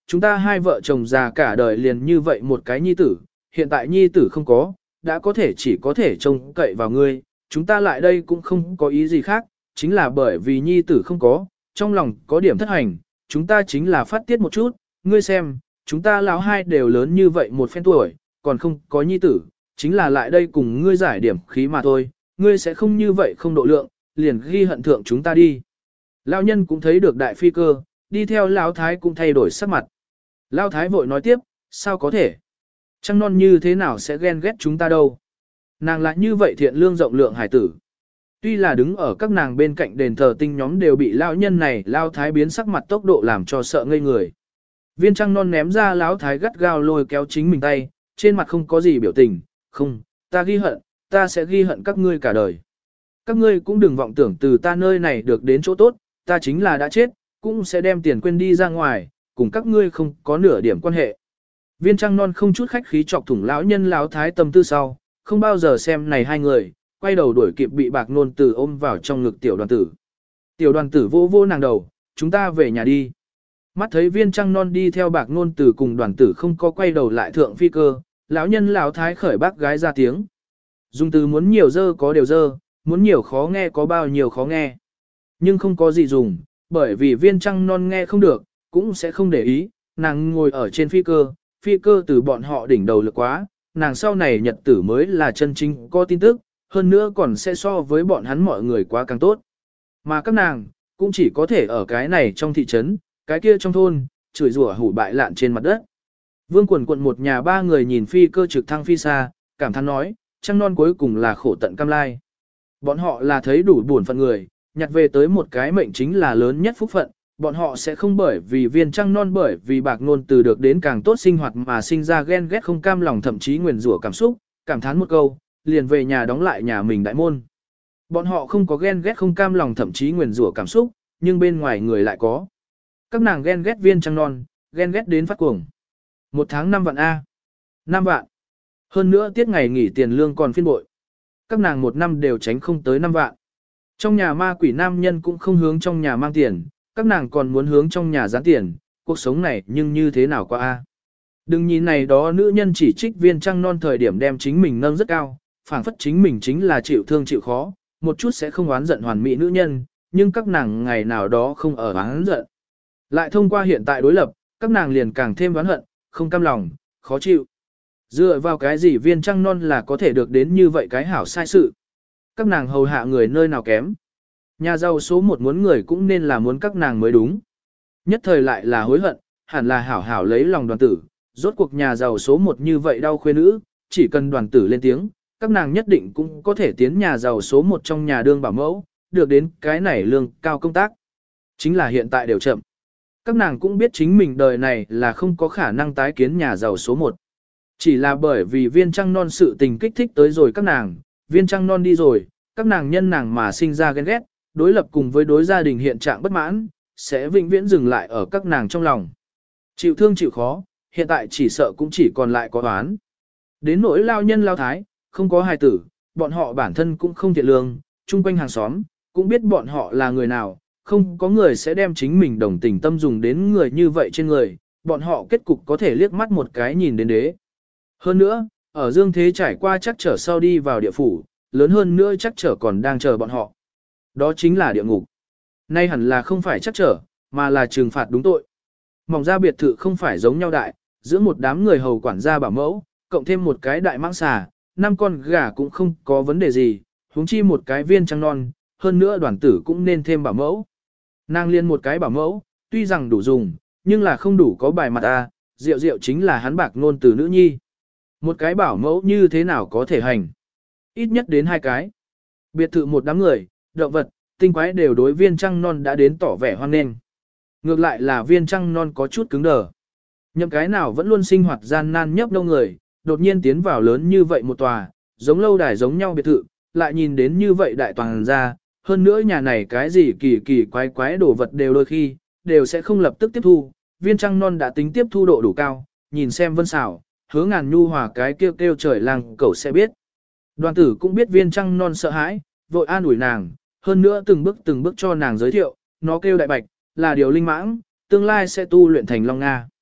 chúng ta hai vợ chồng già cả đời liền như vậy một cái nhi tử, hiện tại nhi tử không có, đã có thể chỉ có thể trông cậy vào ngươi, chúng ta lại đây cũng không có ý gì khác, chính là bởi vì nhi tử không có, trong lòng có điểm thất hành, chúng ta chính là phát tiết một chút, ngươi xem, chúng ta lão hai đều lớn như vậy một phen tuổi, còn không có nhi tử, chính là lại đây cùng ngươi giải điểm khí mà thôi, ngươi sẽ không như vậy không độ lượng, liền ghi hận thượng chúng ta đi. Lão nhân cũng thấy được đại phi cơ, đi theo lão thái cũng thay đổi sắc mặt. Lão thái vội nói tiếp, sao có thể? Trăng non như thế nào sẽ ghen ghét chúng ta đâu? Nàng lại như vậy thiện lương rộng lượng hải tử. Tuy là đứng ở các nàng bên cạnh đền thờ tinh nhóm đều bị lão nhân này lão thái biến sắc mặt tốc độ làm cho sợ ngây người. Viên trăng non ném ra lão thái gắt gao lôi kéo chính mình tay, trên mặt không có gì biểu tình, không, ta ghi hận, ta sẽ ghi hận các ngươi cả đời. Các ngươi cũng đừng vọng tưởng từ ta nơi này được đến chỗ tốt, ta chính là đã chết, cũng sẽ đem tiền quên đi ra ngoài, cùng các ngươi không có nửa điểm quan hệ. Viên trăng non không chút khách khí chọc thủng lão nhân lão thái tâm tư sau, không bao giờ xem này hai người, quay đầu đuổi kịp bị bạc nôn tử ôm vào trong ngực tiểu đoàn tử. Tiểu đoàn tử vô vô nàng đầu, chúng ta về nhà đi. Mắt thấy viên trăng non đi theo bạc nôn tử cùng đoàn tử không có quay đầu lại thượng phi cơ, lão nhân lão thái khởi bác gái ra tiếng. Dùng từ muốn nhiều dơ có đều dơ, muốn nhiều khó nghe có bao nhiêu khó nghe. Nhưng không có gì dùng, bởi vì viên trăng non nghe không được, cũng sẽ không để ý, nàng ngồi ở trên phi cơ, phi cơ từ bọn họ đỉnh đầu lực quá, nàng sau này nhật tử mới là chân chính có tin tức, hơn nữa còn sẽ so với bọn hắn mọi người quá càng tốt. Mà các nàng, cũng chỉ có thể ở cái này trong thị trấn, cái kia trong thôn, chửi rủa hủ bại lạn trên mặt đất. Vương quần quận một nhà ba người nhìn phi cơ trực thăng phi xa, cảm thán nói, trăng non cuối cùng là khổ tận cam lai. Bọn họ là thấy đủ buồn phận người, nhặt về tới một cái mệnh chính là lớn nhất phúc phận, bọn họ sẽ không bởi vì viên trăng non bởi vì bạc ngôn từ được đến càng tốt sinh hoạt mà sinh ra ghen ghét không cam lòng thậm chí nguyền rủa cảm xúc, cảm thán một câu, liền về nhà đóng lại nhà mình đại môn. Bọn họ không có ghen ghét không cam lòng thậm chí nguyền rủa cảm xúc, nhưng bên ngoài người lại có. Các nàng ghen ghét viên trăng non, ghen ghét đến phát cuồng. Một tháng năm vạn A. năm vạn. Hơn nữa tiết ngày nghỉ tiền lương còn phiên bội. Các nàng một năm đều tránh không tới năm vạn. Trong nhà ma quỷ nam nhân cũng không hướng trong nhà mang tiền, các nàng còn muốn hướng trong nhà gián tiền, cuộc sống này nhưng như thế nào qua a? Đừng nhìn này đó nữ nhân chỉ trích viên trăng non thời điểm đem chính mình nâng rất cao, phảng phất chính mình chính là chịu thương chịu khó, một chút sẽ không oán giận hoàn mỹ nữ nhân, nhưng các nàng ngày nào đó không ở oán giận. Lại thông qua hiện tại đối lập, các nàng liền càng thêm oán hận, không cam lòng, khó chịu. Dựa vào cái gì viên trăng non là có thể được đến như vậy cái hảo sai sự. Các nàng hầu hạ người nơi nào kém. Nhà giàu số một muốn người cũng nên là muốn các nàng mới đúng. Nhất thời lại là hối hận, hẳn là hảo hảo lấy lòng đoàn tử. Rốt cuộc nhà giàu số một như vậy đau khuê nữ, chỉ cần đoàn tử lên tiếng, các nàng nhất định cũng có thể tiến nhà giàu số một trong nhà đương bảo mẫu, được đến cái này lương cao công tác. Chính là hiện tại đều chậm. Các nàng cũng biết chính mình đời này là không có khả năng tái kiến nhà giàu số một. Chỉ là bởi vì viên trăng non sự tình kích thích tới rồi các nàng, viên trăng non đi rồi, các nàng nhân nàng mà sinh ra ghen ghét, đối lập cùng với đối gia đình hiện trạng bất mãn, sẽ vĩnh viễn dừng lại ở các nàng trong lòng. Chịu thương chịu khó, hiện tại chỉ sợ cũng chỉ còn lại có oán. Đến nỗi lao nhân lao thái, không có hài tử, bọn họ bản thân cũng không thiện lương, chung quanh hàng xóm, cũng biết bọn họ là người nào, không có người sẽ đem chính mình đồng tình tâm dùng đến người như vậy trên người, bọn họ kết cục có thể liếc mắt một cái nhìn đến đế. Hơn nữa, ở dương thế trải qua chắc trở sau đi vào địa phủ, lớn hơn nữa chắc trở còn đang chờ bọn họ. Đó chính là địa ngục. Nay hẳn là không phải chắc trở, mà là trừng phạt đúng tội. Mỏng ra biệt thự không phải giống nhau đại, giữa một đám người hầu quản gia bảo mẫu, cộng thêm một cái đại mãng xà, năm con gà cũng không có vấn đề gì, huống chi một cái viên trăng non, hơn nữa đoàn tử cũng nên thêm bảo mẫu. Nàng liên một cái bảo mẫu, tuy rằng đủ dùng, nhưng là không đủ có bài mặt a, rượu rượu chính là hắn bạc ngôn từ nữ nhi. Một cái bảo mẫu như thế nào có thể hành? Ít nhất đến hai cái. Biệt thự một đám người, động vật, tinh quái đều đối viên trăng non đã đến tỏ vẻ hoan nghênh. Ngược lại là viên trăng non có chút cứng đờ. Nhậm cái nào vẫn luôn sinh hoạt gian nan nhấp đông người, đột nhiên tiến vào lớn như vậy một tòa, giống lâu đài giống nhau biệt thự, lại nhìn đến như vậy đại toàn ra, hơn nữa nhà này cái gì kỳ kỳ quái quái đồ vật đều đôi khi, đều sẽ không lập tức tiếp thu. Viên trăng non đã tính tiếp thu độ đủ cao, nhìn xem vân xảo, hứa ngàn nhu hòa cái kêu kêu trời làng cẩu sẽ biết. Đoàn tử cũng biết viên trăng non sợ hãi, vội an ủi nàng, hơn nữa từng bước từng bước cho nàng giới thiệu, nó kêu đại bạch, là điều linh mãng, tương lai sẽ tu luyện thành long Nga.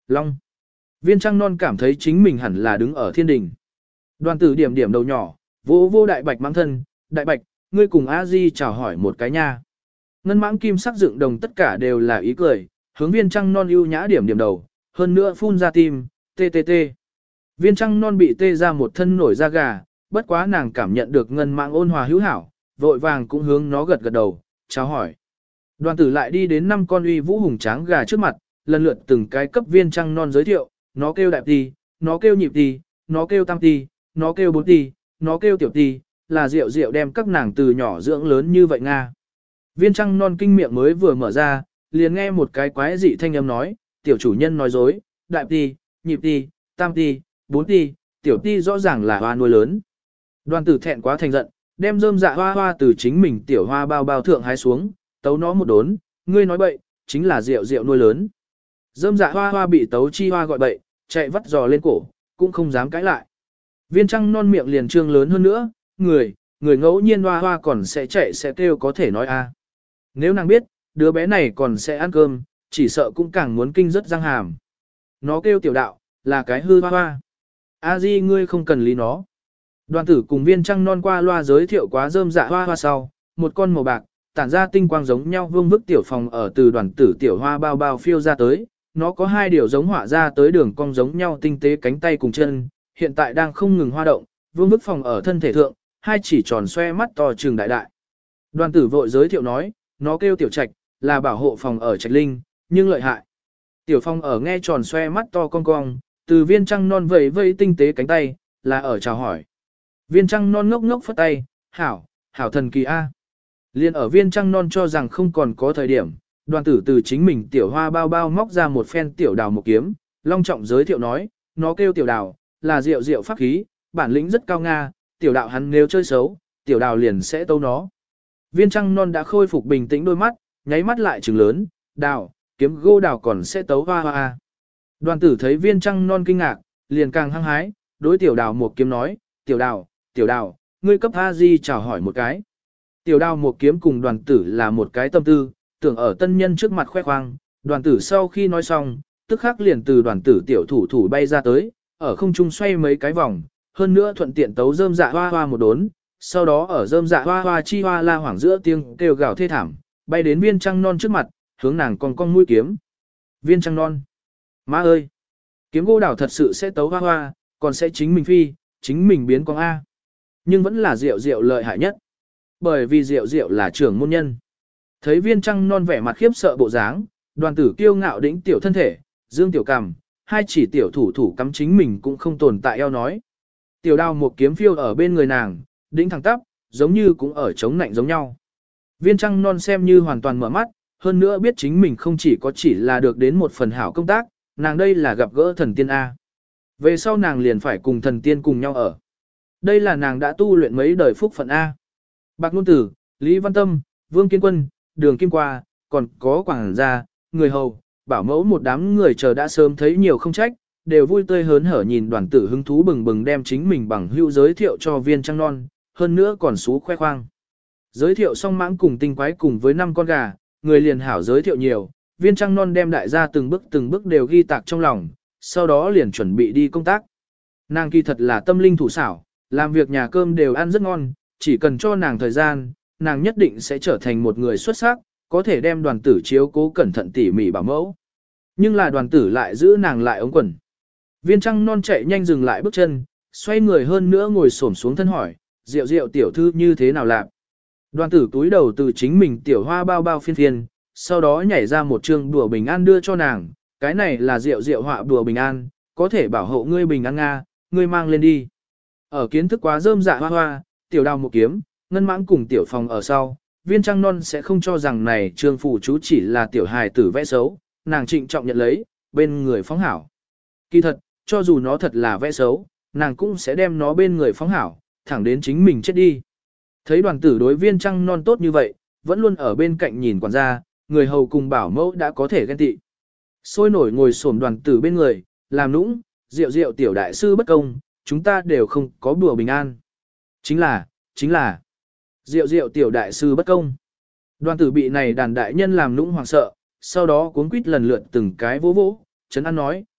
Long. Viên trăng non cảm thấy chính mình hẳn là đứng ở thiên đình. Đoàn tử điểm điểm đầu nhỏ, vô vô đại bạch mãng thân, đại bạch, ngươi cùng a di chào hỏi một cái nha. Ngân mãng kim sắc dựng đồng tất cả đều là ý cười, hướng viên trăng non ưu nhã điểm điểm đầu, hơn nữa phun ra tim, tê tê tê. Viên trăng non bị tê ra một thân nổi da gà, bất quá nàng cảm nhận được ngân mãng ôn hòa hữu hảo, vội vàng cũng hướng nó gật gật đầu, chào hỏi. Đoàn tử lại đi đến năm con uy vũ hùng tráng gà trước mặt, lần lượt từng cái cấp viên trăng non giới thiệu, nó kêu đại ti, nó kêu nhịp ti, nó kêu tam ti, nó kêu bốn ti, nó kêu tiểu ti, là rượu rượu đem các nàng từ nhỏ dưỡng lớn như vậy Nga. Viên trăng non kinh miệng mới vừa mở ra, liền nghe một cái quái dị thanh âm nói, tiểu chủ nhân nói dối, đại ti, nhịp ti, tam ti, bốn ti, tiểu ti rõ ràng là hoa nuôi lớn. Đoàn tử thẹn quá thành giận, đem rơm dạ hoa hoa từ chính mình tiểu hoa bao bao thượng hái xuống, tấu nó một đốn, ngươi nói bậy, chính là rượu rượu nuôi lớn. Rơm dạ hoa hoa bị tấu chi hoa gọi bậy, chạy vắt giò lên cổ, cũng không dám cãi lại. Viên trăng non miệng liền trương lớn hơn nữa, người, người ngẫu nhiên hoa hoa còn sẽ chạy sẽ kêu có thể nói a. Nếu nàng biết, đứa bé này còn sẽ ăn cơm, chỉ sợ cũng càng muốn kinh rất răng hàm. Nó kêu tiểu đạo, là cái hư hoa hoa. A di ngươi không cần lý nó. Đoàn tử cùng viên trăng non qua loa giới thiệu quá rơm dạ hoa hoa sau, một con màu bạc, tản ra tinh quang giống nhau vương vức tiểu phòng ở từ đoàn tử tiểu hoa bao bao phiêu ra tới. Nó có hai điều giống họa ra tới đường cong giống nhau tinh tế cánh tay cùng chân, hiện tại đang không ngừng hoa động, vương vức phòng ở thân thể thượng, hai chỉ tròn xoe mắt to trừng đại đại. Đoàn tử vội giới thiệu nói, nó kêu tiểu trạch, là bảo hộ phòng ở trạch linh, nhưng lợi hại. Tiểu phòng ở nghe tròn xoe mắt to cong cong, từ viên trăng non vẫy vẫy tinh tế cánh tay, là ở chào hỏi. Viên trăng non ngốc ngốc phất tay, hảo, hảo thần kỳ A. Liên ở viên trăng non cho rằng không còn có thời điểm, đoàn tử từ chính mình tiểu hoa bao bao móc ra một phen tiểu đào một kiếm, long trọng giới thiệu nói, nó kêu tiểu đào, là rượu rượu pháp khí, bản lĩnh rất cao Nga, tiểu đạo hắn nếu chơi xấu, tiểu đào liền sẽ tấu nó. Viên trăng non đã khôi phục bình tĩnh đôi mắt, nháy mắt lại trừng lớn, đào, kiếm gô đào còn sẽ tấu hoa hoa. Đoàn tử thấy viên trăng non kinh ngạc, liền càng hăng hái, đối tiểu đào một kiếm nói, tiểu đào, tiểu đào, ngươi cấp a di chào hỏi một cái. Tiểu đào một kiếm cùng đoàn tử là một cái tâm tư, tưởng ở tân nhân trước mặt khoe khoang, đoàn tử sau khi nói xong, tức khắc liền từ đoàn tử tiểu thủ thủ bay ra tới, ở không trung xoay mấy cái vòng, hơn nữa thuận tiện tấu rơm dạ hoa hoa một đốn, sau đó ở rơm dạ hoa hoa chi hoa la hoảng giữa tiếng kêu gào thê thảm, bay đến viên trăng non trước mặt, hướng nàng con con mũi kiếm. Viên trăng non, má ơi, kiếm gỗ đảo thật sự sẽ tấu hoa hoa, còn sẽ chính mình phi, chính mình biến con A. Nhưng vẫn là rượu rượu lợi hại nhất. Bởi vì rượu rượu là trưởng môn nhân. Thấy viên trăng non vẻ mặt khiếp sợ bộ dáng, đoàn tử kiêu ngạo đĩnh tiểu thân thể, dương tiểu cằm, hai chỉ tiểu thủ thủ cắm chính mình cũng không tồn tại eo nói. Tiểu đào một kiếm phiêu ở bên người nàng, đĩnh thẳng tắp, giống như cũng ở chống nạnh giống nhau. Viên trăng non xem như hoàn toàn mở mắt, hơn nữa biết chính mình không chỉ có chỉ là được đến một phần hảo công tác, nàng đây là gặp gỡ thần tiên A. Về sau nàng liền phải cùng thần tiên cùng nhau ở. Đây là nàng đã tu luyện mấy đời phúc phận A. Bạc Nôn Tử, Lý Văn Tâm, Vương Kiên Quân, Đường Kim Qua, còn có quảng gia, người hầu, bảo mẫu một đám người chờ đã sớm thấy nhiều không trách, đều vui tươi hớn hở nhìn đoàn tử hứng thú bừng bừng đem chính mình bằng hữu giới thiệu cho viên trăng non, hơn nữa còn xú khoe khoang. Giới thiệu xong mãng cùng tinh quái cùng với năm con gà, người liền hảo giới thiệu nhiều, viên trăng non đem đại gia từng bước từng bước đều ghi tạc trong lòng, sau đó liền chuẩn bị đi công tác. Nàng kỳ thật là tâm linh thủ xảo, làm việc nhà cơm đều ăn rất ngon, chỉ cần cho nàng thời gian, nàng nhất định sẽ trở thành một người xuất sắc, có thể đem đoàn tử chiếu cố cẩn thận tỉ mỉ bảo mẫu. Nhưng là đoàn tử lại giữ nàng lại ống quần. Viên trăng non chạy nhanh dừng lại bước chân, xoay người hơn nữa ngồi xổm xuống thân hỏi, rượu rượu tiểu thư như thế nào lạc. Đoàn tử túi đầu từ chính mình tiểu hoa bao bao phiên phiên, sau đó nhảy ra một chương đùa bình an đưa cho nàng, cái này là rượu rượu họa đùa bình an, có thể bảo hộ ngươi bình an Nga, ngươi mang lên đi. Ở kiến thức quá rơm dạ hoa hoa, tiểu đào một kiếm, ngân mãng cùng tiểu phòng ở sau, viên trăng non sẽ không cho rằng này trương phủ chú chỉ là tiểu hài tử vẽ xấu, nàng trịnh trọng nhận lấy, bên người phóng hảo. Kỳ thật, cho dù nó thật là vẽ xấu, nàng cũng sẽ đem nó bên người phóng hảo, thẳng đến chính mình chết đi. Thấy đoàn tử đối viên trăng non tốt như vậy, vẫn luôn ở bên cạnh nhìn quản gia, người hầu cùng bảo mẫu đã có thể ghen tị. Sôi nổi ngồi xổm đoàn tử bên người, làm nũng, rượu rượu tiểu đại sư bất công, chúng ta đều không có đùa bình an. Chính là, chính là, rượu rượu tiểu đại sư bất công. Đoàn tử bị này đàn đại nhân làm nũng hoảng sợ, sau đó cuống quýt lần lượt từng cái vỗ vỗ, chấn an nói,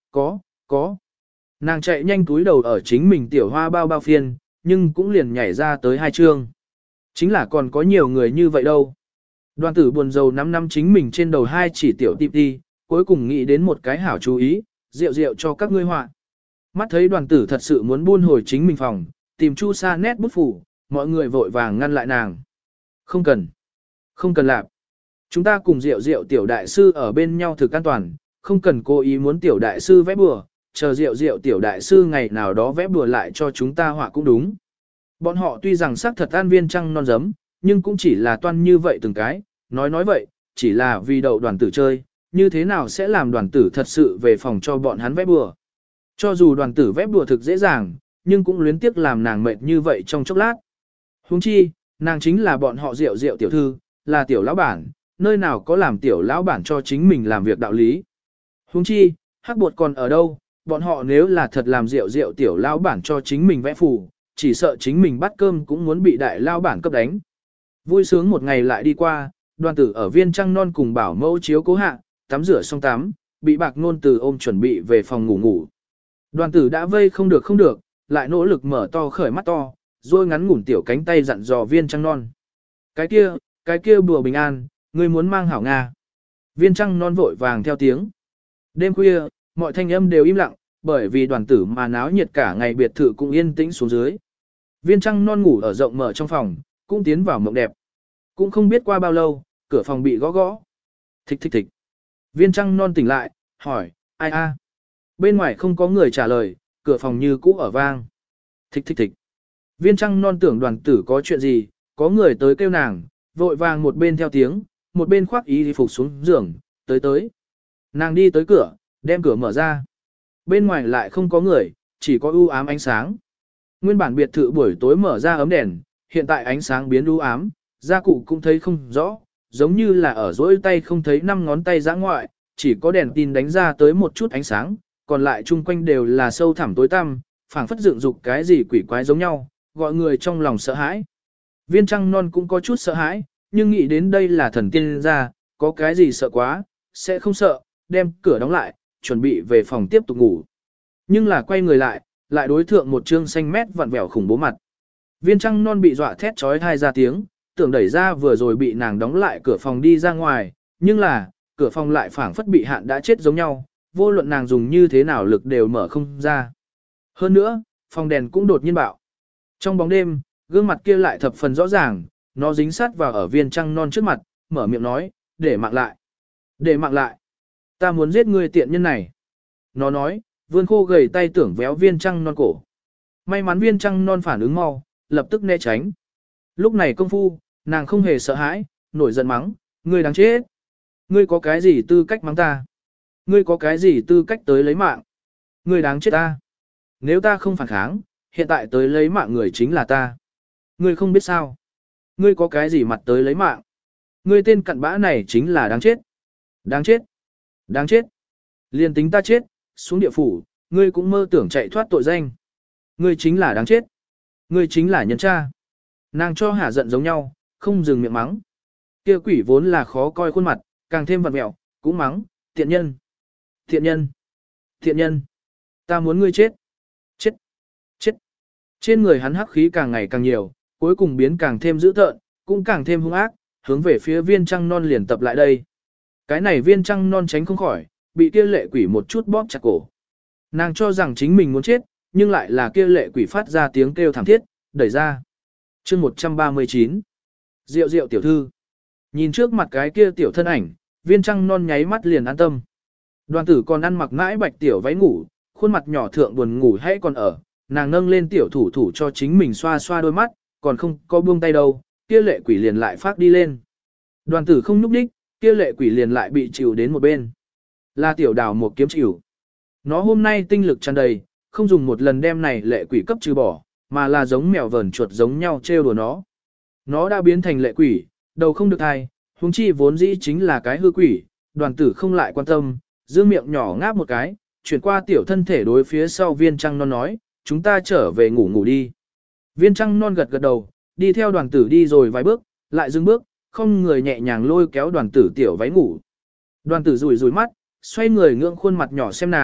có, có. Nàng chạy nhanh túi đầu ở chính mình tiểu hoa bao bao phiên, nhưng cũng liền nhảy ra tới hai chương. Chính là còn có nhiều người như vậy đâu. Đoàn tử buồn rầu nắm nắm chính mình trên đầu hai chỉ tiểu tịp đi, cuối cùng nghĩ đến một cái hảo chú ý, rượu rượu cho các ngươi họa. Mắt thấy đoàn tử thật sự muốn buôn hồi chính mình phòng, tìm chu sa nét bút phủ, mọi người vội vàng ngăn lại nàng. Không cần. Không cần làm. Chúng ta cùng rượu rượu tiểu đại sư ở bên nhau thực an toàn, không cần cố ý muốn tiểu đại sư vẽ bừa, chờ rượu rượu tiểu đại sư ngày nào đó vẽ bừa lại cho chúng ta họa cũng đúng. Bọn họ tuy rằng xác thật an viên trăng non giấm, nhưng cũng chỉ là toan như vậy từng cái, nói nói vậy, chỉ là vì đậu đoàn tử chơi, như thế nào sẽ làm đoàn tử thật sự về phòng cho bọn hắn vẽ bừa. Cho dù đoàn tử vẽ bừa thực dễ dàng, nhưng cũng luyến tiếc làm nàng mệt như vậy trong chốc lát. Huống chi, nàng chính là bọn họ rượu rượu tiểu thư, là tiểu lão bản, nơi nào có làm tiểu lão bản cho chính mình làm việc đạo lý. Huống chi, hắc bột còn ở đâu, bọn họ nếu là thật làm rượu rượu tiểu lão bản cho chính mình vẽ phù, chỉ sợ chính mình bắt cơm cũng muốn bị đại lão bản cấp đánh. Vui sướng một ngày lại đi qua, đoàn tử ở viên trăng non cùng bảo mẫu chiếu cố hạ, tắm rửa xong tắm, bị bạc nôn từ ôm chuẩn bị về phòng ngủ ngủ. Đoàn tử đã vây không được không được, lại nỗ lực mở to khởi mắt to, rồi ngắn ngủn tiểu cánh tay dặn dò viên trăng non. Cái kia, cái kia bùa bình an, ngươi muốn mang hảo Nga. Viên trăng non vội vàng theo tiếng. Đêm khuya, mọi thanh âm đều im lặng, bởi vì đoàn tử mà náo nhiệt cả ngày biệt thự cũng yên tĩnh xuống dưới. Viên trăng non ngủ ở rộng mở trong phòng, cũng tiến vào mộng đẹp. Cũng không biết qua bao lâu, cửa phòng bị gõ gõ. Thích thích thích. Viên trăng non tỉnh lại, hỏi, ai a? Bên ngoài không có người trả lời, cửa phòng như cũ ở vang. Thích thích thích. Viên trăng non tưởng đoàn tử có chuyện gì, có người tới kêu nàng, vội vàng một bên theo tiếng, một bên khoác y phục xuống giường, tới tới. Nàng đi tới cửa, đem cửa mở ra. Bên ngoài lại không có người, chỉ có u ám ánh sáng. Nguyên bản biệt thự buổi tối mở ra ấm đèn, hiện tại ánh sáng biến u ám, gia cụ cũng thấy không rõ, giống như là ở dỗi tay không thấy năm ngón tay giã ngoại, chỉ có đèn tin đánh ra tới một chút ánh sáng, còn lại chung quanh đều là sâu thẳm tối tăm, phảng phất dựng dục cái gì quỷ quái giống nhau, gọi người trong lòng sợ hãi. Viên trăng non cũng có chút sợ hãi, nhưng nghĩ đến đây là thần tiên gia, có cái gì sợ quá, sẽ không sợ, đem cửa đóng lại, chuẩn bị về phòng tiếp tục ngủ. Nhưng là quay người lại, lại đối thượng một trương xanh mét vặn vẹo khủng bố mặt. Viên trăng non bị dọa thét trói thai ra tiếng, tưởng đẩy ra vừa rồi bị nàng đóng lại cửa phòng đi ra ngoài, nhưng là, cửa phòng lại phảng phất bị hạn đã chết giống nhau, vô luận nàng dùng như thế nào lực đều mở không ra. Hơn nữa, phòng đèn cũng đột nhiên bạo. Trong bóng đêm, gương mặt kia lại thập phần rõ ràng, nó dính sát vào ở viên trăng non trước mặt, mở miệng nói, để mạng lại. Để mạng lại. Ta muốn giết ngươi tiện nhân này. Nó nói, vươn khô gầy tay tưởng véo viên trăng non cổ. May mắn viên trăng non phản ứng mau, lập tức né tránh. Lúc này công phu, nàng không hề sợ hãi, nổi giận mắng, ngươi đáng chết. Ngươi có cái gì tư cách mắng ta? Ngươi có cái gì tư cách tới lấy mạng? Ngươi đáng chết ta. Nếu ta không phản kháng, hiện tại tới lấy mạng người chính là ta. Ngươi không biết sao. Ngươi có cái gì mặt tới lấy mạng? Ngươi tên cặn bã này chính là đáng chết. Đáng chết. Đáng chết. Liên tính ta chết, xuống địa phủ, ngươi cũng mơ tưởng chạy thoát tội danh. Ngươi chính là đáng chết. Ngươi chính là nhân cha. Nàng cho hả giận giống nhau, không dừng miệng mắng. Kia quỷ vốn là khó coi khuôn mặt, càng thêm vặn mẹo, cũng mắng, tiện nhân. Tiện nhân. Tiện nhân. Ta muốn ngươi chết. Chết. Chết. Trên người hắn hắc khí càng ngày càng nhiều, cuối cùng biến càng thêm dữ tợn, cũng càng thêm hung ác, hướng về phía viên trăng non liền tập lại đây. Cái này viên trăng non tránh không khỏi, bị kia lệ quỷ một chút bóp chặt cổ. Nàng cho rằng chính mình muốn chết, nhưng lại là kia lệ quỷ phát ra tiếng kêu thảm thiết, đẩy ra. chương một trăm ba mươi chín. Diệu diệu tiểu thư. Nhìn trước mặt cái kia tiểu thân ảnh, viên trăng non nháy mắt liền an tâm. Đoàn tử còn ăn mặc mãi bạch tiểu váy ngủ, khuôn mặt nhỏ thượng buồn ngủ hay còn ở, nàng nâng lên tiểu thủ thủ cho chính mình xoa xoa đôi mắt, còn không có buông tay đâu, kia lệ quỷ liền lại phát đi lên. Đoàn tử không nhúc đích, kia lệ quỷ liền lại bị chịu đến một bên. Là tiểu đào một kiếm chịu. Nó hôm nay tinh lực tràn đầy, không dùng một lần đem này lệ quỷ cấp trừ bỏ, mà là giống mèo vờn chuột giống nhau trêu đùa nó. Nó đã biến thành lệ quỷ, đầu không được thai, huống chi vốn dĩ chính là cái hư quỷ, đoàn tử không lại quan tâm, dương miệng nhỏ ngáp một cái, chuyển qua tiểu thân thể đối phía sau viên trăng non nói, chúng ta trở về ngủ ngủ đi. Viên trăng non gật gật đầu, đi theo đoàn tử đi rồi vài bước, lại dừng bước, không người nhẹ nhàng lôi kéo đoàn tử tiểu váy ngủ. Đoàn tử rủi rủi mắt, xoay người ngưỡng khuôn mặt nhỏ xem nàng,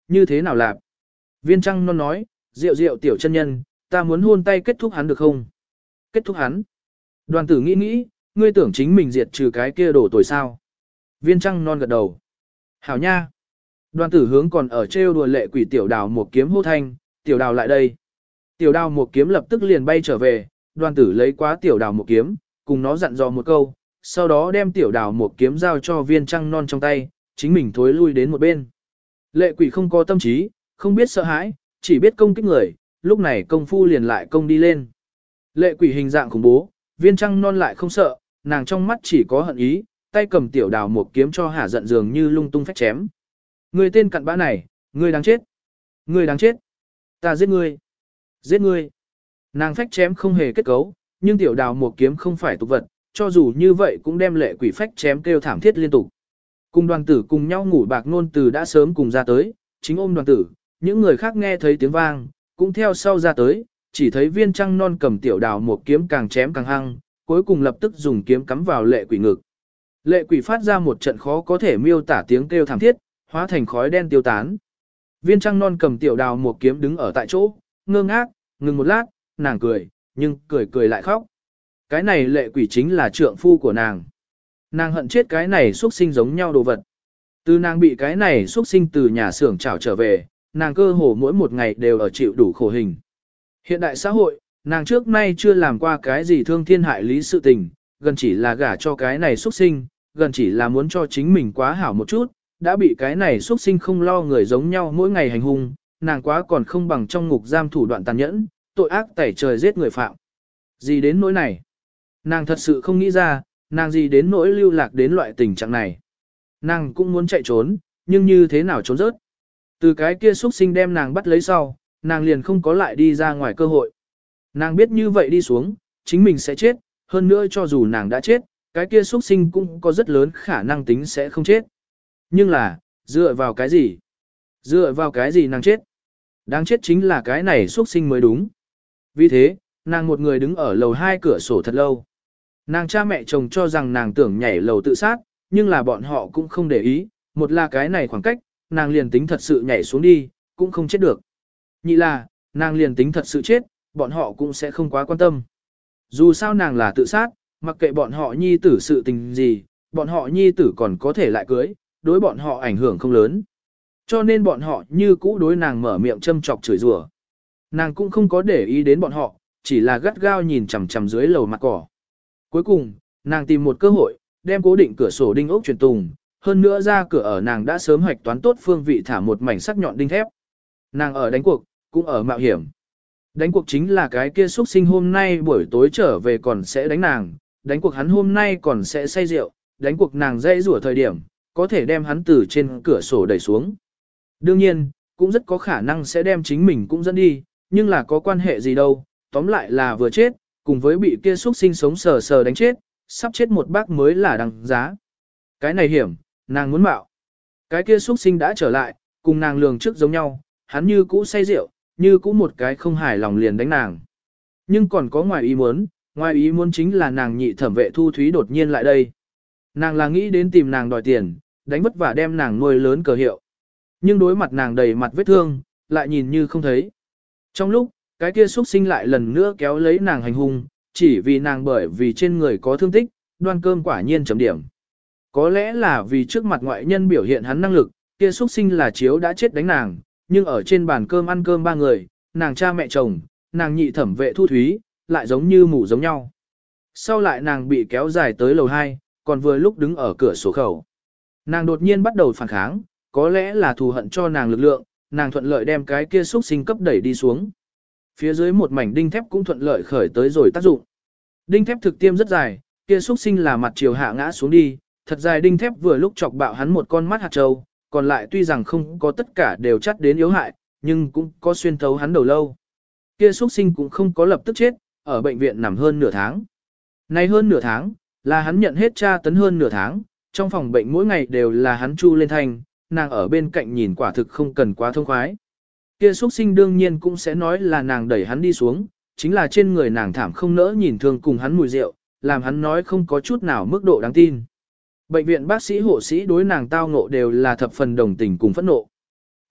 như thế nào làm? Viên trăng non nói, rượu rượu tiểu chân nhân, ta muốn hôn tay kết thúc hắn được không? Kết thúc hắn. Đoàn tử nghĩ nghĩ, ngươi tưởng chính mình diệt trừ cái kia đổ tội sao? Viên trăng non gật đầu. Hảo nha. Đoàn tử hướng còn ở trêu đùa lệ quỷ tiểu đào một kiếm hô thanh, tiểu đào lại đây. Tiểu đào một kiếm lập tức liền bay trở về, đoàn tử lấy quá tiểu đào một kiếm, cùng nó dặn dò một câu, sau đó đem tiểu đào một kiếm giao cho viên trăng non trong tay, chính mình thối lui đến một bên. Lệ quỷ không có tâm trí, không biết sợ hãi, chỉ biết công kích người, lúc này công phu liền lại công đi lên. Lệ quỷ hình dạng khủng bố, viên trăng non lại không sợ, nàng trong mắt chỉ có hận ý, tay cầm tiểu đào một kiếm cho hả giận dường như lung tung phách chém. Người tên cặn bã này, ngươi đáng chết. Ngươi đáng chết. Ta giết ngươi. Giết ngươi. Nàng phách chém không hề kết cấu, nhưng tiểu đào một kiếm không phải tục vật, cho dù như vậy cũng đem lệ quỷ phách chém kêu thảm thiết liên tục. Cùng đoàn tử cùng nhau ngủ bạc nôn từ đã sớm cùng ra tới, chính ôm đoàn tử, những người khác nghe thấy tiếng vang, cũng theo sau ra tới, chỉ thấy viên trăng non cầm tiểu đào một kiếm càng chém càng hăng, cuối cùng lập tức dùng kiếm cắm vào lệ quỷ ngực. Lệ quỷ phát ra một trận khó có thể miêu tả tiếng kêu thảm thiết, hóa thành khói đen tiêu tán. Viên trăng non cầm tiểu đào một kiếm đứng ở tại chỗ, ngơ ngác, ngừng một lát, nàng cười, nhưng cười cười lại khóc. Cái này lệ quỷ chính là trượng phu của nàng. Nàng hận chết cái này xuất sinh giống nhau đồ vật. Từ nàng bị cái này xuất sinh từ nhà xưởng trảo trở về, nàng cơ hồ mỗi một ngày đều ở chịu đủ khổ hình. Hiện đại xã hội, nàng trước nay chưa làm qua cái gì thương thiên hại lý sự tình, gần chỉ là gả cho cái này xuất sinh, gần chỉ là muốn cho chính mình quá hảo một chút, đã bị cái này xuất sinh không lo người giống nhau mỗi ngày hành hung, nàng quá còn không bằng trong ngục giam thủ đoạn tàn nhẫn, tội ác tẩy trời giết người phạm. Gì đến nỗi này? Nàng thật sự không nghĩ ra, nàng gì đến nỗi lưu lạc đến loại tình trạng này. Nàng cũng muốn chạy trốn, nhưng như thế nào trốn rớt? Từ cái kia xuất sinh đem nàng bắt lấy sau, nàng liền không có lại đi ra ngoài cơ hội. Nàng biết như vậy đi xuống, chính mình sẽ chết, hơn nữa cho dù nàng đã chết, cái kia xuất sinh cũng có rất lớn khả năng tính sẽ không chết. Nhưng là, dựa vào cái gì? Dựa vào cái gì nàng chết? Đáng chết chính là cái này xuất sinh mới đúng. Vì thế, nàng một người đứng ở lầu hai cửa sổ thật lâu. Nàng cha mẹ chồng cho rằng nàng tưởng nhảy lầu tự sát, nhưng là bọn họ cũng không để ý, một là cái này khoảng cách, nàng liền tính thật sự nhảy xuống đi, cũng không chết được. Nhị là, nàng liền tính thật sự chết, bọn họ cũng sẽ không quá quan tâm. Dù sao nàng là tự sát, mặc kệ bọn họ nhi tử sự tình gì, bọn họ nhi tử còn có thể lại cưới, đối bọn họ ảnh hưởng không lớn. Cho nên bọn họ như cũ đối nàng mở miệng châm chọc chửi rủa. Nàng cũng không có để ý đến bọn họ, chỉ là gắt gao nhìn chằm chằm dưới lầu mặt cỏ. Cuối cùng, nàng tìm một cơ hội, đem cố định cửa sổ đinh ốc truyền tùng, hơn nữa ra cửa ở nàng đã sớm hoạch toán tốt phương vị thả một mảnh sắc nhọn đinh thép. Nàng ở đánh cuộc, cũng ở mạo hiểm. Đánh cuộc chính là cái kia xuất sinh hôm nay buổi tối trở về còn sẽ đánh nàng, đánh cuộc hắn hôm nay còn sẽ say rượu, đánh cuộc nàng dây rủa thời điểm, có thể đem hắn từ trên cửa sổ đẩy xuống. Đương nhiên, cũng rất có khả năng sẽ đem chính mình cũng dẫn đi, nhưng là có quan hệ gì đâu, tóm lại là vừa chết, cùng với bị kia xuất sinh sống sờ sờ đánh chết, sắp chết một bác mới là đằng giá. Cái này hiểm, nàng muốn mạo. Cái kia xuất sinh đã trở lại, cùng nàng lường trước giống nhau, hắn như cũ say rượu, như cũ một cái không hài lòng liền đánh nàng. Nhưng còn có ngoài ý muốn, ngoài ý muốn chính là nàng nhị thẩm vệ Thu Thúy đột nhiên lại đây. Nàng là nghĩ đến tìm nàng đòi tiền, đánh vất vả đem nàng nuôi lớn cờ hiệu. Nhưng đối mặt nàng đầy mặt vết thương, lại nhìn như không thấy. Trong lúc, cái kia xuất sinh lại lần nữa kéo lấy nàng hành hung, chỉ vì nàng bởi vì trên người có thương tích, đoan cơm quả nhiên chấm điểm. Có lẽ là vì trước mặt ngoại nhân biểu hiện hắn năng lực, kia xuất sinh là chiếu đã chết đánh nàng, nhưng ở trên bàn cơm ăn cơm ba người, nàng cha mẹ chồng, nàng nhị thẩm vệ Thu Thúy, lại giống như mù giống nhau. Sau lại nàng bị kéo dài tới lầu hai, còn vừa lúc đứng ở cửa sổ khẩu. Nàng đột nhiên bắt đầu phản kháng, có lẽ là thù hận cho nàng lực lượng, nàng thuận lợi đem cái kia xuất sinh cấp đẩy đi xuống. Phía dưới một mảnh đinh thép cũng thuận lợi khởi tới rồi tác dụng. Đinh thép thực tiêm rất dài, kia xuất sinh là mặt chiều hạ ngã xuống đi, thật dài đinh thép vừa lúc chọc bạo hắn một con mắt hạt châu, còn lại tuy rằng không có tất cả đều chắt đến yếu hại, nhưng cũng có xuyên thấu hắn đầu lâu. Kia xuất sinh cũng không có lập tức chết, ở bệnh viện nằm hơn nửa tháng. Nay hơn nửa tháng, là hắn nhận hết tra tấn hơn nửa tháng, trong phòng bệnh mỗi ngày đều là hắn chu lên thanh, nàng ở bên cạnh nhìn quả thực không cần quá thông khoái. Kia xuất sinh đương nhiên cũng sẽ nói là nàng đẩy hắn đi xuống, chính là trên người nàng thảm không nỡ nhìn thương cùng hắn mùi rượu, làm hắn nói không có chút nào mức độ đáng tin. Bệnh viện bác sĩ hộ sĩ đối nàng tao ngộ đều là thập phần đồng tình cùng phẫn nộ.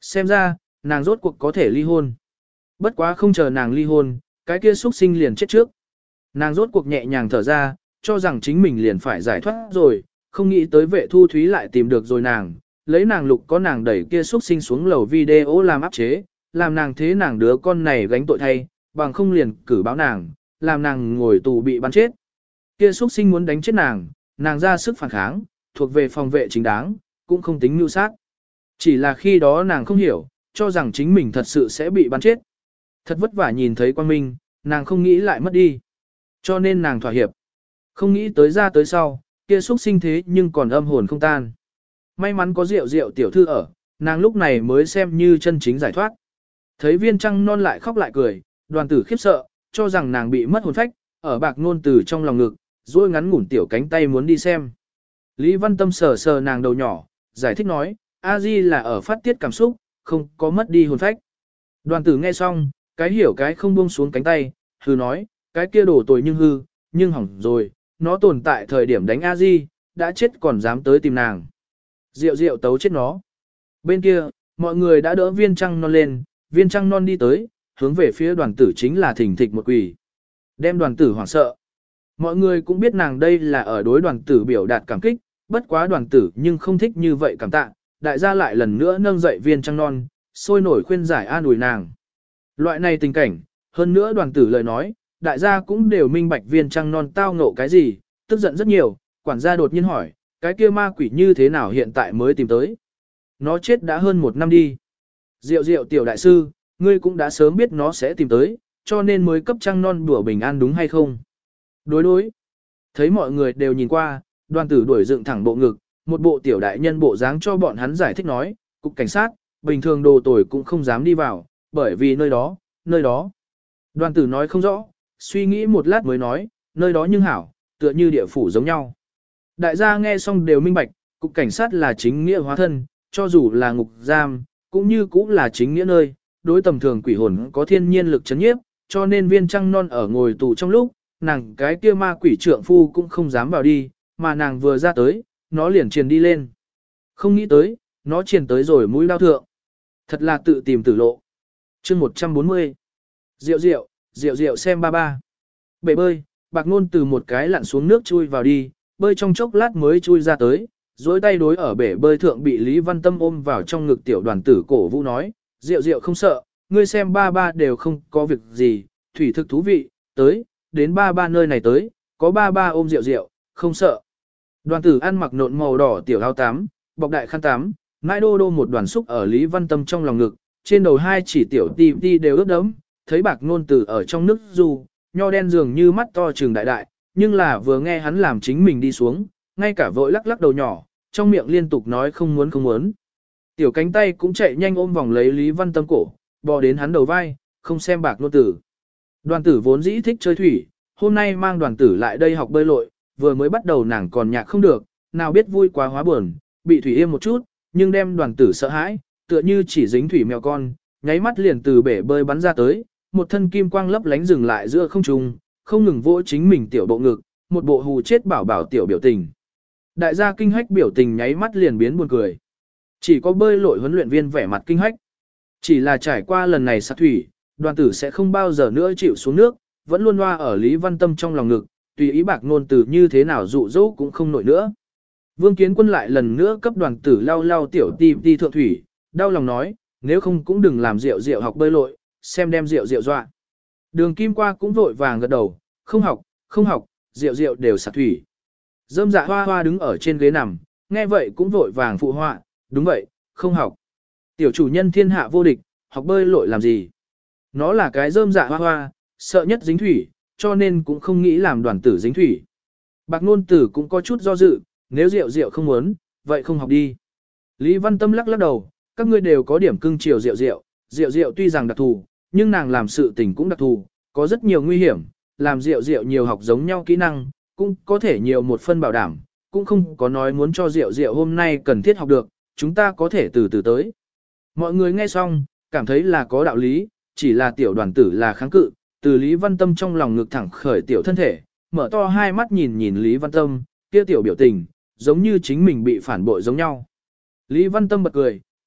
Xem ra, nàng rốt cuộc có thể ly hôn. Bất quá không chờ nàng ly hôn, cái kia xuất sinh liền chết trước. Nàng rốt cuộc nhẹ nhàng thở ra, cho rằng chính mình liền phải giải thoát rồi, không nghĩ tới vệ thu thúy lại tìm được rồi nàng, lấy nàng lục có nàng đẩy kia xuất sinh xuống lầu video làm áp chế, làm nàng thế nàng đứa con này gánh tội thay, bằng không liền cử báo nàng, làm nàng ngồi tù bị bắn chết. Kia xuất sinh muốn đánh chết nàng, nàng ra sức phản kháng, thuộc về phòng vệ chính đáng, cũng không tính mưu sát. Chỉ là khi đó nàng không hiểu, cho rằng chính mình thật sự sẽ bị bắn chết. Thật vất vả nhìn thấy quang minh, nàng không nghĩ lại mất đi. Cho nên nàng thỏa hiệp. Không nghĩ tới ra tới sau, kia xuất sinh thế nhưng còn âm hồn không tan. May mắn có rượu rượu tiểu thư ở, nàng lúc này mới xem như chân chính giải thoát. Thấy viên trăng non lại khóc lại cười, đoàn tử khiếp sợ, cho rằng nàng bị mất hồn phách, ở bạc ngôn từ trong lòng ngực, duỗi ngắn ngủn tiểu cánh tay muốn đi xem. Lý Văn Tâm sờ sờ nàng đầu nhỏ, giải thích nói, A Di là ở phát tiết cảm xúc, không có mất đi hồn phách. Đoàn tử nghe xong, cái hiểu cái không buông xuống cánh tay, hư nói, cái kia đổ tồi nhưng hư, nhưng hỏng rồi, nó tồn tại thời điểm đánh A Di, đã chết còn dám tới tìm nàng. Rượu rượu tấu chết nó. Bên kia, mọi người đã đỡ viên trăng non lên, viên trăng non đi tới, hướng về phía đoàn tử chính là thỉnh thịch một quỷ. Đem đoàn tử hoảng sợ. Mọi người cũng biết nàng đây là ở đối đoàn tử biểu đạt cảm kích, bất quá đoàn tử nhưng không thích như vậy cảm tạ, đại gia lại lần nữa nâng dậy viên trăng non, sôi nổi khuyên giải an ủi nàng. Loại này tình cảnh, hơn nữa đoàn tử lời nói, đại gia cũng đều minh bạch viên trăng non tao ngộ cái gì, tức giận rất nhiều, quản gia đột nhiên hỏi, cái kia ma quỷ như thế nào hiện tại mới tìm tới. Nó chết đã hơn một năm đi. Diệu diệu tiểu đại sư, ngươi cũng đã sớm biết nó sẽ tìm tới, cho nên mới cấp trăng non đùa bình an đúng hay không? Đối đối. Thấy mọi người đều nhìn qua, đoàn tử đuổi dựng thẳng bộ ngực, một bộ tiểu đại nhân bộ dáng cho bọn hắn giải thích nói, cục cảnh sát, bình thường đồ tồi cũng không dám đi vào, bởi vì nơi đó, nơi đó. Đoàn tử nói không rõ, suy nghĩ một lát mới nói, nơi đó nhưng hảo, tựa như địa phủ giống nhau. Đại gia nghe xong đều minh bạch, cục cảnh sát là chính nghĩa hóa thân, cho dù là ngục giam, cũng như cũng là chính nghĩa nơi, đối tầm thường quỷ hồn có thiên nhiên lực chấn nhiếp, cho nên viên trăng non ở ngồi tù trong lúc, nàng cái kia ma quỷ trượng phu cũng không dám vào đi, mà nàng vừa ra tới, nó liền truyền đi lên. Không nghĩ tới, nó truyền tới rồi mũi lao thượng. Thật là tự tìm tử lộ. Chương một trăm bốn mươi. Rượu rượu, rượu rượu xem ba ba. Bể bơi, bạc ngôn từ một cái lặn xuống nước chui vào đi, bơi trong chốc lát mới chui ra tới, dối tay đối ở bể bơi thượng bị Lý Văn Tâm ôm vào trong ngực tiểu đoàn tử cổ vũ nói, rượu rượu không sợ, ngươi xem ba ba đều không có việc gì, thủy thực thú vị, tới, đến ba ba nơi này tới, có ba ba ôm rượu rượu, không sợ. Đoàn tử ăn mặc nộn màu đỏ tiểu áo tắm, bọc đại khăn tắm, mãi đô đô một đoàn xúc ở Lý Văn Tâm trong lòng ngực, trên đầu hai chỉ tiểu ti ti đều ướt đẫm, thấy bạc ngôn tử ở trong nước du, nho đen dường như mắt to trường đại đại, nhưng là vừa nghe hắn làm chính mình đi xuống, ngay cả vội lắc lắc đầu nhỏ, trong miệng liên tục nói không muốn không muốn. Tiểu cánh tay cũng chạy nhanh ôm vòng lấy Lý Văn Tâm cổ, bò đến hắn đầu vai, không xem bạc ngôn tử. Đoàn tử vốn dĩ thích chơi thủy, hôm nay mang đoàn tử lại đây học bơi lội, vừa mới bắt đầu nàng còn nhạc không được, nào biết vui quá hóa buồn, bị thủy im một chút, nhưng đem đoàn tử sợ hãi, tựa như chỉ dính thủy mèo con, nháy mắt liền từ bể bơi bắn ra tới, một thân kim quang lấp lánh dừng lại giữa không trung, không ngừng vỗ chính mình tiểu bộ ngực, một bộ hù chết bảo bảo tiểu biểu tình. Đại gia kinh hách biểu tình nháy mắt liền biến buồn cười. Chỉ có bơi lội huấn luyện viên vẻ mặt kinh hách. Chỉ là trải qua lần này sát thủy, đoàn tử sẽ không bao giờ nữa chịu xuống nước, vẫn luôn loa ở Lý Văn Tâm trong lòng ngực, tùy ý bạc ngôn từ như thế nào dụ dỗ cũng không nổi nữa. Vương Kiến Quân lại lần nữa cấp đoàn tử lau lau tiểu ti ti thượng thủy, đau lòng nói, nếu không cũng đừng làm rượu rượu học bơi lội, xem đem rượu rượu dọa. Đường Kim Qua cũng vội vàng gật đầu, không học, không học, rượu rượu đều sạc thủy. Dâm dạ hoa hoa đứng ở trên ghế nằm, nghe vậy cũng vội vàng phụ họa, đúng vậy, không học. Tiểu chủ nhân thiên hạ vô địch, học bơi lội làm gì? Nó là cái dâm dạ hoa hoa, sợ nhất dính thủy, cho nên cũng không nghĩ làm đoàn tử dính thủy. Bạc ngôn tử cũng có chút do dự, nếu rượu rượu không muốn, vậy không học đi. Lý Văn Tâm lắc lắc đầu, các ngươi đều có điểm cưng chiều rượu rượu, rượu rượu tuy rằng đặc thù, nhưng nàng làm sự tình cũng đặc thù, có rất nhiều nguy hiểm, làm rượu rượu nhiều học giống nhau kỹ năng, cũng có thể nhiều một phân bảo đảm, cũng không có nói muốn cho rượu rượu hôm nay cần thiết học được, chúng ta có thể từ từ tới. Mọi người nghe xong, cảm thấy là có đạo lý, chỉ là tiểu đoàn tử là kháng cự, từ Lý Văn Tâm trong lòng ngực thẳng khởi tiểu thân thể, mở to hai mắt nhìn nhìn Lý Văn Tâm, kia tiểu biểu tình, giống như chính mình bị phản bội giống nhau. Lý Văn Tâm bật cười,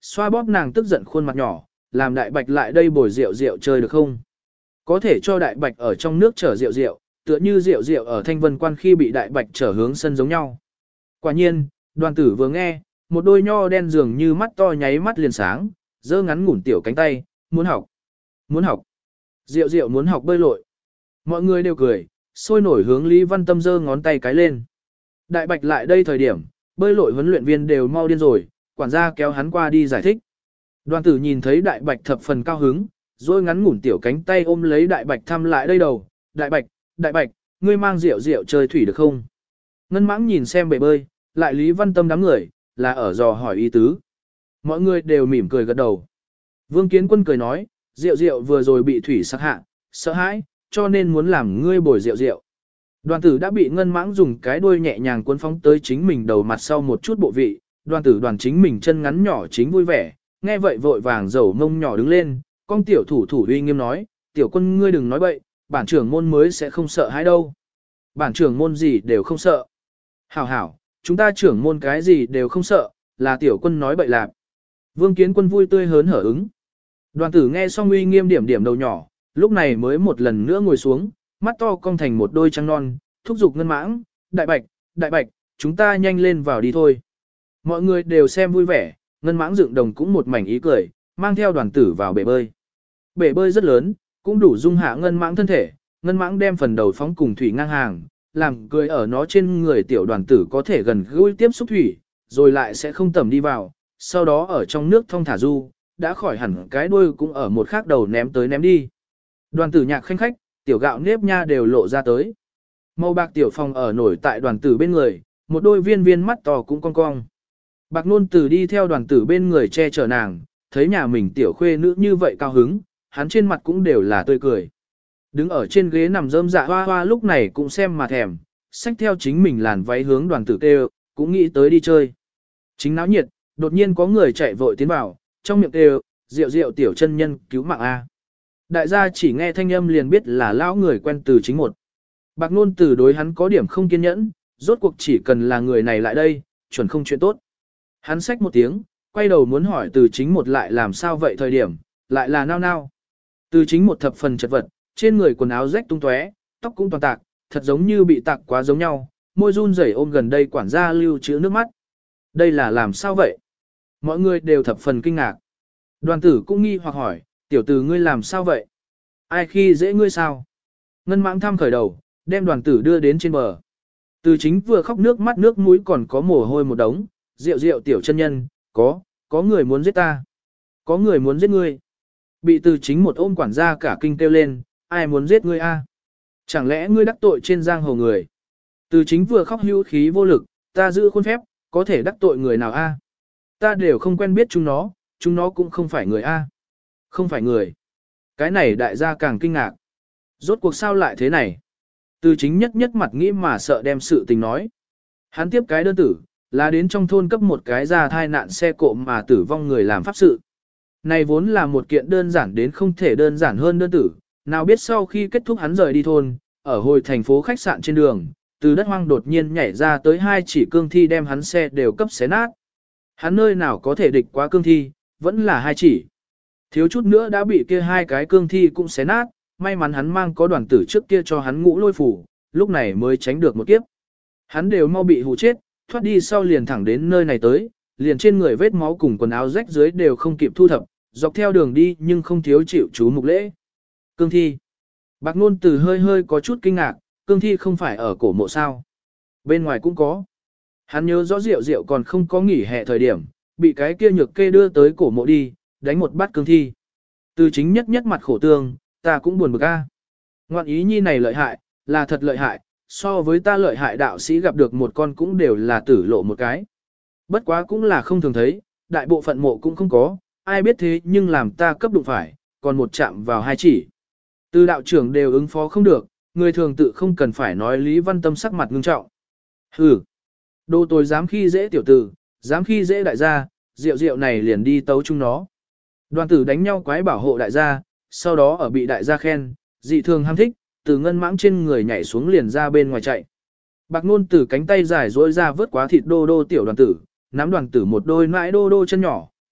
xoa bóp nàng tức giận khuôn mặt nhỏ, làm đại bạch lại đây bồi rượu rượu chơi được không? Có thể cho đại bạch ở trong nước chở rượu rượu, tựa như rượu rượu ở thanh vân quan khi bị đại bạch chở hướng sân giống nhau. Quả nhiên, đoàn tử vừa nghe, một đôi nho đen dường như mắt to nháy mắt liền sáng, giơ ngắn ngủn tiểu cánh tay, muốn học, muốn học. Rượu rượu muốn học bơi lội. Mọi người đều cười, sôi nổi hướng Lý Văn Tâm giơ ngón tay cái lên. Đại bạch lại đây thời điểm, bơi lội huấn luyện viên đều mau điên rồi, quản gia kéo hắn qua đi giải thích. Đoàn tử nhìn thấy đại bạch thập phần cao hứng, rồi ngắn ngủn tiểu cánh tay ôm lấy đại bạch thăm lại đây đầu. Đại bạch, đại bạch, ngươi mang rượu rượu chơi thủy được không? Ngân mãng nhìn xem bể bơi, lại Lý Văn Tâm đám người, là ở dò hỏi ý tứ. Mọi người đều mỉm cười gật đầu. Vương Kiến Quân cười nói, rượu rượu vừa rồi bị thủy sắc hạ, sợ hãi, cho nên muốn làm ngươi bồi rượu rượu. Đoàn tử đã bị ngân mãng dùng cái đuôi nhẹ nhàng cuốn phóng tới chính mình đầu mặt sau một chút bộ vị, đoàn tử đoàn chính mình chân ngắn nhỏ chính vui vẻ, nghe vậy vội vàng dầu mông nhỏ đứng lên, con tiểu thủ thủ uy nghiêm nói, tiểu quân ngươi đừng nói bậy, bản trưởng môn mới sẽ không sợ hãi đâu. Bản trưởng môn gì đều không sợ. Hảo hảo, chúng ta trưởng môn cái gì đều không sợ, là tiểu quân nói bậy lạc. Vương Kiến Quân vui tươi hớn hở ứng. Đoàn tử nghe xong uy nghiêm điểm điểm đầu nhỏ, lúc này mới một lần nữa ngồi xuống, mắt to cong thành một đôi trăng non, thúc giục ngân mãng, đại bạch, đại bạch, chúng ta nhanh lên vào đi thôi. Mọi người đều xem vui vẻ, ngân mãng dựng đồng cũng một mảnh ý cười, mang theo đoàn tử vào bể bơi. Bể bơi rất lớn, cũng đủ dung hạ ngân mãng thân thể, ngân mãng đem phần đầu phóng cùng thủy ngang hàng, làm cười ở nó trên người tiểu đoàn tử có thể gần gũi tiếp xúc thủy, rồi lại sẽ không tẩm đi vào, sau đó ở trong nước thong thả du, đã khỏi hẳn cái đuôi cũng ở một khác đầu ném tới ném đi. Đoàn tử nhạc khanh khách, tiểu gạo nếp nha đều lộ ra tới. Màu bạc tiểu phong ở nổi tại đoàn tử bên người, một đôi viên viên mắt to cũng cong cong. Bạc nôn tử đi theo đoàn tử bên người che chở nàng, thấy nhà mình tiểu khuê nữ như vậy cao hứng, hắn trên mặt cũng đều là tươi cười. Đứng ở trên ghế nằm rơm dạ hoa hoa lúc này cũng xem mà thèm, xách theo chính mình làn váy hướng đoàn tử kêu, cũng nghĩ tới đi chơi. Chính náo nhiệt, đột nhiên có người chạy vội tiến vào, trong miệng kêu, rượu rượu tiểu chân nhân cứu mạng A. Đại gia chỉ nghe thanh âm liền biết là lão người quen từ chính một. Bạc nôn từ đối hắn có điểm không kiên nhẫn, rốt cuộc chỉ cần là người này lại đây, chuẩn không chuyện tốt. Hắn xách một tiếng, quay đầu muốn hỏi từ chính một lại làm sao vậy thời điểm, lại là nao nao. Từ chính một thập phần chật vật, trên người quần áo rách tung tóe, tóc cũng toàn tạc, thật giống như bị tạc quá giống nhau, môi run rẩy ôm gần đây quản gia lưu trữ nước mắt. Đây là làm sao vậy? Mọi người đều thập phần kinh ngạc. Đoàn tử cũng nghi hoặc hỏi, tiểu tử ngươi làm sao vậy? Ai khi dễ ngươi sao? Ngân mãng thăm khởi đầu, đem đoàn tử đưa đến trên bờ. Từ chính vừa khóc nước mắt nước mũi còn có mồ hôi một đống, rượu rượu tiểu chân nhân, có, có người muốn giết ta. Có người muốn giết ngươi. Bị từ chính một ôm quản gia cả kinh kêu lên, ai muốn giết ngươi a? Chẳng lẽ ngươi đắc tội trên giang hồ người? Từ chính vừa khóc hữu khí vô lực, ta giữ khuôn phép, có thể đắc tội người nào a? Ta đều không quen biết chúng nó, chúng nó cũng không phải người a. Không phải người. Cái này đại gia càng kinh ngạc. Rốt cuộc sao lại thế này? Từ chính nhất nhất mặt nghĩ mà sợ đem sự tình nói. Hắn tiếp cái đơn tử, là đến trong thôn cấp một cái ra thai nạn xe cộ mà tử vong người làm pháp sự. Này vốn là một kiện đơn giản đến không thể đơn giản hơn đơn tử, nào biết sau khi kết thúc hắn rời đi thôn, ở hồi thành phố khách sạn trên đường, từ đất hoang đột nhiên nhảy ra tới hai chỉ cương thi đem hắn xe đều cấp xé nát. Hắn nơi nào có thể địch quá cương thi, vẫn là hai chỉ. Thiếu chút nữa đã bị kia hai cái cương thi cũng xé nát, may mắn hắn mang có đoàn tử trước kia cho hắn ngũ lôi phủ, lúc này mới tránh được một kiếp. Hắn đều mau bị hù chết, thoát đi sau liền thẳng đến nơi này tới, liền trên người vết máu cùng quần áo rách dưới đều không kịp thu thập, dọc theo đường đi nhưng không thiếu chịu chú mục lễ. Cương thi. Bạc Nôn Từ hơi hơi có chút kinh ngạc, cương thi không phải ở cổ mộ sao. Bên ngoài cũng có. Hắn nhớ rõ rượu rượu còn không có nghỉ hè thời điểm, bị cái kia nhược kê đưa tới cổ mộ đi, đánh một bát cương thi. Từ chính nhất nhất mặt khổ tương, ta cũng buồn bực a. Ngoạn ý nhi này lợi hại, là thật lợi hại, so với ta lợi hại đạo sĩ gặp được một con cũng đều là tử lộ một cái. Bất quá cũng là không thường thấy, đại bộ phận mộ cũng không có, ai biết thế nhưng làm ta cấp đụng phải, còn một chạm vào hai chỉ. Từ đạo trưởng đều ứng phó không được, người thường tự không cần phải nói Lý Văn Tâm sắc mặt ngưng trọng. Hừ, đồ tôi dám khi dễ tiểu tử, dám khi dễ đại gia, rượu rượu này liền đi tấu chung nó. Đoàn tử đánh nhau quái bảo hộ đại gia, sau đó ở bị đại gia khen, dị thường ham thích, từ ngân mãng trên người nhảy xuống liền ra bên ngoài chạy. Bạc Nôn từ cánh tay dài duỗi ra vớt quá thịt đô đô tiểu đoàn tử, nắm đoàn tử một đôi nãi đô đô chân nhỏ,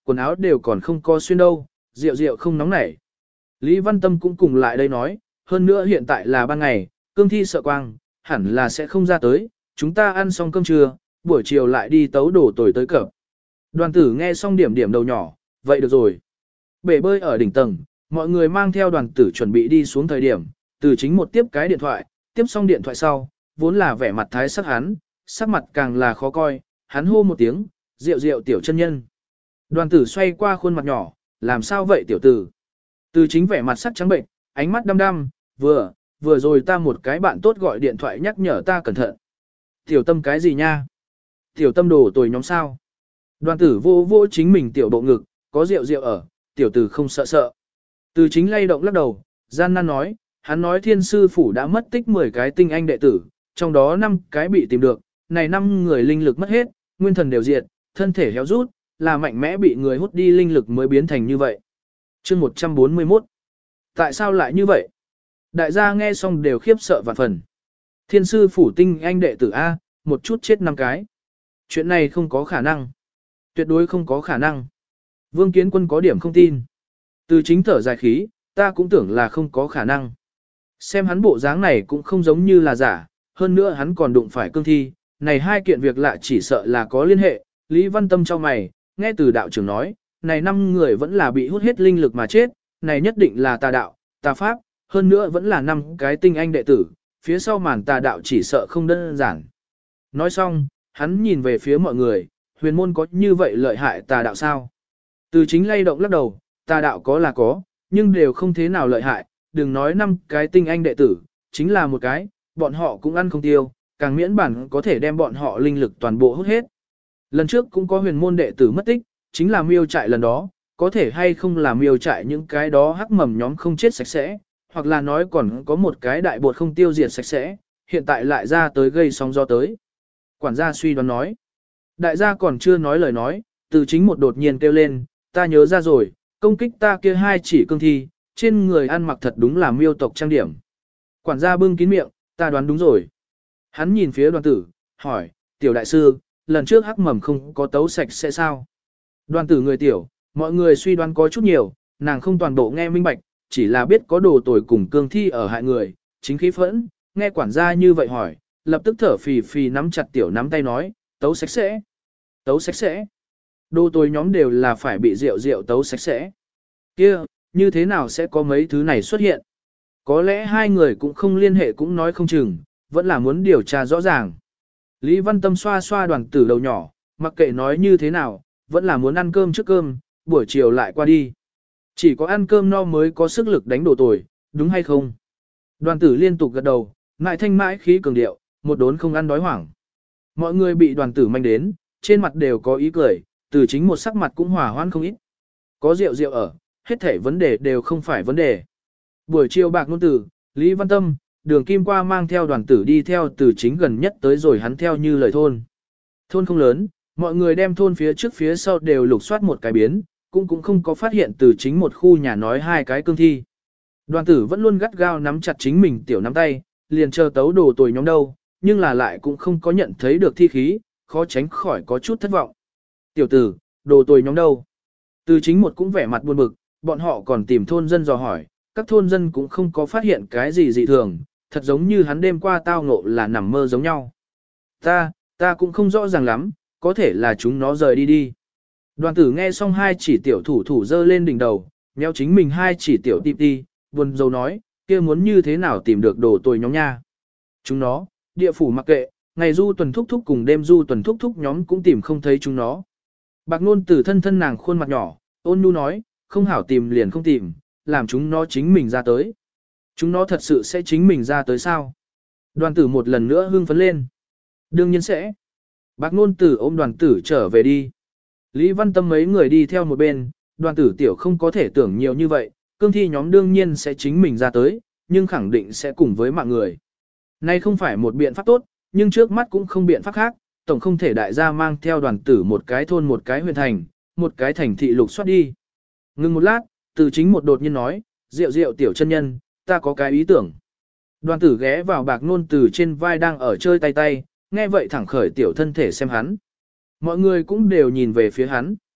quần áo đều còn không có xuyên đâu, rượu rượu không nóng nảy. Lý Văn Tâm cũng cùng lại đây nói, hơn nữa hiện tại là ban ngày, cương thi sợ quang, hẳn là sẽ không ra tới, chúng ta ăn xong cơm trưa, buổi chiều lại đi tấu đổ tồi tới cập. Đoàn tử nghe xong điểm điểm đầu nhỏ, vậy được rồi. Bể bơi ở đỉnh tầng, mọi người mang theo đoàn tử chuẩn bị đi xuống thời điểm, từ chính một tiếp cái điện thoại, tiếp xong điện thoại sau, vốn là vẻ mặt thái sắc hắn, sắc mặt càng là khó coi, hắn hô một tiếng, rượu rượu tiểu chân nhân. Đoàn tử xoay qua khuôn mặt nhỏ, làm sao vậy tiểu tử? Từ chính vẻ mặt sắc trắng bệnh, ánh mắt đăm đăm, vừa, vừa rồi ta một cái bạn tốt gọi điện thoại nhắc nhở ta cẩn thận. Tiểu tâm cái gì nha? Tiểu tâm đồ tồi nhóm sao? Đoàn tử vô vô chính mình tiểu bộ ngực, có rượu rượu ở, tiểu tử không sợ sợ. Từ chính lay động lắc đầu, gian nan nói, hắn nói thiên sư phủ đã mất tích mười cái tinh anh đệ tử, trong đó năm cái bị tìm được, này năm người linh lực mất hết, nguyên thần đều diệt, thân thể héo rút, là mạnh mẽ bị người hút đi linh lực mới biến thành như vậy. Chương một trăm bốn mươi mốt. Tại sao lại như vậy? Đại gia nghe xong đều khiếp sợ vạn phần. Thiên sư phủ tinh anh đệ tử A, một chút chết năm cái. Chuyện này không có khả năng. Tuyệt đối không có khả năng. Vương Kiến Quân có điểm không tin. Từ chính thở dài khí, ta cũng tưởng là không có khả năng. Xem hắn bộ dáng này cũng không giống như là giả, hơn nữa hắn còn đụng phải cương thi, này hai kiện việc lạ chỉ sợ là có liên hệ. Lý Văn Tâm cho mày, nghe từ đạo trưởng nói, này năm người vẫn là bị hút hết linh lực mà chết, này nhất định là tà đạo, tà pháp, hơn nữa vẫn là năm cái tinh anh đệ tử, phía sau màn tà đạo chỉ sợ không đơn giản. Nói xong, hắn nhìn về phía mọi người, huyền môn có như vậy lợi hại tà đạo sao? Từ chính lay động lắc đầu, tà đạo có là có, nhưng đều không thế nào lợi hại, đừng nói năm cái tinh anh đệ tử, chính là một cái, bọn họ cũng ăn không tiêu, càng miễn bản có thể đem bọn họ linh lực toàn bộ hút hết. Lần trước cũng có huyền môn đệ tử mất tích, chính là miêu trại lần đó, có thể hay không là miêu trại những cái đó hắc mầm nhóm không chết sạch sẽ, hoặc là nói còn có một cái đại bột không tiêu diệt sạch sẽ, hiện tại lại ra tới gây sóng gió tới. Quản gia suy đoán nói, đại gia còn chưa nói lời nói, từ chính một đột nhiên kêu lên, ta nhớ ra rồi, công kích ta kia hai chỉ cương thi, trên người ăn mặc thật đúng là miêu tộc trang điểm. Quản gia bưng kín miệng, ta đoán đúng rồi. Hắn nhìn phía đoàn tử, hỏi, tiểu đại sư, lần trước hắc mầm không có tấu sạch sẽ sao? Đoàn tử người tiểu, mọi người suy đoán có chút nhiều, nàng không toàn bộ nghe minh bạch, chỉ là biết có đồ tồi cùng cương thi ở hại người, chính khí phẫn, nghe quản gia như vậy hỏi, lập tức thở phì phì nắm chặt tiểu nắm tay nói, tấu sạch sẽ, tấu sạch sẽ. Đồ tồi nhóm đều là phải bị rượu rượu tấu sạch sẽ. Kia, như thế nào sẽ có mấy thứ này xuất hiện? Có lẽ hai người cũng không liên hệ cũng nói không chừng, vẫn là muốn điều tra rõ ràng. Lý Văn Tâm xoa xoa đoàn tử đầu nhỏ, mặc kệ nói như thế nào, vẫn là muốn ăn cơm trước cơm, buổi chiều lại qua đi. Chỉ có ăn cơm no mới có sức lực đánh đổ tồi, đúng hay không? Đoàn tử liên tục gật đầu, ngại thanh mãi khí cường điệu, một đốn không ăn đói hoảng. Mọi người bị đoàn tử manh đến, trên mặt đều có ý cười, từ chính một sắc mặt cũng hòa hoãn không ít. Có rượu rượu ở, hết thể vấn đề đều không phải vấn đề. Buổi chiều bạc ngôn tử, Lý Văn Tâm, Đường Kim qua mang theo đoàn tử đi theo từ chính gần nhất tới rồi hắn theo như lời thôn. Thôn không lớn, mọi người đem thôn phía trước phía sau đều lục soát một cái biến, cũng cũng không có phát hiện từ chính một khu nhà nói hai cái cương thi. Đoàn tử vẫn luôn gắt gao nắm chặt chính mình tiểu nắm tay, liền chờ tấu đồ tồi nhóm đâu, nhưng là lại cũng không có nhận thấy được thi khí, khó tránh khỏi có chút thất vọng. Tiểu tử, đồ tồi nhóm đâu? Từ chính một cũng vẻ mặt buồn bực, bọn họ còn tìm thôn dân dò hỏi, các thôn dân cũng không có phát hiện cái gì dị thường, thật giống như hắn đêm qua tao ngộ là nằm mơ giống nhau. Ta, ta cũng không rõ ràng lắm, có thể là chúng nó rời đi đi. Đoàn tử nghe xong hai chỉ tiểu thủ thủ dơ lên đỉnh đầu, nhéo chính mình hai chỉ tiểu tịp đi, buồn rầu nói, kia muốn như thế nào tìm được đồ tồi nhóm nha. Chúng nó, địa phủ mặc kệ, ngày du tuần thúc thúc cùng đêm du tuần thúc thúc nhóm cũng tìm không thấy chúng nó. Bạc Nôn Tử thân thân nàng khuôn mặt nhỏ, ôn nhu nói, không hảo tìm liền không tìm, làm chúng nó chính mình ra tới. Chúng nó thật sự sẽ chính mình ra tới sao? Đoàn tử một lần nữa hưng phấn lên. Đương nhiên sẽ. Bạc Nôn Tử ôm đoàn tử trở về đi. Lý Văn Tâm mấy người đi theo một bên, đoàn tử tiểu không có thể tưởng nhiều như vậy, cương thi nhóm đương nhiên sẽ chính mình ra tới, nhưng khẳng định sẽ cùng với mạng người. Nay không phải một biện pháp tốt, nhưng trước mắt cũng không biện pháp khác, tổng không thể đại gia mang theo đoàn tử một cái thôn một cái huyện thành, một cái thành thị lục soát đi. Ngừng một lát, từ chính một đột nhiên nói, rượu rượu tiểu chân nhân, ta có cái ý tưởng. Đoàn tử ghé vào Bạc Nôn Tử trên vai đang ở chơi tay tay, nghe vậy thẳng khởi tiểu thân thể xem hắn. Mọi người cũng đều nhìn về phía hắn.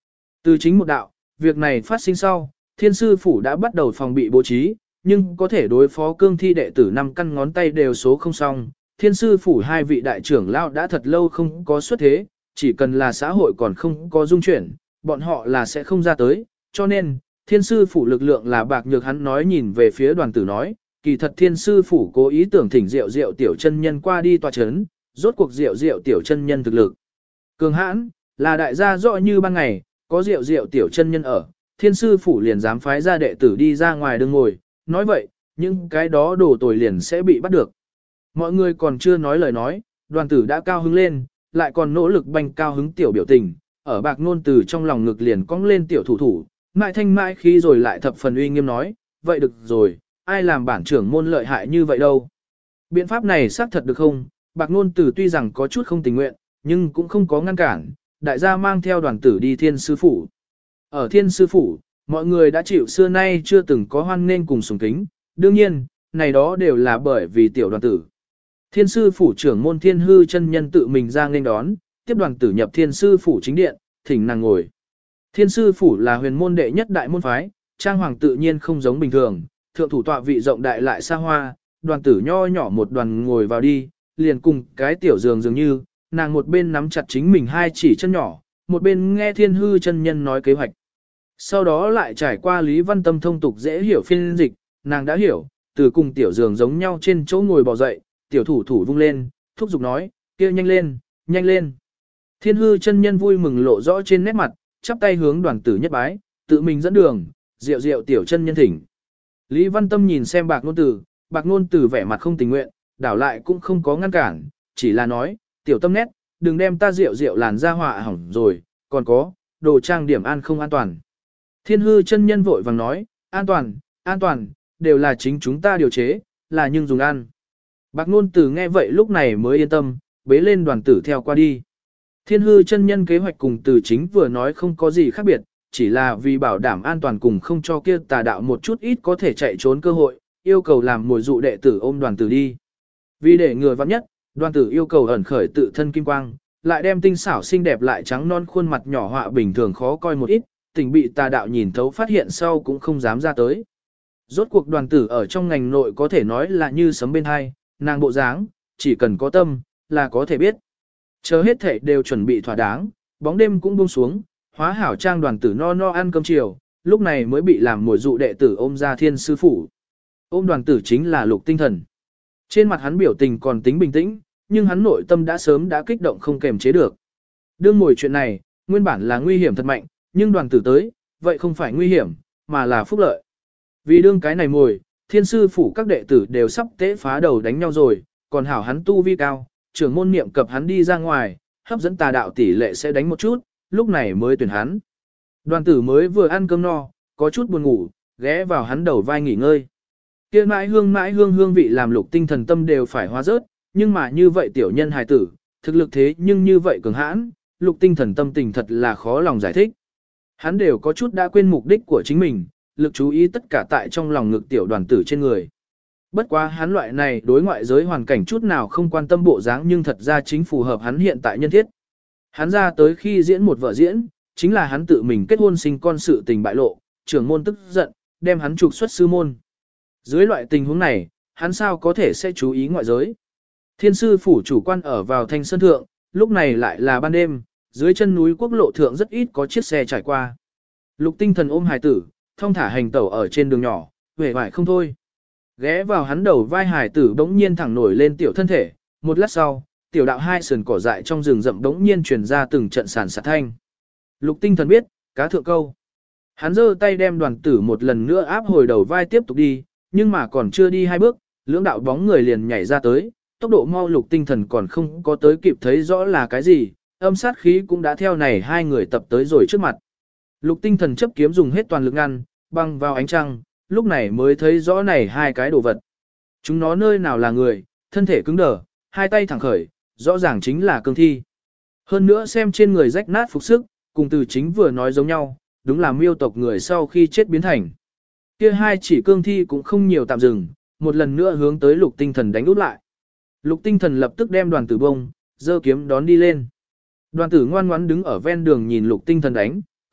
Từ chính một đạo, việc này phát sinh sau, thiên sư phủ đã bắt đầu phòng bị bố trí, nhưng có thể đối phó cương thi đệ tử năm căn ngón tay đều số không xong. Thiên sư phủ hai vị đại trưởng lão đã thật lâu không có xuất thế, chỉ cần là xã hội còn không có dung chuyển, bọn họ là sẽ không ra tới, cho nên, thiên sư phủ lực lượng là bạc nhược. Hắn nói nhìn về phía đoàn tử nói, kỳ thật thiên sư phủ cố ý tưởng thỉnh Diệu Diệu tiểu chân nhân qua đi tòa chấn, rốt cuộc Diệu Diệu tiểu chân nhân thực lực cường hãn, là đại gia rõ như ban ngày, có Diệu Diệu tiểu chân nhân ở, thiên sư phủ liền dám phái ra đệ tử đi ra ngoài đường ngồi, nói vậy, những cái đó đổ tồi liền sẽ bị bắt được. Mọi người còn chưa nói lời nói, đoàn tử đã cao hứng lên, lại còn nỗ lực banh cao hứng tiểu biểu tình, ở bạc nôn từ trong lòng ngực liền cong lên tiểu thủ thủ, mại thanh mãi khi rồi lại thập phần uy nghiêm nói, vậy được rồi, ai làm bản trưởng môn lợi hại như vậy đâu. Biện pháp này xác thật được không? Bạc nôn từ tuy rằng có chút không tình nguyện, nhưng cũng không có ngăn cản, đại gia mang theo đoàn tử đi thiên sư phủ. Ở thiên sư phủ, mọi người đã chịu xưa nay chưa từng có hoan nghênh cùng sùng kính, đương nhiên, này đó đều là bởi vì tiểu đoàn tử. Thiên sư phủ trưởng môn Thiên Hư chân nhân tự mình ra nghênh đón, tiếp đoàn tử nhập thiên sư phủ chính điện, thỉnh nàng ngồi. Thiên sư phủ là huyền môn đệ nhất đại môn phái, trang hoàng tự nhiên không giống bình thường, thượng thủ tọa vị rộng đại lại xa hoa, đoàn tử nho nhỏ một đoàn ngồi vào đi, liền cùng cái tiểu giường dường như, nàng một bên nắm chặt chính mình hai chỉ chân nhỏ, một bên nghe Thiên Hư chân nhân nói kế hoạch. Sau đó lại trải qua Lý Văn Tâm thông tục dễ hiểu phiên dịch, nàng đã hiểu, từ cùng tiểu giường giống nhau trên chỗ ngồi bò dậy, tiểu thủ thủ vung lên, thúc giục nói, kia nhanh lên, nhanh lên. Thiên Hư chân nhân vui mừng lộ rõ trên nét mặt, chắp tay hướng đoàn tử nhất bái, tự mình dẫn đường, Diệu Diệu tiểu chân nhân thỉnh. Lý Văn Tâm nhìn xem bạc nôn tử, bạc nôn tử vẻ mặt không tình nguyện, đảo lại cũng không có ngăn cản, chỉ là nói, tiểu tâm nét, đừng đem ta Diệu Diệu làn ra họa hỏng rồi, còn có, đồ trang điểm an không an toàn. Thiên Hư chân nhân vội vàng nói, an toàn, an toàn, đều là chính chúng ta điều chế, là nhưng dùng ăn. Bạc nôn tử nghe vậy lúc này mới yên tâm, bế lên đoàn tử theo qua đi. Thiên Hư chân nhân kế hoạch cùng từ chính vừa nói không có gì khác biệt, chỉ là vì bảo đảm an toàn cùng không cho kia tà đạo một chút ít có thể chạy trốn cơ hội, yêu cầu làm mồi dụ đệ tử ôm đoàn tử đi. Vì để người vắng nhất, đoàn tử yêu cầu ẩn khởi tự thân kim quang, lại đem tinh xảo xinh đẹp lại trắng non khuôn mặt nhỏ họa bình thường khó coi một ít, tình bị tà đạo nhìn thấu phát hiện sau cũng không dám ra tới. Rốt cuộc đoàn tử ở trong ngành nội có thể nói là như sấm bên hai, nàng bộ dáng, chỉ cần có tâm, là có thể biết. Chờ hết thể đều chuẩn bị thỏa đáng, bóng đêm cũng buông xuống, hóa hảo trang đoàn tử no no ăn cơm chiều, lúc này mới bị làm mồi dụ đệ tử ôm ra thiên sư phủ. Ôm đoàn tử chính là Lục Tinh Thần. Trên mặt hắn biểu tình còn tính bình tĩnh, nhưng hắn nội tâm đã sớm đã kích động không kềm chế được. Đương mồi chuyện này, nguyên bản là nguy hiểm thật mạnh, nhưng đoàn tử tới, vậy không phải nguy hiểm, mà là phúc lợi. Vì đương cái này mồi, thiên sư phủ các đệ tử đều sắp tế phá đầu đánh nhau rồi, còn hảo hắn tu vi cao, trưởng môn niệm cập hắn đi ra ngoài, hấp dẫn tà đạo tỷ lệ sẽ đánh một chút, lúc này mới tuyển hắn. Đoàn tử mới vừa ăn cơm no, có chút buồn ngủ, ghé vào hắn đầu vai nghỉ ngơi. Kia mãi hương mãi hương hương vị làm Lục Tinh Thần tâm đều phải hóa rớt, nhưng mà như vậy tiểu nhân hài tử, thực lực thế nhưng như vậy cường hãn, Lục Tinh Thần tâm tình thật là khó lòng giải thích. Hắn đều có chút đã quên mục đích của chính mình, lực chú ý tất cả tại trong lòng ngực tiểu đoàn tử trên người. Bất quá hắn loại này đối ngoại giới hoàn cảnh chút nào không quan tâm bộ dáng nhưng thật ra chính phù hợp hắn hiện tại nhân thiết. Hắn ra tới khi diễn một vở diễn, chính là hắn tự mình kết hôn sinh con sự tình bại lộ, trưởng môn tức giận, đem hắn trục xuất sư môn. Dưới loại tình huống này, hắn sao có thể sẽ chú ý ngoại giới. Thiên sư phủ chủ quan ở vào Thanh Sơn Thượng, lúc này lại là ban đêm, dưới chân núi quốc lộ thượng rất ít có chiếc xe trải qua. Lục Tinh Thần ôm hài tử, thông thả hành tẩu ở trên đường nhỏ, vẻ vải không thôi. Ghé vào hắn đầu vai hài tử bỗng nhiên thẳng nổi lên tiểu thân thể, một lát sau, tiểu đạo hai sườn cỏ dại trong rừng rậm bỗng nhiên truyền ra từng trận sàn sạt thanh. Lục Tinh Thần biết, cá thượng câu. Hắn giơ tay đem đoàn tử một lần nữa áp hồi đầu vai tiếp tục đi, nhưng mà còn chưa đi hai bước, lưỡng đạo bóng người liền nhảy ra tới, tốc độ mau Lục Tinh Thần còn không có tới kịp thấy rõ là cái gì, âm sát khí cũng đã theo này hai người tập tới rồi trước mặt. Lục Tinh Thần chấp kiếm dùng hết toàn lực ngăn, băng vào ánh trăng, lúc này mới thấy rõ này hai cái đồ vật. Chúng nó nơi nào là người, thân thể cứng đờ, hai tay thẳng khởi, rõ ràng chính là cương thi. Hơn nữa xem trên người rách nát phục sức, cùng từ chính vừa nói giống nhau, đúng là miêu tộc người sau khi chết biến thành. Kia hai chỉ cương thi cũng không nhiều tạm dừng, một lần nữa hướng tới Lục Tinh Thần đánh úp lại. Lục Tinh Thần lập tức đem đoàn tử bông, giơ kiếm đón đi lên. Đoàn tử ngoan ngoãn đứng ở ven đường nhìn Lục Tinh Thần đánh,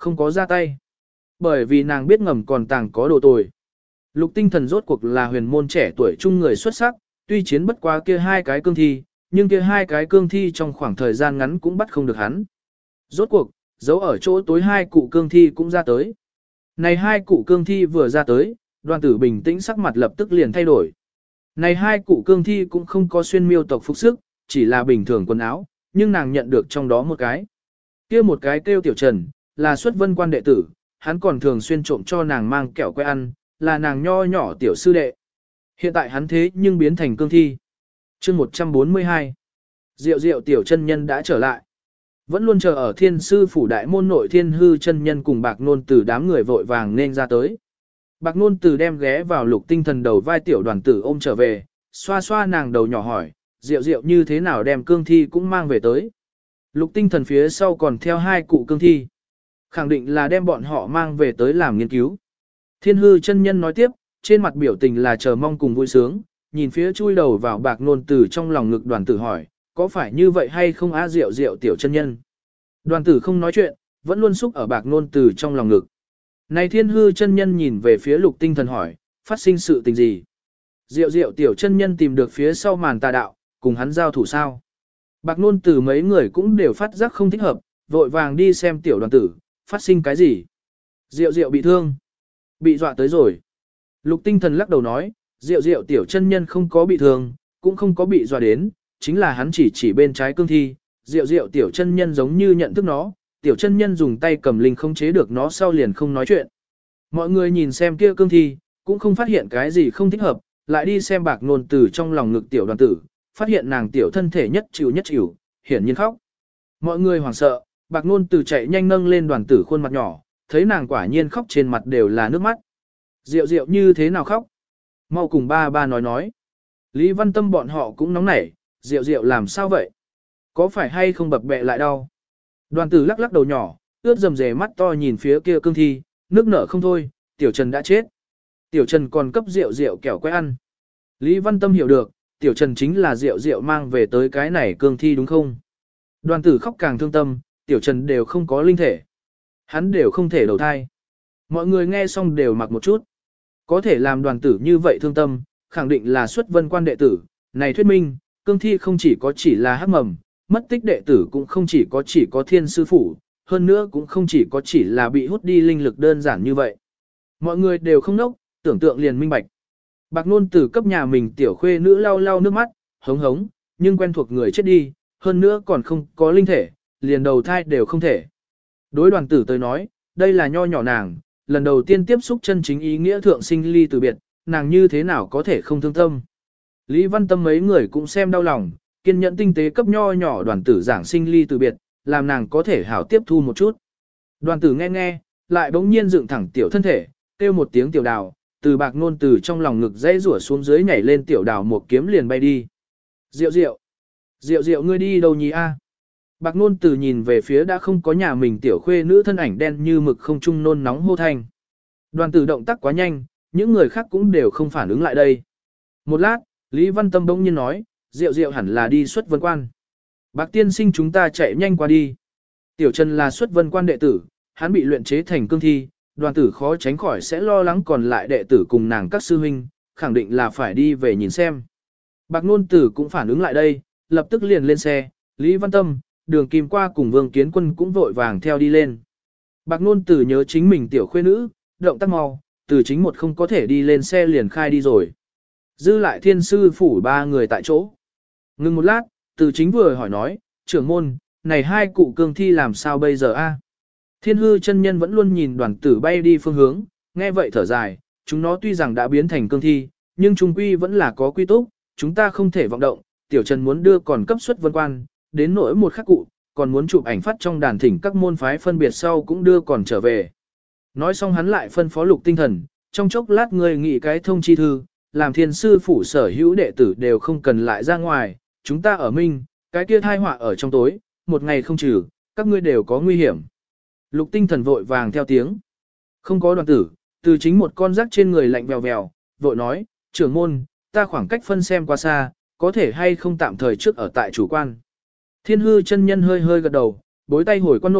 không có ra tay. Bởi vì nàng biết ngầm còn tàng có đồ tồi. Lục Tinh Thần rốt cuộc là huyền môn trẻ tuổi trung người xuất sắc, tuy chiến bất quá kia hai cái cương thi, nhưng kia hai cái cương thi trong khoảng thời gian ngắn cũng bắt không được hắn. Rốt cuộc, giấu ở chỗ tối hai cụ cương thi cũng ra tới. Này hai cụ cương thi vừa ra tới, Đoàn Tử bình tĩnh sắc mặt lập tức liền thay đổi. Này hai cụ cương thi cũng không có xuyên miêu tộc phục sức, chỉ là bình thường quần áo, nhưng nàng nhận được trong đó một cái. Kia một cái kêu Tiểu Trần, là xuất vân quan đệ tử, hắn còn thường xuyên trộm cho nàng mang kẹo que ăn, là nàng nho nhỏ tiểu sư đệ. Hiện tại hắn thế nhưng biến thành cương thi. Chương một trăm bốn mươi hai. Diệu diệu tiểu chân nhân đã trở lại. Vẫn luôn chờ ở thiên sư phủ đại môn nội thiên hư chân nhân cùng bạc nôn từ đám người vội vàng nên ra tới. Bạc nôn từ đem ghé vào Lục Tinh Thần đầu vai tiểu đoàn tử ôm trở về, xoa xoa nàng đầu nhỏ hỏi, diệu diệu như thế nào đem cương thi cũng mang về tới. Lục Tinh Thần phía sau còn theo hai cụ cương thi. Khẳng định là đem bọn họ mang về tới làm nghiên cứu. Thiên hư chân nhân nói tiếp, trên mặt biểu tình là chờ mong cùng vui sướng, nhìn phía chui đầu vào bạc nôn từ trong lòng ngực đoàn tử hỏi, có phải như vậy hay không á diệu diệu tiểu chân nhân. Đoàn tử không nói chuyện, vẫn luôn xúc ở bạc nôn từ trong lòng ngực. Này thiên hư chân nhân nhìn về phía Lục Tinh Thần hỏi, phát sinh sự tình gì? Diệu diệu tiểu chân nhân tìm được phía sau màn tà đạo, cùng hắn giao thủ sao? Bạc nôn từ mấy người cũng đều phát giác không thích hợp, vội vàng đi xem tiểu đoàn tử, phát sinh cái gì? Diệu diệu bị thương. Bị dọa tới rồi. Lục Tinh Thần lắc đầu nói, diệu diệu tiểu chân nhân không có bị thương, cũng không có bị dọa đến, chính là hắn chỉ chỉ bên trái cương thi, diệu diệu tiểu chân nhân giống như nhận thức nó, tiểu chân nhân dùng tay cầm linh không chế được nó sau liền không nói chuyện. Mọi người nhìn xem kia cương thi, cũng không phát hiện cái gì không thích hợp, lại đi xem bạc nôn từ trong lòng ngực tiểu đoàn tử, phát hiện nàng tiểu thân thể nhất chịu nhất chịu, hiển nhiên khóc. Mọi người hoảng sợ, bạc nôn từ chạy nhanh nâng lên đoàn tử khuôn mặt nhỏ, thấy nàng quả nhiên khóc trên mặt đều là nước mắt. Diệu diệu như thế nào khóc? Mau cùng ba ba nói nói. Lý Văn Tâm bọn họ cũng nóng nảy, diệu diệu làm sao vậy? Có phải hay không bập bẹ lại đau? Đoàn tử lắc lắc đầu nhỏ, ướt rầm rề mắt to nhìn phía kia cương thi, nước nở không thôi, Tiểu Trần đã chết. Tiểu Trần còn cấp rượu rượu kẹo que ăn. Lý Văn Tâm hiểu được, Tiểu Trần chính là rượu rượu mang về tới cái này cương thi đúng không? Đoàn tử khóc càng thương tâm, Tiểu Trần đều không có linh thể. Hắn đều không thể đầu thai. Mọi người nghe xong đều mặc một chút. Có thể làm đoàn tử như vậy thương tâm, khẳng định là xuất vân quan đệ tử. Này thuyết minh, cương thi không chỉ có chỉ là hắc mầm, mất tích đệ tử cũng không chỉ có chỉ có thiên sư phủ, hơn nữa cũng không chỉ có chỉ là bị hút đi linh lực đơn giản như vậy. Mọi người đều không nốc, tưởng tượng liền minh bạch. Bạc nôn tử cấp nhà mình tiểu khuê nữ lau lau nước mắt, hống hống, nhưng quen thuộc người chết đi, hơn nữa còn không có linh thể, liền đầu thai đều không thể. Đối đoàn tử tới nói, đây là nho nhỏ nàng, lần đầu tiên tiếp xúc chân chính ý nghĩa thượng sinh ly từ biệt, nàng như thế nào có thể không thương tâm. Lý Văn Tâm mấy người cũng xem đau lòng, kiên nhẫn tinh tế cấp nho nhỏ đoàn tử giảng sinh ly từ biệt, làm nàng có thể hảo tiếp thu một chút. Đoàn tử nghe nghe, lại bỗng nhiên dựng thẳng tiểu thân thể, kêu một tiếng tiểu đào, từ bạc nôn từ trong lòng ngực dãy rủa xuống dưới nhảy lên tiểu đào một kiếm liền bay đi. Diệu diệu, diệu diệu ngươi đi đâu nhỉ a? Bạc nôn từ nhìn về phía đã không có nhà mình tiểu khuê nữ thân ảnh đen như mực không trung nôn nóng hô thanh. Đoàn tử động tác quá nhanh, những người khác cũng đều không phản ứng lại đây. Một lát, Lý Văn Tâm bỗng nhiên nói, diệu diệu hẳn là đi xuất vân quan. Bạc tiên sinh chúng ta chạy nhanh qua đi. Tiểu Trần là xuất vân quan đệ tử, hắn bị luyện chế thành cương thi, đoàn tử khó tránh khỏi sẽ lo lắng còn lại đệ tử cùng nàng các sư huynh, khẳng định là phải đi về nhìn xem. Bạc nôn tử cũng phản ứng lại đây, lập tức liền lên xe, Lý Văn Tâm, Đường Kim qua cùng Vương Kiến Quân cũng vội vàng theo đi lên. Bạc nôn tử nhớ chính mình tiểu khuê nữ, động tác mau, từ chính một không có thể đi lên xe liền khai đi rồi. Dư lại thiên sư phủ ba người tại chỗ. Ngừng một lát, từ chính vừa hỏi nói, trưởng môn, này hai cụ cương thi làm sao bây giờ a? Thiên hư chân nhân vẫn luôn nhìn đoàn tử bay đi phương hướng, nghe vậy thở dài, chúng nó tuy rằng đã biến thành cương thi, nhưng trung quy vẫn là có quy túc, chúng ta không thể vọng động, tiểu Trần muốn đưa còn cấp suất vân quan, đến nỗi một khắc cụ, còn muốn chụp ảnh phát trong đàn thỉnh các môn phái phân biệt sau cũng đưa còn trở về. Nói xong hắn lại phân phó Lục Tinh Thần, trong chốc lát người nghị cái thông chi thư, làm thiên sư phủ sở hữu đệ tử đều không cần lại ra ngoài, chúng ta ở minh, cái kia thai họa ở trong tối, một ngày không trừ, các ngươi đều có nguy hiểm. Lục Tinh Thần vội vàng theo tiếng. Không có đoàn tử, từ chính một con rắc trên người lạnh vèo vèo, vội nói, trưởng môn, ta khoảng cách phân xem qua xa, có thể hay không tạm thời trước ở tại chủ quan. Thiên hư chân nhân hơi hơi gật đầu, bối tay hồi quan nội,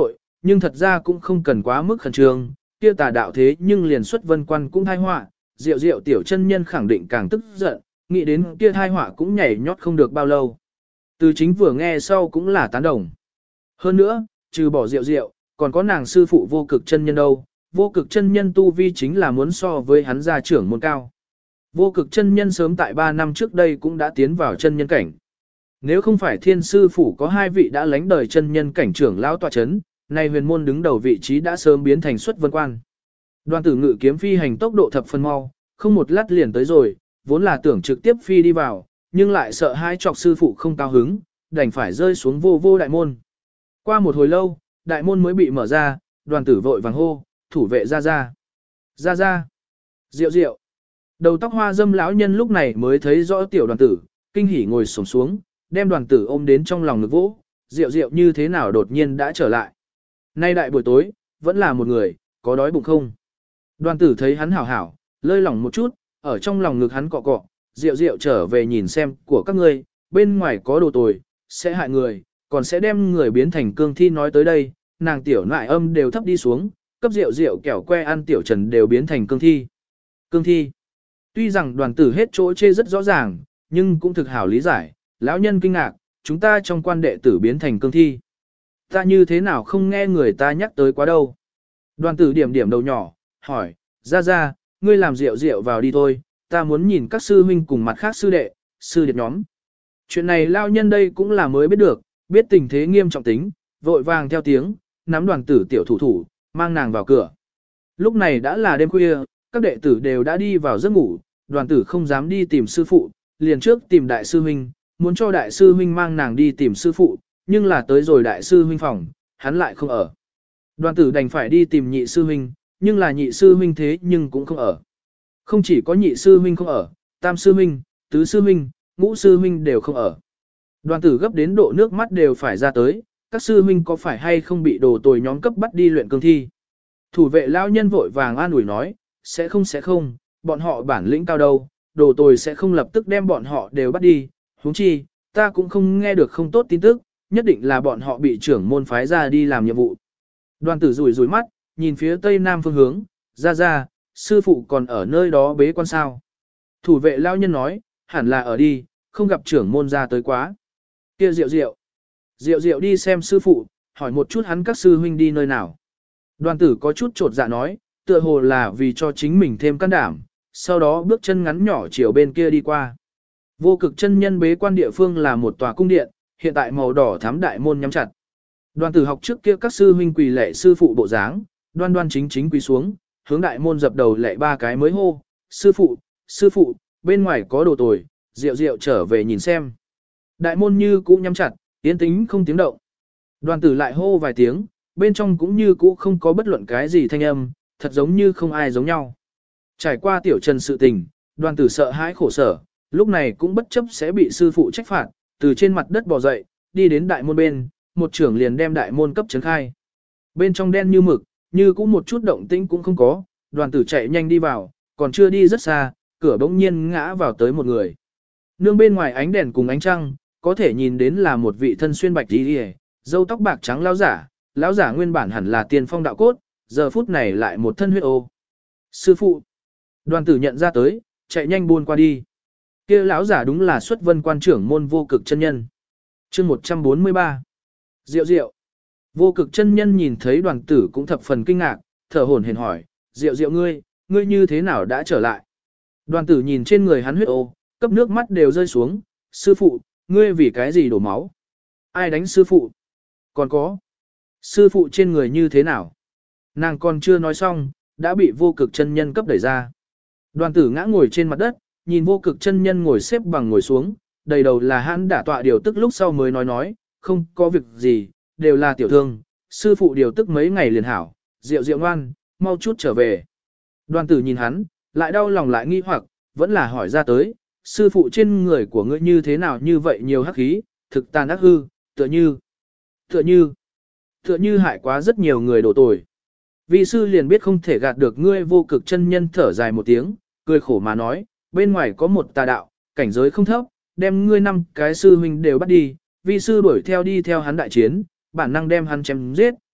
nhưng thật ra cũng không cần quá mức khẩn trương, kia tà đạo thế nhưng liền xuất vân quan cũng thai họa, Diệu Diệu tiểu chân nhân khẳng định càng tức giận, nghĩ đến kia thai họa cũng nhảy nhót không được bao lâu. Từ chính vừa nghe sau cũng là tán đồng. Hơn nữa, trừ bỏ Diệu Diệu, còn có nàng sư phụ vô cực chân nhân đâu, vô cực chân nhân tu vi chính là muốn so với hắn gia trưởng môn cao. Vô cực chân nhân sớm tại ba năm trước đây cũng đã tiến vào chân nhân cảnh. Nếu không phải thiên sư phủ có hai vị đã lánh đời chân nhân cảnh trưởng lão tọa chấn, nay huyền môn đứng đầu vị trí đã sớm biến thành xuất vân quan. Đoàn tử ngự kiếm phi hành tốc độ thập phần mau, không một lát liền tới rồi, vốn là tưởng trực tiếp phi đi vào, nhưng lại sợ hai trọc sư phụ không cao hứng, đành phải rơi xuống vô vô đại môn. Qua một hồi lâu, đại môn mới bị mở ra, đoàn tử vội vàng hô, thủ vệ ra ra. Ra ra. Diệu diệu. Đầu tóc hoa dâm lão nhân lúc này mới thấy rõ tiểu đoàn tử, kinh hỉ ngồi xổm xuống, đem đoàn tử ôm đến trong lòng ngực vỗ, diệu diệu như thế nào đột nhiên đã trở lại. Nay đại buổi tối, vẫn là một người, có đói bụng không? Đoàn tử thấy hắn hảo hảo, lơi lỏng một chút, ở trong lòng ngực hắn cọ cọ, diệu diệu trở về nhìn xem của các ngươi, bên ngoài có đồ tồi, sẽ hại người, còn sẽ đem người biến thành cương thi nói tới đây, nàng tiểu nại âm đều thấp đi xuống, cấp diệu diệu kẹo que ăn tiểu trần đều biến thành cương thi. Cương thi. Tuy rằng đoàn tử hết chỗ chê rất rõ ràng, nhưng cũng thực hảo lý giải, lão nhân kinh ngạc, chúng ta trong quan đệ tử biến thành cương thi. Ta như thế nào không nghe người ta nhắc tới quá đâu. Đoàn tử điểm điểm đầu nhỏ, hỏi, ra ra, ngươi làm rượu rượu vào đi thôi, ta muốn nhìn các sư huynh cùng mặt khác sư đệ, sư điệp nhóm. Chuyện này lao nhân đây cũng là mới biết được, biết tình thế nghiêm trọng tính, vội vàng theo tiếng, nắm đoàn tử tiểu thủ thủ, mang nàng vào cửa. Lúc này đã là đêm khuya, các đệ tử đều đã đi vào giấc ngủ, đoàn tử không dám đi tìm sư phụ, liền trước tìm đại sư huynh, muốn cho đại sư huynh mang nàng đi tìm sư phụ, nhưng là tới rồi đại sư huynh phòng, hắn lại không ở. Đoàn tử đành phải đi tìm nhị sư huynh, nhưng là nhị sư huynh thế nhưng cũng không ở. Không chỉ có nhị sư huynh không ở, tam sư huynh, tứ sư huynh, ngũ sư huynh đều không ở. Đoàn tử gấp đến độ nước mắt đều phải ra tới, các sư huynh có phải hay không bị đồ tồi nhóm cấp bắt đi luyện cương thi. Thủ vệ lao nhân vội vàng an ủi nói, sẽ không sẽ không, bọn họ bản lĩnh cao đâu, đồ tồi sẽ không lập tức đem bọn họ đều bắt đi, huống chi, ta cũng không nghe được không tốt tin tức, nhất định là bọn họ bị trưởng môn phái ra đi làm nhiệm vụ. Đoàn tử rủi rủi mắt, nhìn phía tây nam phương hướng, ra ra, sư phụ còn ở nơi đó bế quan sao. Thủ vệ lao nhân nói, hẳn là ở đi, không gặp trưởng môn ra tới quá. Kia Diệu Diệu. Diệu Diệu đi xem sư phụ, hỏi một chút hắn các sư huynh đi nơi nào. Đoàn tử có chút trột dạ nói, tựa hồ là vì cho chính mình thêm can đảm, sau đó bước chân ngắn nhỏ chiều bên kia đi qua. Vô cực chân nhân bế quan địa phương là một tòa cung điện, hiện tại màu đỏ thắm đại môn nhắm chặt. Đoàn tử học trước kia các sư huynh quỳ lệ sư phụ bộ dáng, đoan đoan chính chính quỳ xuống, hướng đại môn dập đầu lệ ba cái mới hô, sư phụ, sư phụ, bên ngoài có đồ tồi, Diệu Diệu trở về nhìn xem. Đại môn như cũ nhắm chặt, yên tĩnh không tiếng động. Đoàn tử lại hô vài tiếng, bên trong cũng như cũ không có bất luận cái gì thanh âm, thật giống như không ai giống nhau. Trải qua tiểu trần sự tình, đoàn tử sợ hãi khổ sở, lúc này cũng bất chấp sẽ bị sư phụ trách phạt, từ trên mặt đất bò dậy, đi đến đại môn bên, một trưởng liền đem đại môn cấp trấn khai. Bên trong đen như mực, như cũng một chút động tĩnh cũng không có, đoàn tử chạy nhanh đi vào, còn chưa đi rất xa, cửa bỗng nhiên ngã vào tới một người. Nương bên ngoài ánh đèn cùng ánh trăng, có thể nhìn đến là một vị thân xuyên bạch y, râu tóc bạc trắng lão giả, lão giả nguyên bản hẳn là tiên phong đạo cốt, giờ phút này lại một thân huyết ô. Sư phụ. Đoàn tử nhận ra tới, chạy nhanh buôn qua đi. Kia lão giả đúng là xuất vân quan trưởng môn vô cực chân nhân. Chương một trăm bốn mươi ba. Diệu Diệu. Vô cực chân nhân nhìn thấy đoàn tử cũng thập phần kinh ngạc, thở hổn hển hỏi, Diệu Diệu ngươi, ngươi như thế nào đã trở lại? Đoàn tử nhìn trên người hắn huyết ô, cấp nước mắt đều rơi xuống, sư phụ, ngươi vì cái gì đổ máu? Ai đánh sư phụ? Còn có, sư phụ trên người như thế nào? Nàng còn chưa nói xong, đã bị vô cực chân nhân cấp đẩy ra. Đoàn tử ngã ngồi trên mặt đất, nhìn vô cực chân nhân ngồi xếp bằng ngồi xuống, đầy đầu là hắn đả tọa điều tức lúc sau mới nói nói, không có việc gì, đều là tiểu thương, sư phụ điều tức mấy ngày liền hảo, Diệu Diệu ngoan, mau chút trở về. Đoàn tử nhìn hắn, lại đau lòng lại nghi hoặc, vẫn là hỏi ra tới, sư phụ trên người của ngươi như thế nào như vậy nhiều hắc khí, thực tàn ác hư, tựa như, tựa như, tựa như hại quá rất nhiều người đổ tồi. Vi sư liền biết không thể gạt được ngươi vô cực chân nhân thở dài một tiếng, cười khổ mà nói, bên ngoài có một tà đạo, cảnh giới không thấp, đem ngươi năm cái sư huynh đều bắt đi, vi sư đuổi theo đi theo hắn đại chiến, bản năng đem hắn chém giết,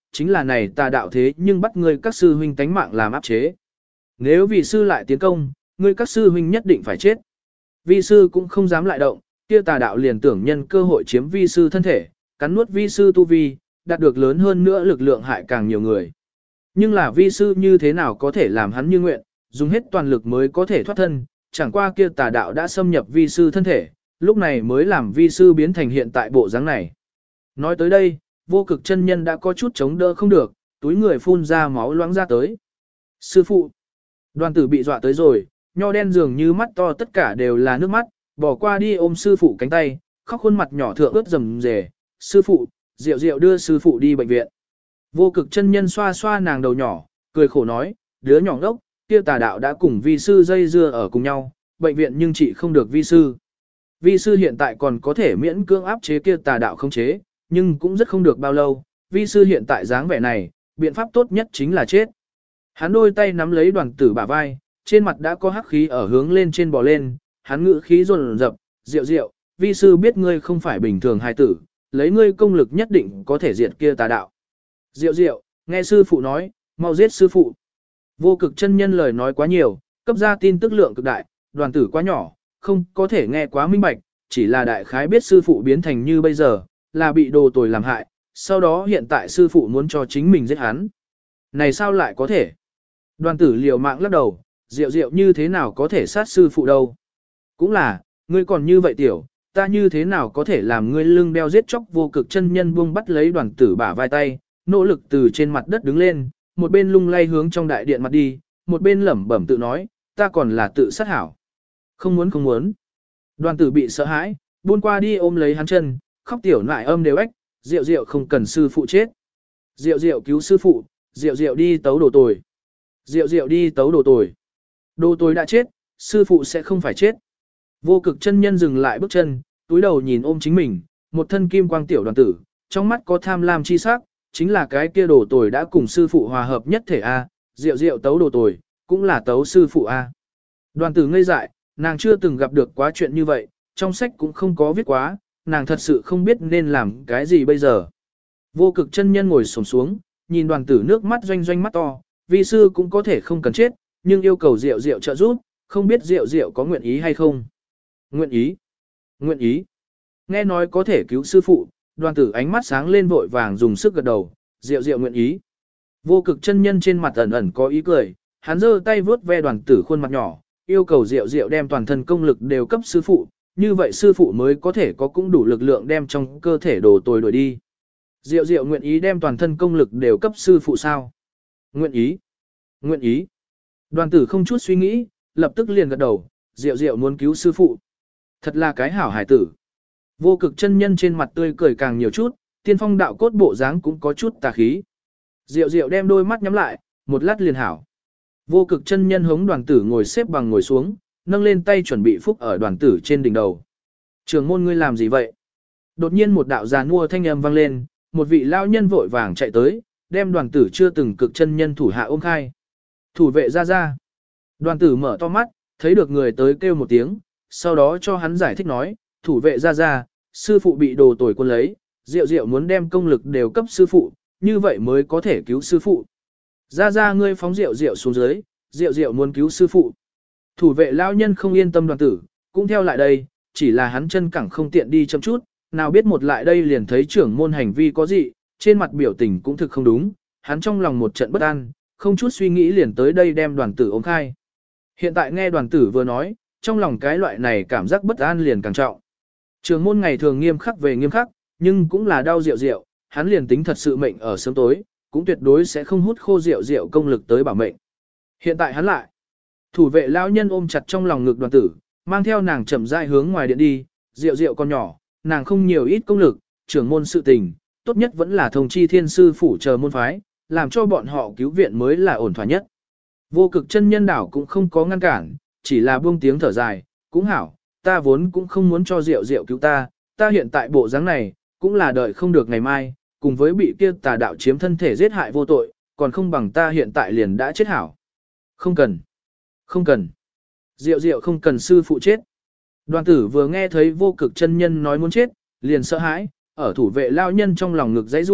chính là này tà đạo thế nhưng bắt ngươi các sư huynh tánh mạng làm áp chế. Nếu vị sư lại tiến công, ngươi các sư huynh nhất định phải chết. Vi sư cũng không dám lại động, kia tà đạo liền tưởng nhân cơ hội chiếm vi sư thân thể, cắn nuốt vi sư tu vi, đạt được lớn hơn nữa lực lượng hại càng nhiều người. Nhưng là vi sư như thế nào có thể làm hắn như nguyện, dùng hết toàn lực mới có thể thoát thân, chẳng qua kia tà đạo đã xâm nhập vi sư thân thể, lúc này mới làm vi sư biến thành hiện tại bộ dáng này. Nói tới đây, vô cực chân nhân đã có chút chống đỡ không được, túi người phun ra máu loãng ra tới. Sư phụ, đoàn tử bị dọa tới rồi, nho đen dường như mắt to tất cả đều là nước mắt, bỏ qua đi ôm sư phụ cánh tay, khóc khuôn mặt nhỏ thượng ướt rầm rề. Sư phụ, Diệu Diệu đưa sư phụ đi bệnh viện. Vô cực chân nhân xoa xoa nàng đầu nhỏ, cười khổ nói, đứa nhỏ ngốc, kia tà đạo đã cùng vi sư dây dưa ở cùng nhau, bệnh viện nhưng chị không được vi sư. Vi sư hiện tại còn có thể miễn cưỡng áp chế kia tà đạo không chế, nhưng cũng rất không được bao lâu, vi sư hiện tại dáng vẻ này, biện pháp tốt nhất chính là chết. Hắn đôi tay nắm lấy đoàn tử bả vai, trên mặt đã có hắc khí ở hướng lên trên bò lên, hắn ngữ khí rồn rập, Diệu Diệu, vi sư biết ngươi không phải bình thường hài tử, lấy ngươi công lực nhất định có thể diệt kia tà đạo. Diệu Diệu, nghe sư phụ nói, mau giết sư phụ. Vô cực chân nhân lời nói quá nhiều, cấp ra tin tức lượng cực đại, đoàn tử quá nhỏ, không có thể nghe quá minh bạch, chỉ là đại khái biết sư phụ biến thành như bây giờ, là bị đồ tồi làm hại, sau đó hiện tại sư phụ muốn cho chính mình giết hắn. Này sao lại có thể? Đoàn tử liều mạng lắc đầu, Diệu Diệu như thế nào có thể sát sư phụ đâu? Cũng là, ngươi còn như vậy tiểu, ta như thế nào có thể làm ngươi lưng đeo giết chóc. Vô cực chân nhân buông bắt lấy đoàn tử bả vai tay, nỗ lực từ trên mặt đất đứng lên, một bên lung lay hướng trong đại điện mặt đi, một bên lẩm bẩm tự nói, ta còn là tự sát hảo. Không muốn không muốn. Đoàn tử bị sợ hãi, buôn qua đi ôm lấy hắn chân, khóc tiểu nại âm đều ếch, Diệu Diệu không cần sư phụ chết. Diệu Diệu cứu sư phụ, Diệu Diệu đi tấu đồ tồi. Diệu Diệu đi tấu đồ tồi. Đồ tồi đã chết, sư phụ sẽ không phải chết. Vô cực chân nhân dừng lại bước chân, túi đầu nhìn ôm chính mình, một thân kim quang tiểu đoàn tử, trong mắt có tham lam chi sắc, chính là cái kia đồ tồi đã cùng sư phụ hòa hợp nhất thể A, Diệu Diệu tấu đồ tồi, cũng là tấu sư phụ A. Đoàn tử ngây dại, nàng chưa từng gặp được quá chuyện như vậy, trong sách cũng không có viết quá, nàng thật sự không biết nên làm cái gì bây giờ. Vô cực chân nhân ngồi xổm xuống, nhìn đoàn tử nước mắt doanh doanh mắt to, vi sư cũng có thể không cần chết, nhưng yêu cầu Diệu Diệu trợ giúp, không biết Diệu Diệu có nguyện ý hay không. Nguyện ý, nguyện ý. Nghe nói có thể cứu sư phụ, đoàn tử ánh mắt sáng lên vội vàng dùng sức gật đầu, Diệu Diệu nguyện ý. Vô cực chân nhân trên mặt ẩn ẩn có ý cười, hắn giơ tay vuốt ve đoàn tử khuôn mặt nhỏ, yêu cầu Diệu Diệu đem toàn thân công lực đều cấp sư phụ, như vậy sư phụ mới có thể có cũng đủ lực lượng đem trong cơ thể đồ tồi đuổi đi. Diệu Diệu nguyện ý đem toàn thân công lực đều cấp sư phụ sao? Nguyện ý, nguyện ý. Đoàn tử không chút suy nghĩ, lập tức liền gật đầu, Diệu Diệu muốn cứu sư phụ. Thật là cái hảo hải tử. Vô cực chân nhân trên mặt tươi cười càng nhiều chút, tiên phong đạo cốt bộ dáng cũng có chút tà khí. Diệu Diệu đem đôi mắt nhắm lại, một lát liền hảo. Vô cực chân nhân hống đoàn tử ngồi xếp bằng ngồi xuống, nâng lên tay chuẩn bị phúc ở đoàn tử trên đỉnh đầu. Trường môn ngươi làm gì vậy? Đột nhiên một đạo giàn mua thanh âm vang lên, một vị lao nhân vội vàng chạy tới, đem đoàn tử chưa từng cực chân nhân thủ hạ ôm khai. Thủ vệ ra ra. Đoàn tử mở to mắt, thấy được người tới kêu một tiếng, sau đó cho hắn giải thích nói, thủ vệ ra ra, sư phụ bị đồ tồi quân lấy, Diệu Diệu muốn đem công lực đều cấp sư phụ, như vậy mới có thể cứu sư phụ. Ra ra ngươi phóng Diệu Diệu xuống dưới, Diệu Diệu muốn cứu sư phụ. Thủ vệ lao nhân không yên tâm đoàn tử, cũng theo lại đây, chỉ là hắn chân cẳng không tiện đi chậm chút, nào biết một lại đây liền thấy trưởng môn hành vi có gì, trên mặt biểu tình cũng thực không đúng, hắn trong lòng một trận bất an, không chút suy nghĩ liền tới đây đem đoàn tử ôm khai. Hiện tại nghe đoàn tử vừa nói, trong lòng cái loại này cảm giác bất an liền càng trọng. Trường môn ngày thường nghiêm khắc về nghiêm khắc, nhưng cũng là đau Diệu Diệu, hắn liền tính thật sự mệnh ở sớm tối, cũng tuyệt đối sẽ không hút khô Diệu Diệu công lực tới bảo mệnh. Hiện tại hắn lại, thủ vệ lão nhân ôm chặt trong lòng ngực đoàn tử, mang theo nàng chậm rãi hướng ngoài điện đi, Diệu Diệu còn nhỏ, nàng không nhiều ít công lực, trưởng môn sự tình, tốt nhất vẫn là thông chi thiên sư phủ chờ môn phái, làm cho bọn họ cứu viện mới là ổn thỏa nhất. Vô cực chân nhân đảo cũng không có ngăn cản, chỉ là buông tiếng thở dài, cũng hảo, ta vốn cũng không muốn cho Diệu Diệu cứu ta, ta hiện tại bộ dáng này, cũng là đợi không được ngày mai, cùng với bị kia tà đạo chiếm thân thể giết hại vô tội, còn không bằng ta hiện tại liền đã chết hảo. Không cần, không cần, Diệu Diệu không cần sư phụ chết. Đoàn tử vừa nghe thấy vô cực chân nhân nói muốn chết, liền sợ hãi, ở thủ vệ lao nhân trong lòng ngực dãy rủa,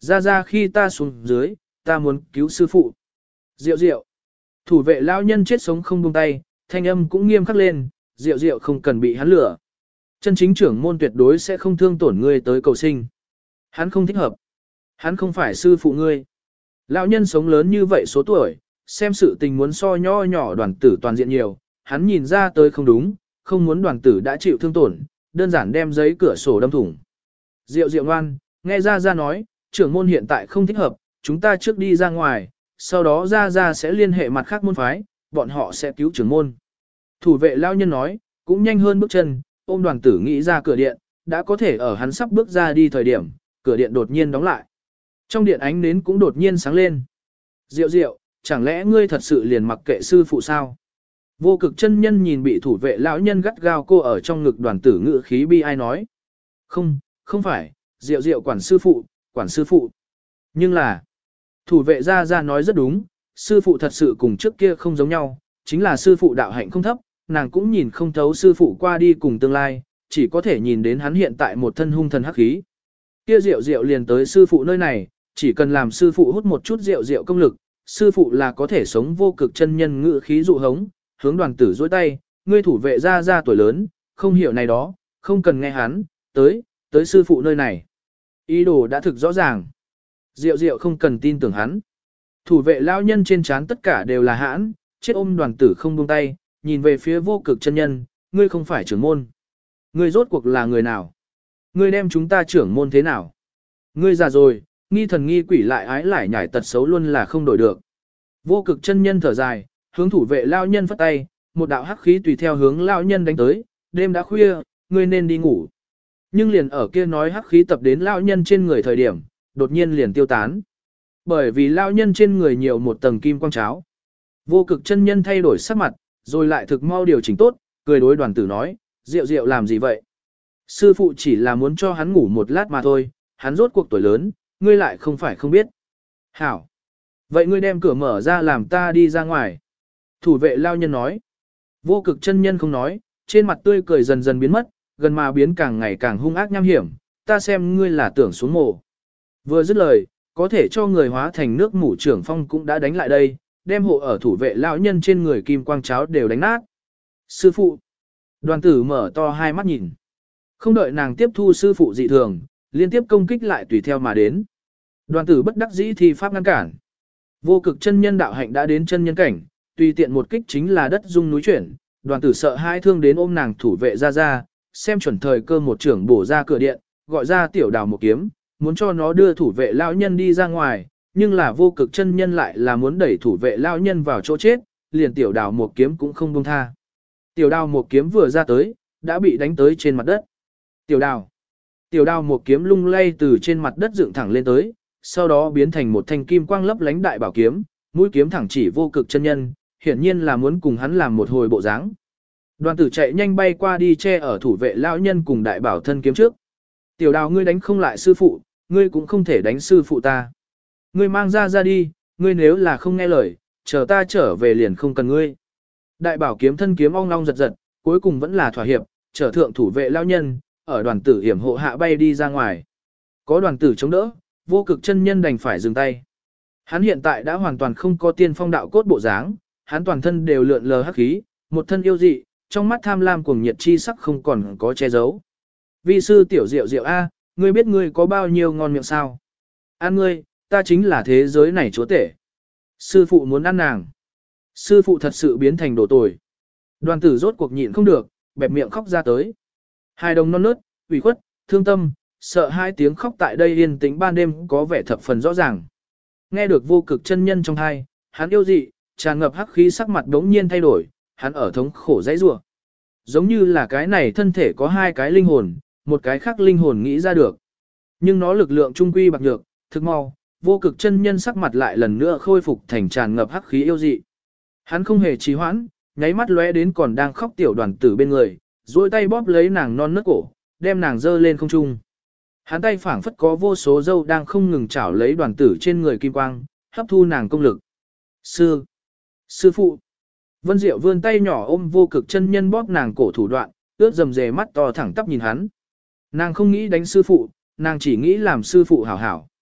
ra ra khi ta xuống dưới, ta muốn cứu sư phụ. Diệu diệu. Thủ vệ lão nhân chết sống không buông tay, thanh âm cũng nghiêm khắc lên, diệu diệu không cần bị hắn lửa. Chân chính trưởng môn tuyệt đối sẽ không thương tổn ngươi tới cầu sinh. Hắn không thích hợp. Hắn không phải sư phụ ngươi. Lão nhân sống lớn như vậy số tuổi, xem sự tình muốn so nho nhỏ đoàn tử toàn diện nhiều, hắn nhìn ra tới không đúng, không muốn đoàn tử đã chịu thương tổn, đơn giản đem giấy cửa sổ đâm thủng. Diệu diệu ngoan, nghe ra ra nói, trưởng môn hiện tại không thích hợp, chúng ta trước đi ra ngoài, sau đó ra ra sẽ liên hệ mặt khác môn phái, bọn họ sẽ cứu trưởng môn. Thủ vệ lao nhân nói, cũng nhanh hơn bước chân, ôm đoàn tử nghĩ ra cửa điện, đã có thể ở hắn sắp bước ra đi thời điểm, cửa điện đột nhiên đóng lại. Trong điện ánh nến cũng đột nhiên sáng lên. Diệu diệu, chẳng lẽ ngươi thật sự liền mặc kệ sư phụ sao? Vô cực chân nhân nhìn bị thủ vệ lão nhân gắt gao cô ở trong ngực đoàn tử ngự khí bi ai nói. Không, không phải, diệu diệu quản sư phụ, quản sư phụ. Nhưng là, thủ vệ ra ra nói rất đúng, sư phụ thật sự cùng trước kia không giống nhau, chính là sư phụ đạo hạnh không thấp, nàng cũng nhìn không thấu sư phụ qua đi cùng tương lai, chỉ có thể nhìn đến hắn hiện tại một thân hung thần hắc khí. Kia diệu diệu liền tới sư phụ nơi này, chỉ cần làm sư phụ hút một chút diệu diệu công lực, sư phụ là có thể sống vô cực chân nhân ngự khí dụ hống, hướng đoàn tử dối tay, ngươi thủ vệ ra ra tuổi lớn, không hiểu này đó, không cần nghe hắn, tới, tới sư phụ nơi này. Ý đồ đã thực rõ ràng. Diệu diệu không cần tin tưởng hắn. Thủ vệ lao nhân trên trán tất cả đều là hãn, chết ôm đoàn tử không buông tay, nhìn về phía vô cực chân nhân, ngươi không phải trưởng môn. Ngươi rốt cuộc là người nào? Ngươi đem chúng ta trưởng môn thế nào? Ngươi già rồi, nghi thần nghi quỷ lại ái lại nhảy tật xấu luôn là không đổi được. Vô cực chân nhân thở dài, hướng thủ vệ lao nhân phất tay, một đạo hắc khí tùy theo hướng lao nhân đánh tới, đêm đã khuya, ngươi nên đi ngủ. Nhưng liền ở kia nói hắc khí tập đến lao nhân trên người thời điểm, đột nhiên liền tiêu tán. Bởi vì lao nhân trên người nhiều một tầng kim quang cháo. Vô cực chân nhân thay đổi sắc mặt, rồi lại thực mau điều chỉnh tốt, cười đối đoàn tử nói, Diệu Diệu làm gì vậy? Sư phụ chỉ là muốn cho hắn ngủ một lát mà thôi, hắn rốt cuộc tuổi lớn, ngươi lại không phải không biết. Hảo! Vậy ngươi đem cửa mở ra làm ta đi ra ngoài. Thủ vệ lao nhân nói. Vô cực chân nhân không nói, trên mặt tươi cười dần dần biến mất, gần mà biến càng ngày càng hung ác nham hiểm, ta xem ngươi là tưởng xuống mồ. Vừa dứt lời, có thể cho người hóa thành nước mủ trưởng phong cũng đã đánh lại đây, đem hộ ở thủ vệ lão nhân trên người kim quang cháo đều đánh nát. Sư phụ! Đoàn tử mở to hai mắt nhìn. Không đợi nàng tiếp thu sư phụ dị thường, liên tiếp công kích lại tùy theo mà đến. Đoàn tử bất đắc dĩ thì pháp ngăn cản. Vô cực chân nhân đạo hạnh đã đến chân nhân cảnh, tùy tiện một kích chính là đất rung núi chuyển. Đoàn tử sợ hai thương đến ôm nàng thủ vệ ra ra, xem chuẩn thời cơ một trưởng bổ ra cửa điện, gọi ra tiểu đào một kiếm, muốn cho nó đưa thủ vệ lão nhân đi ra ngoài, nhưng là vô cực chân nhân lại là muốn đẩy thủ vệ lão nhân vào chỗ chết, liền tiểu đào một kiếm cũng không buông tha. Tiểu đào một kiếm vừa ra tới, đã bị đánh tới trên mặt đất. Tiểu đào. Tiểu đào một kiếm lung lay từ trên mặt đất dựng thẳng lên tới, sau đó biến thành một thanh kim quang lấp lánh đại bảo kiếm, mũi kiếm thẳng chỉ vô cực chân nhân, hiển nhiên là muốn cùng hắn làm một hồi bộ dáng. Đoàn tử chạy nhanh bay qua đi che ở thủ vệ lão nhân cùng đại bảo thân kiếm trước. Tiểu đào ngươi đánh không lại sư phụ, ngươi cũng không thể đánh sư phụ ta. Ngươi mang ra ra đi, ngươi nếu là không nghe lời, chờ ta trở về liền không cần ngươi. Đại bảo kiếm thân kiếm ong long giật giật, cuối cùng vẫn là thỏa hiệp, trở thượng thủ vệ lão nhân, ở đoàn tử hiểm hộ hạ bay đi ra ngoài. Có đoàn tử chống đỡ, vô cực chân nhân đành phải dừng tay. Hắn hiện tại đã hoàn toàn không có tiên phong đạo cốt bộ dáng, hắn toàn thân đều lượn lờ hắc khí, một thân yêu dị, trong mắt tham lam cuồng nhiệt chi sắc không còn có che giấu. Vi sư tiểu diệu diệu A, ngươi biết ngươi có bao nhiêu ngon miệng sao? Ăn ngươi, ta chính là thế giới này chúa tể. Sư phụ muốn ăn nàng. Sư phụ thật sự biến thành đồ tồi. Đoàn tử rốt cuộc nhịn không được, bẹp miệng khóc ra tới. Hai đồng non nớt, ủy khuất, thương tâm, sợ hai tiếng khóc tại đây yên tĩnh ban đêm có vẻ thập phần rõ ràng. Nghe được vô cực chân nhân trong thai, hắn yêu dị, tràn ngập hắc khí sắc mặt đống nhiên thay đổi, hắn ở thống khổ dãy rủa. Giống như là cái này thân thể có hai cái linh hồn, một cái khác linh hồn nghĩ ra được. Nhưng nó lực lượng trung quy bạc nhược, thực mau, vô cực chân nhân sắc mặt lại lần nữa khôi phục thành tràn ngập hắc khí yêu dị. Hắn không hề trì hoãn, nháy mắt lóe đến còn đang khóc tiểu đoàn tử bên người, duỗi tay bóp lấy nàng non nớt cổ, đem nàng dơ lên không trung. Hắn tay phảng phất có vô số dâu đang không ngừng chảo lấy đoàn tử trên người kim quang, hấp thu nàng công lực. Sư! Sư phụ! Vân Diệu vươn tay nhỏ ôm vô cực chân nhân bóp nàng cổ thủ đoạn, ướt dầm dề mắt to thẳng tắp nhìn hắn. Nàng không nghĩ đánh sư phụ, nàng chỉ nghĩ làm sư phụ hảo hảo.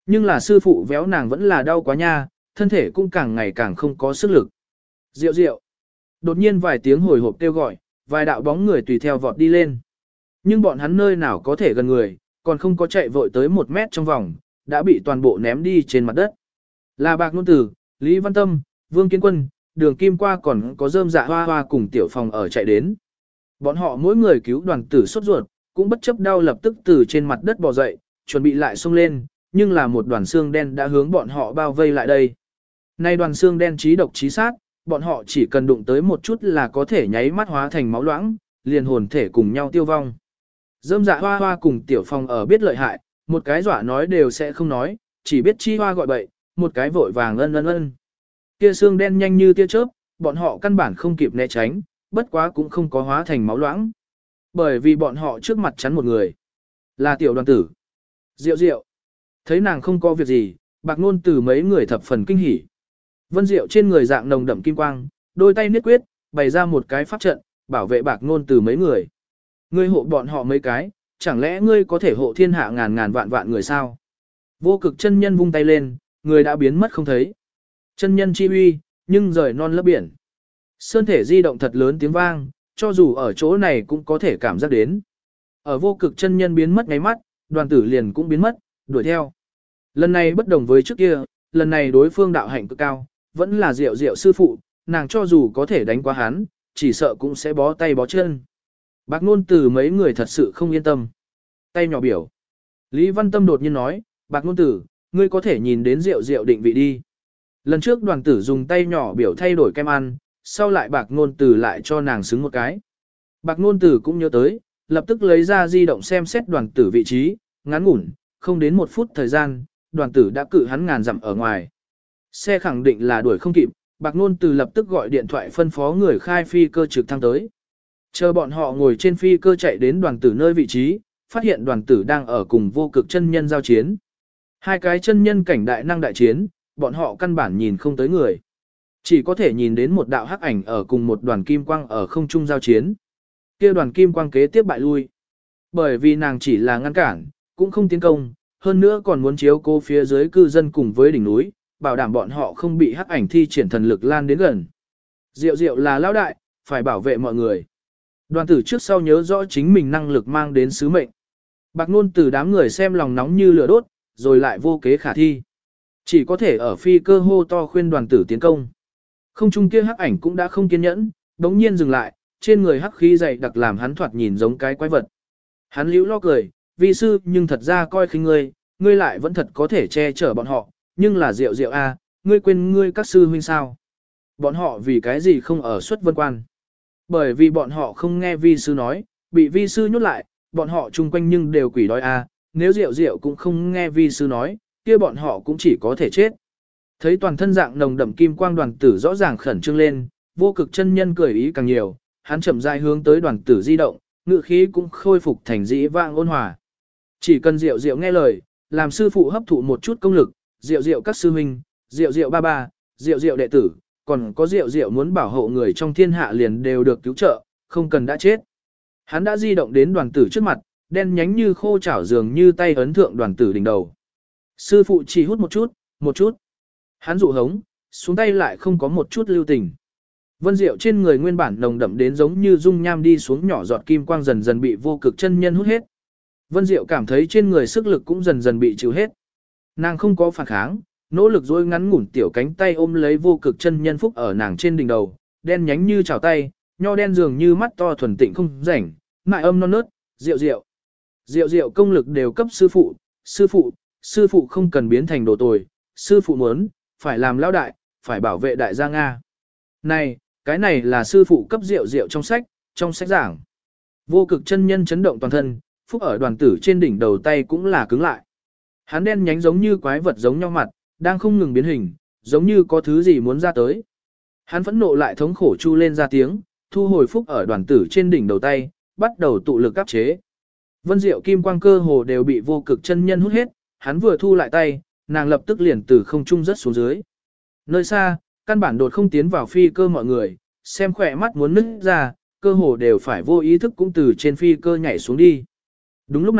Nhưng là sư phụ véo nàng vẫn là đau quá nha, thân thể cũng càng ngày càng không có sức lực. Diệu diệu. Đột nhiên vài tiếng hồi hộp kêu gọi, vài đạo bóng người tùy theo vọt đi lên. Nhưng bọn hắn nơi nào có thể gần người, còn không có chạy vội tới một mét trong vòng, đã bị toàn bộ ném đi trên mặt đất. Là Bạc Nôn Tử, Lý Văn Tâm, Vương Kiến Quân, Đường Kim qua còn có Rơm Dạ Hoa Hoa cùng Tiểu Phòng ở chạy đến. Bọn họ mỗi người cứu đoàn tử sốt ruột, cũng bất chấp đau lập tức từ trên mặt đất bò dậy, chuẩn bị lại xông lên, nhưng là một đoàn xương đen đã hướng bọn họ bao vây lại đây. Nay đoàn xương đen trí độc trí sát, bọn họ chỉ cần đụng tới một chút là có thể nháy mắt hóa thành máu loãng, liền hồn thể cùng nhau tiêu vong. Rơm Dạ Hoa Hoa cùng Tiểu Phong ở biết lợi hại, một cái dọa nói đều sẽ không nói, chỉ biết chi hoa gọi bậy, một cái vội vàng ân ân ân. Kia xương đen nhanh như tia chớp, bọn họ căn bản không kịp né tránh, bất quá cũng không có hóa thành máu loãng. Bởi vì bọn họ trước mặt chắn một người, là Tiểu Đoàn Tử. Diệu diệu. Thấy nàng không có việc gì, Bạc Nôn Tử mấy người thập phần kinh hỉ. Vân Diệu trên người dạng nồng đậm kim quang, đôi tay niết quyết, bày ra một cái pháp trận, bảo vệ Bạc Nôn Tử mấy người. Ngươi hộ bọn họ mấy cái, chẳng lẽ ngươi có thể hộ thiên hạ ngàn ngàn vạn vạn người sao? Vô Cực chân nhân vung tay lên, người đã biến mất không thấy. Chân nhân chi uy, nhưng rời non lấp biển. Sơn thể di động thật lớn tiếng vang, cho dù ở chỗ này cũng có thể cảm giác đến. Ở Vô Cực chân nhân biến mất ngay mắt, đoàn tử liền cũng biến mất, đuổi theo. Lần này bất đồng với trước kia, lần này đối phương đạo hạnh cực cao, vẫn là Diệu Diệu sư phụ, nàng cho dù có thể đánh qua hắn, chỉ sợ cũng sẽ bó tay bó chân. Bạc Nôn Tử mấy người thật sự không yên tâm. Tay nhỏ biểu. Lý Văn Tâm đột nhiên nói, Bạc Nôn Tử, ngươi có thể nhìn đến Diệu Diệu định vị đi. Lần trước đoàn tử dùng tay nhỏ biểu thay đổi kem ăn, sau lại Bạc Nôn Tử lại cho nàng xứng một cái. Bạc Nôn Tử cũng nhớ tới, lập tức lấy ra di động xem xét đoàn tử vị trí, ngắn ngủn, không đến một phút thời gian, đoàn tử đã cự hắn ngàn dặm ở ngoài. Xe khẳng định là đuổi không kịp, Bạc Nôn Tử lập tức gọi điện thoại phân phó người khai phi cơ trực thăng tới. Chờ bọn họ ngồi trên phi cơ chạy đến đoàn tử nơi vị trí, phát hiện đoàn tử đang ở cùng Vô Cực chân nhân giao chiến. Hai cái chân nhân cảnh đại năng đại chiến, bọn họ căn bản nhìn không tới người. Chỉ có thể nhìn đến một đạo hắc ảnh ở cùng một đoàn kim quang ở không trung giao chiến. Kia đoàn kim quang kế tiếp bại lui. Bởi vì nàng chỉ là ngăn cản, cũng không tiến công, hơn nữa còn muốn chiếu cố phía dưới cư dân cùng với đỉnh núi, bảo đảm bọn họ không bị hắc ảnh thi triển thần lực lan đến gần. Diệu Diệu là lão đại, phải bảo vệ mọi người. Đoàn tử trước sau nhớ rõ chính mình năng lực mang đến sứ mệnh. Bạc Nôn Tử đám người xem lòng nóng như lửa đốt, rồi lại vô kế khả thi. Chỉ có thể ở phi cơ hô to khuyên đoàn tử tiến công. Không trung kia hắc ảnh cũng đã không kiên nhẫn, đống nhiên dừng lại, trên người hắc khí dày đặc làm hắn thoạt nhìn giống cái quái vật. Hắn liễu lo cười, vi sư nhưng thật ra coi khinh ngươi, ngươi lại vẫn thật có thể che chở bọn họ, nhưng là Diệu Diệu a, ngươi quên ngươi các sư huynh sao? Bọn họ vì cái gì không ở xuất vân quan? Bởi vì bọn họ không nghe vi sư nói, bị vi sư nhốt lại, bọn họ chung quanh nhưng đều quỷ đói a, nếu Diệu Diệu cũng không nghe vi sư nói, kia bọn họ cũng chỉ có thể chết. Thấy toàn thân dạng nồng đậm kim quang đoàn tử rõ ràng khẩn trương lên, Vô Cực chân nhân cười ý càng nhiều, hắn chậm rãi hướng tới đoàn tử di động, ngự khí cũng khôi phục thành dĩ vãng ôn hòa. Chỉ cần Diệu Diệu nghe lời, làm sư phụ hấp thụ một chút công lực, Diệu Diệu các sư huynh, Diệu Diệu ba ba, Diệu Diệu đệ tử, còn có Diệu Diệu muốn bảo hộ người trong thiên hạ liền đều được cứu trợ, không cần đã chết. Hắn đã di động đến đoàn tử trước mặt, đen nhánh như khô chảo dường như tay ấn thượng đoàn tử đỉnh đầu. Sư phụ chỉ hút một chút, một chút. Hắn dụ hống, xuống tay lại không có một chút lưu tình. Vân Diệu trên người nguyên bản nồng đậm đến giống như dung nham đi xuống nhỏ giọt kim quang dần dần bị Vô Cực chân nhân hút hết. Vân Diệu cảm thấy trên người sức lực cũng dần dần bị chịu hết. Nàng không có phản kháng, nỗ lực dối ngắn ngủn tiểu cánh tay ôm lấy Vô Cực chân nhân phúc ở nàng trên đỉnh đầu, đen nhánh như chảo tay, nho đen dường như mắt to thuần tịnh không rảnh, mại âm non nớt, Diệu Diệu. Diệu Diệu công lực đều cấp sư phụ, sư phụ, sư phụ không cần biến thành đồ tồi, sư phụ muốn, phải làm lão đại, phải bảo vệ đại gia Nga. Này, cái này là sư phụ cấp Diệu Diệu trong sách, trong sách giảng. Vô Cực chân nhân chấn động toàn thân, phúc ở đoàn tử trên đỉnh đầu tay cũng là cứng lại. Hắn đen nhánh giống như quái vật giống nhau mặt, đang không ngừng biến hình, giống như có thứ gì muốn ra tới. Hắn phẫn nộ lại thống khổ chu lên ra tiếng, thu hồi phúc ở đoàn tử trên đỉnh đầu tay, bắt đầu tụ lực áp chế. Vân Diệu kim quang cơ hồ đều bị Vô Cực chân nhân hút hết, hắn vừa thu lại tay, nàng lập tức liền từ không trung rớt xuống dưới. Nơi xa, căn bản đột không tiến vào phi cơ mọi người, xem khỏe mắt muốn nứt ra, cơ hồ đều phải vô ý thức cũng từ trên phi cơ nhảy xuống đi. Đúng lúc này,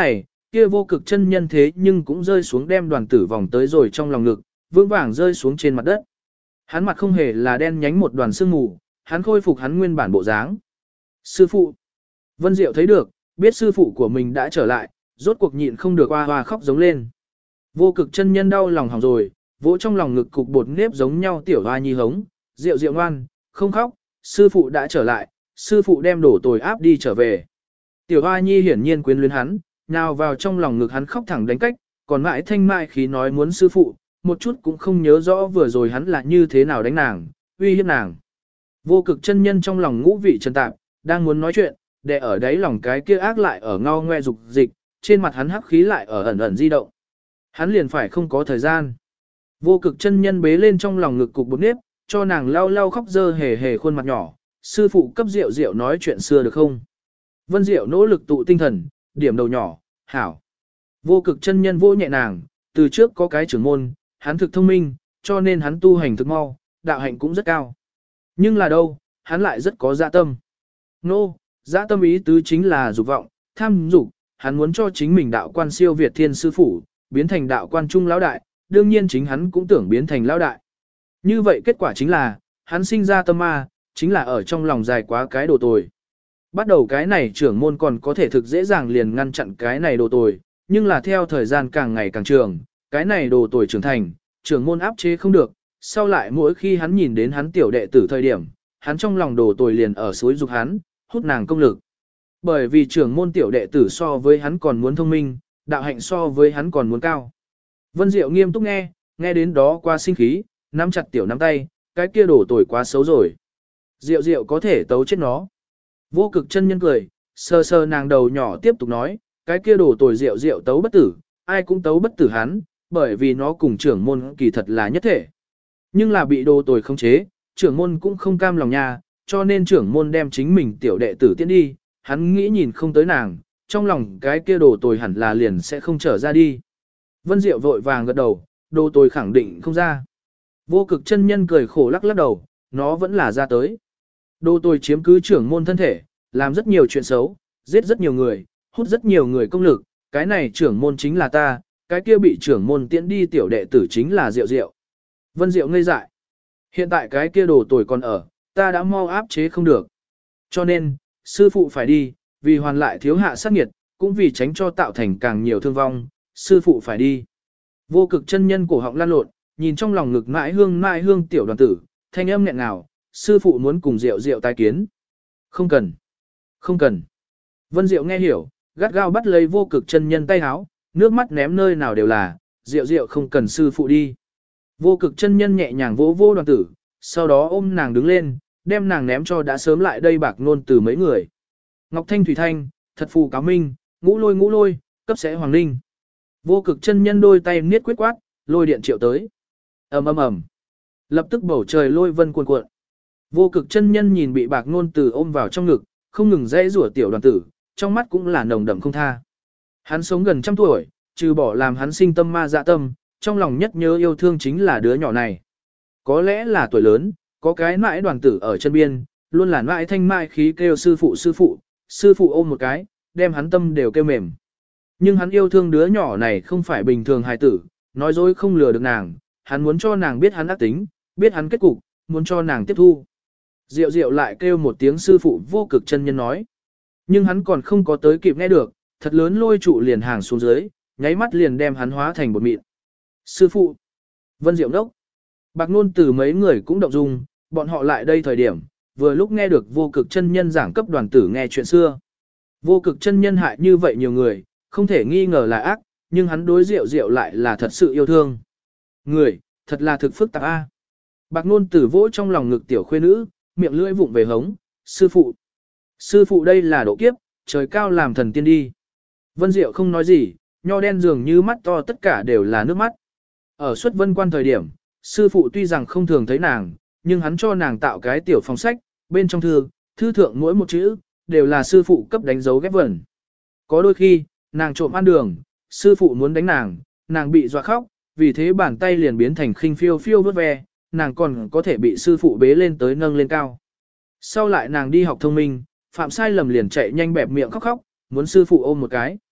kia vô cực chân nhân thế nhưng cũng rơi xuống đem đoàn tử vòng tới rồi trong lòng ngực, vững vàng rơi xuống trên mặt đất. Hắn mặt không hề là đen nhánh một đoàn sương mù, hắn khôi phục hắn nguyên bản bộ dáng. Sư phụ. Vân Diệu thấy được, biết sư phụ của mình đã trở lại, rốt cuộc nhịn không được hoa hoa khóc giống lên. Vô cực chân nhân đau lòng hỏng rồi, vỗ trong lòng ngực cục bột nếp giống nhau tiểu hoa nhi hống, Diệu Diệu ngoan, không khóc, sư phụ đã trở lại, sư phụ đem đổ tồi áp đi trở về. Tiểu hoa nhi hiển nhiên quyến luyến hắn, nào vào trong lòng ngực hắn khóc thẳng đánh cách, còn mãi thanh mại khí nói muốn sư phụ, một chút cũng không nhớ rõ vừa rồi hắn là như thế nào đánh nàng, uy hiếp nàng. Vô cực chân nhân trong lòng ngũ vị trần tạp, đang muốn nói chuyện, để ở đấy lòng cái kia ác lại ở ngao ngoe dục dịch, trên mặt hắn hắc khí lại ở ẩn ẩn di động. Hắn liền phải không có thời gian. Vô cực chân nhân bế lên trong lòng ngực cục bột nếp, cho nàng lau lau khóc dơ hề hề khuôn mặt nhỏ, sư phụ cấp Diệu Diệu nói chuyện xưa được không? Vân Diệu nỗ lực tụ tinh thần, điểm đầu nhỏ, hảo. Vô cực chân nhân vô nhẹ nàng, từ trước có cái trưởng môn, hắn thực thông minh, cho nên hắn tu hành thực mau, đạo hạnh cũng rất cao. Nhưng là đâu, hắn lại rất có dạ tâm. Nô, no, dạ tâm ý tứ chính là dục vọng, tham dục, hắn muốn cho chính mình đạo quan siêu việt thiên sư phủ, biến thành đạo quan trung lão đại, đương nhiên chính hắn cũng tưởng biến thành lão đại. Như vậy kết quả chính là, hắn sinh ra tâm ma, chính là ở trong lòng dài quá cái đồ tồi. Bắt đầu cái này trưởng môn còn có thể thực dễ dàng liền ngăn chặn cái này đồ tồi, nhưng là theo thời gian càng ngày càng trường, cái này đồ tồi trưởng thành, trưởng môn áp chế không được, sau lại mỗi khi hắn nhìn đến hắn tiểu đệ tử thời điểm, hắn trong lòng đồ tồi liền ở suối dục hắn, hút nàng công lực. Bởi vì trưởng môn tiểu đệ tử so với hắn còn muốn thông minh, đạo hạnh so với hắn còn muốn cao. Vân Diệu nghiêm túc nghe, nghe đến đó qua sinh khí, nắm chặt tiểu nắm tay, cái kia đồ tồi quá xấu rồi. Diệu Diệu có thể tấu chết nó. Vô cực chân nhân cười, sờ sờ nàng đầu nhỏ tiếp tục nói, cái kia đồ tồi Diệu Diệu tấu bất tử, ai cũng tấu bất tử hắn, bởi vì nó cùng trưởng môn kỳ thật là nhất thể. Nhưng là bị đồ tồi khống chế, trưởng môn cũng không cam lòng nha, cho nên trưởng môn đem chính mình tiểu đệ tử tiễn đi, hắn nghĩ nhìn không tới nàng, trong lòng cái kia đồ tồi hẳn là liền sẽ không trở ra đi. Vân Diệu vội vàng gật đầu, đồ tồi khẳng định không ra. Vô cực chân nhân cười khổ lắc lắc đầu, nó vẫn là ra tới. Đồ tồi chiếm cứ trưởng môn thân thể, làm rất nhiều chuyện xấu, giết rất nhiều người, hút rất nhiều người công lực, cái này trưởng môn chính là ta, cái kia bị trưởng môn tiễn đi tiểu đệ tử chính là Diệu Diệu. Vân Diệu ngây dại. Hiện tại cái kia đồ tồi còn ở, ta đã mau áp chế không được. Cho nên, sư phụ phải đi, vì hoàn lại thiếu hạ sát nghiệt, cũng vì tránh cho tạo thành càng nhiều thương vong, sư phụ phải đi. Vô cực chân nhân cổ họng lan lộn, nhìn trong lòng ngực mãi hương mãi hương tiểu đoàn tử, thanh âm nghẹn ngào, sư phụ muốn cùng Diệu Diệu tái kiến. Không cần. Không cần. Vân Diệu nghe hiểu, gắt gao bắt lấy vô cực chân nhân tay háo, nước mắt ném nơi nào đều là, Diệu Diệu không cần sư phụ đi. Vô cực chân nhân nhẹ nhàng vỗ vô đoàn tử, sau đó ôm nàng đứng lên, đem nàng ném cho đã sớm lại đây bạc nôn từ mấy người. Ngọc Thanh Thủy Thanh, thật phù cáo minh, ngũ lôi ngũ lôi, cấp sẽ hoàng ninh. Vô cực chân nhân đôi tay niết quyết quát, lôi điện triệu tới. ầm ầm ầm, lập tức bầu trời lôi vân cuồn cuộn. Vô cực chân nhân nhìn bị bạc nôn từ ôm vào trong ngực, không ngừng dãy rủa tiểu đoàn tử, trong mắt cũng là nồng đậm không tha. Hắn sống gần trăm tuổi, trừ bỏ làm hắn sinh tâm ma dạ tâm, trong lòng nhất nhớ yêu thương chính là đứa nhỏ này. Có lẽ là tuổi lớn, có cái mãi đoàn tử ở chân biên, luôn là mãi thanh mại khí kêu sư phụ sư phụ, sư phụ ôm một cái, đem hắn tâm đều kêu mềm. Nhưng hắn yêu thương đứa nhỏ này không phải bình thường hài tử, nói dối không lừa được nàng, hắn muốn cho nàng biết hắn ác tính, biết hắn kết cục, muốn cho nàng tiếp thu. Diệu Diệu lại kêu một tiếng sư phụ vô cực chân nhân nói. Nhưng hắn còn không có tới kịp nghe được, thật lớn lôi trụ liền hàng xuống dưới, nháy mắt liền đem hắn hóa thành bột mịn. Sư phụ. Vân Diệu đốc. Bạc nôn từ mấy người cũng động dung, bọn họ lại đây thời điểm, vừa lúc nghe được vô cực chân nhân giảng cấp đoàn tử nghe chuyện xưa. Vô cực chân nhân hại như vậy nhiều người, không thể nghi ngờ là ác, nhưng hắn đối Diệu Diệu lại là thật sự yêu thương. Người, thật là thực phức tạp a. Bạc nôn tử vỗ trong lòng ngực tiểu khuê nữ, miệng lưỡi vụng về hống, sư phụ. Sư phụ đây là độ kiếp, trời cao làm thần tiên đi. Vân Diệu không nói gì, nho đen dường như mắt to tất cả đều là nước mắt. Ở xuất vân quan thời điểm, sư phụ tuy rằng không thường thấy nàng, nhưng hắn cho nàng tạo cái tiểu phòng sách, bên trong thư, thư thượng mỗi một chữ, đều là sư phụ cấp đánh dấu ghép vẩn. Có đôi khi, nàng trộm ăn đường, sư phụ muốn đánh nàng, nàng bị dọa khóc, vì thế bàn tay liền biến thành khinh phiêu phiêu vớt ve, nàng còn có thể bị sư phụ bế lên tới nâng lên cao. Sau lại nàng đi học thông minh, phạm sai lầm liền chạy nhanh bẹp miệng khóc khóc, muốn sư phụ ôm một cái.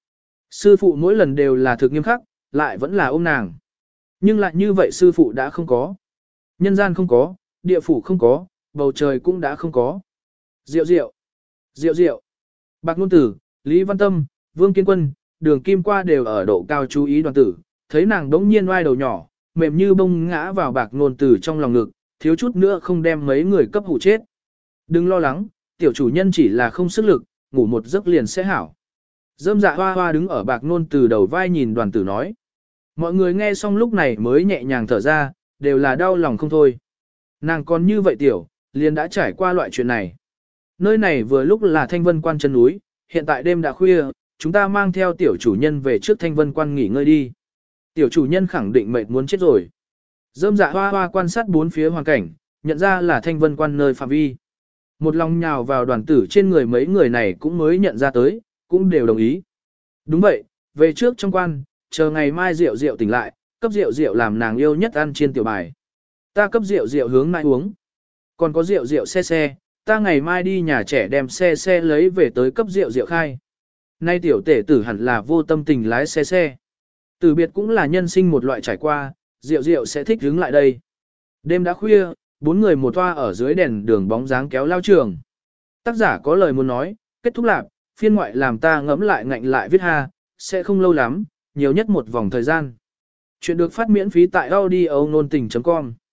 Sư phụ mỗi lần đều là thực nghiêm khắc, lại vẫn là ôm nàng. Nhưng lại như vậy sư phụ đã không có. Nhân gian không có, địa phủ không có, bầu trời cũng đã không có. Diệu diệu, diệu diệu. Bạc Nôn Tử, Lý Văn Tâm, Vương Kiến Quân, Đường Kim Qua đều ở độ cao chú ý đoàn tử, thấy nàng đống nhiên oai đầu nhỏ, mềm như bông ngã vào Bạc Nôn Tử trong lòng ngực, thiếu chút nữa không đem mấy người cấp hụ chết. Đừng lo lắng, tiểu chủ nhân chỉ là không sức lực, ngủ một giấc liền sẽ hảo. Dâm dạ hoa hoa đứng ở Bạc Nôn Tử đầu vai nhìn đoàn tử nói. Mọi người nghe xong lúc này mới nhẹ nhàng thở ra, đều là đau lòng không thôi. Nàng còn như vậy tiểu, liền đã trải qua loại chuyện này. Nơi này vừa lúc là Thanh Vân Quan chân núi, hiện tại đêm đã khuya, chúng ta mang theo tiểu chủ nhân về trước Thanh Vân Quan nghỉ ngơi đi. Tiểu chủ nhân khẳng định mệt muốn chết rồi. Dâm dạ hoa hoa quan sát bốn phía hoàn cảnh, nhận ra là Thanh Vân Quan nơi phạm vi. Một lòng nhào vào đoàn tử trên người mấy người này cũng mới nhận ra tới, cũng đều đồng ý. Đúng vậy, về trước trong quan, chờ ngày mai rượu rượu tỉnh lại, cấp rượu rượu làm nàng yêu nhất ăn chiên tiểu bài. Ta cấp rượu rượu hướng nãi uống. Còn có rượu rượu xe xe, ta ngày mai đi nhà trẻ đem xe xe lấy về tới cấp rượu rượu khai. Nay tiểu tể tử hẳn là vô tâm tình lái xe xe. Từ biệt cũng là nhân sinh một loại trải qua, rượu rượu sẽ thích hướng lại đây. Đêm đã khuya, bốn người một toa ở dưới đèn đường bóng dáng kéo lao trường. Tác giả có lời muốn nói, kết thúc lạc, phiên ngoại làm ta ngẫm lại ngạnh lại viết ha, sẽ không lâu lắm, nhiều nhất một vòng thời gian. Chuyện được phát miễn phí tại audio nôn tình chấm com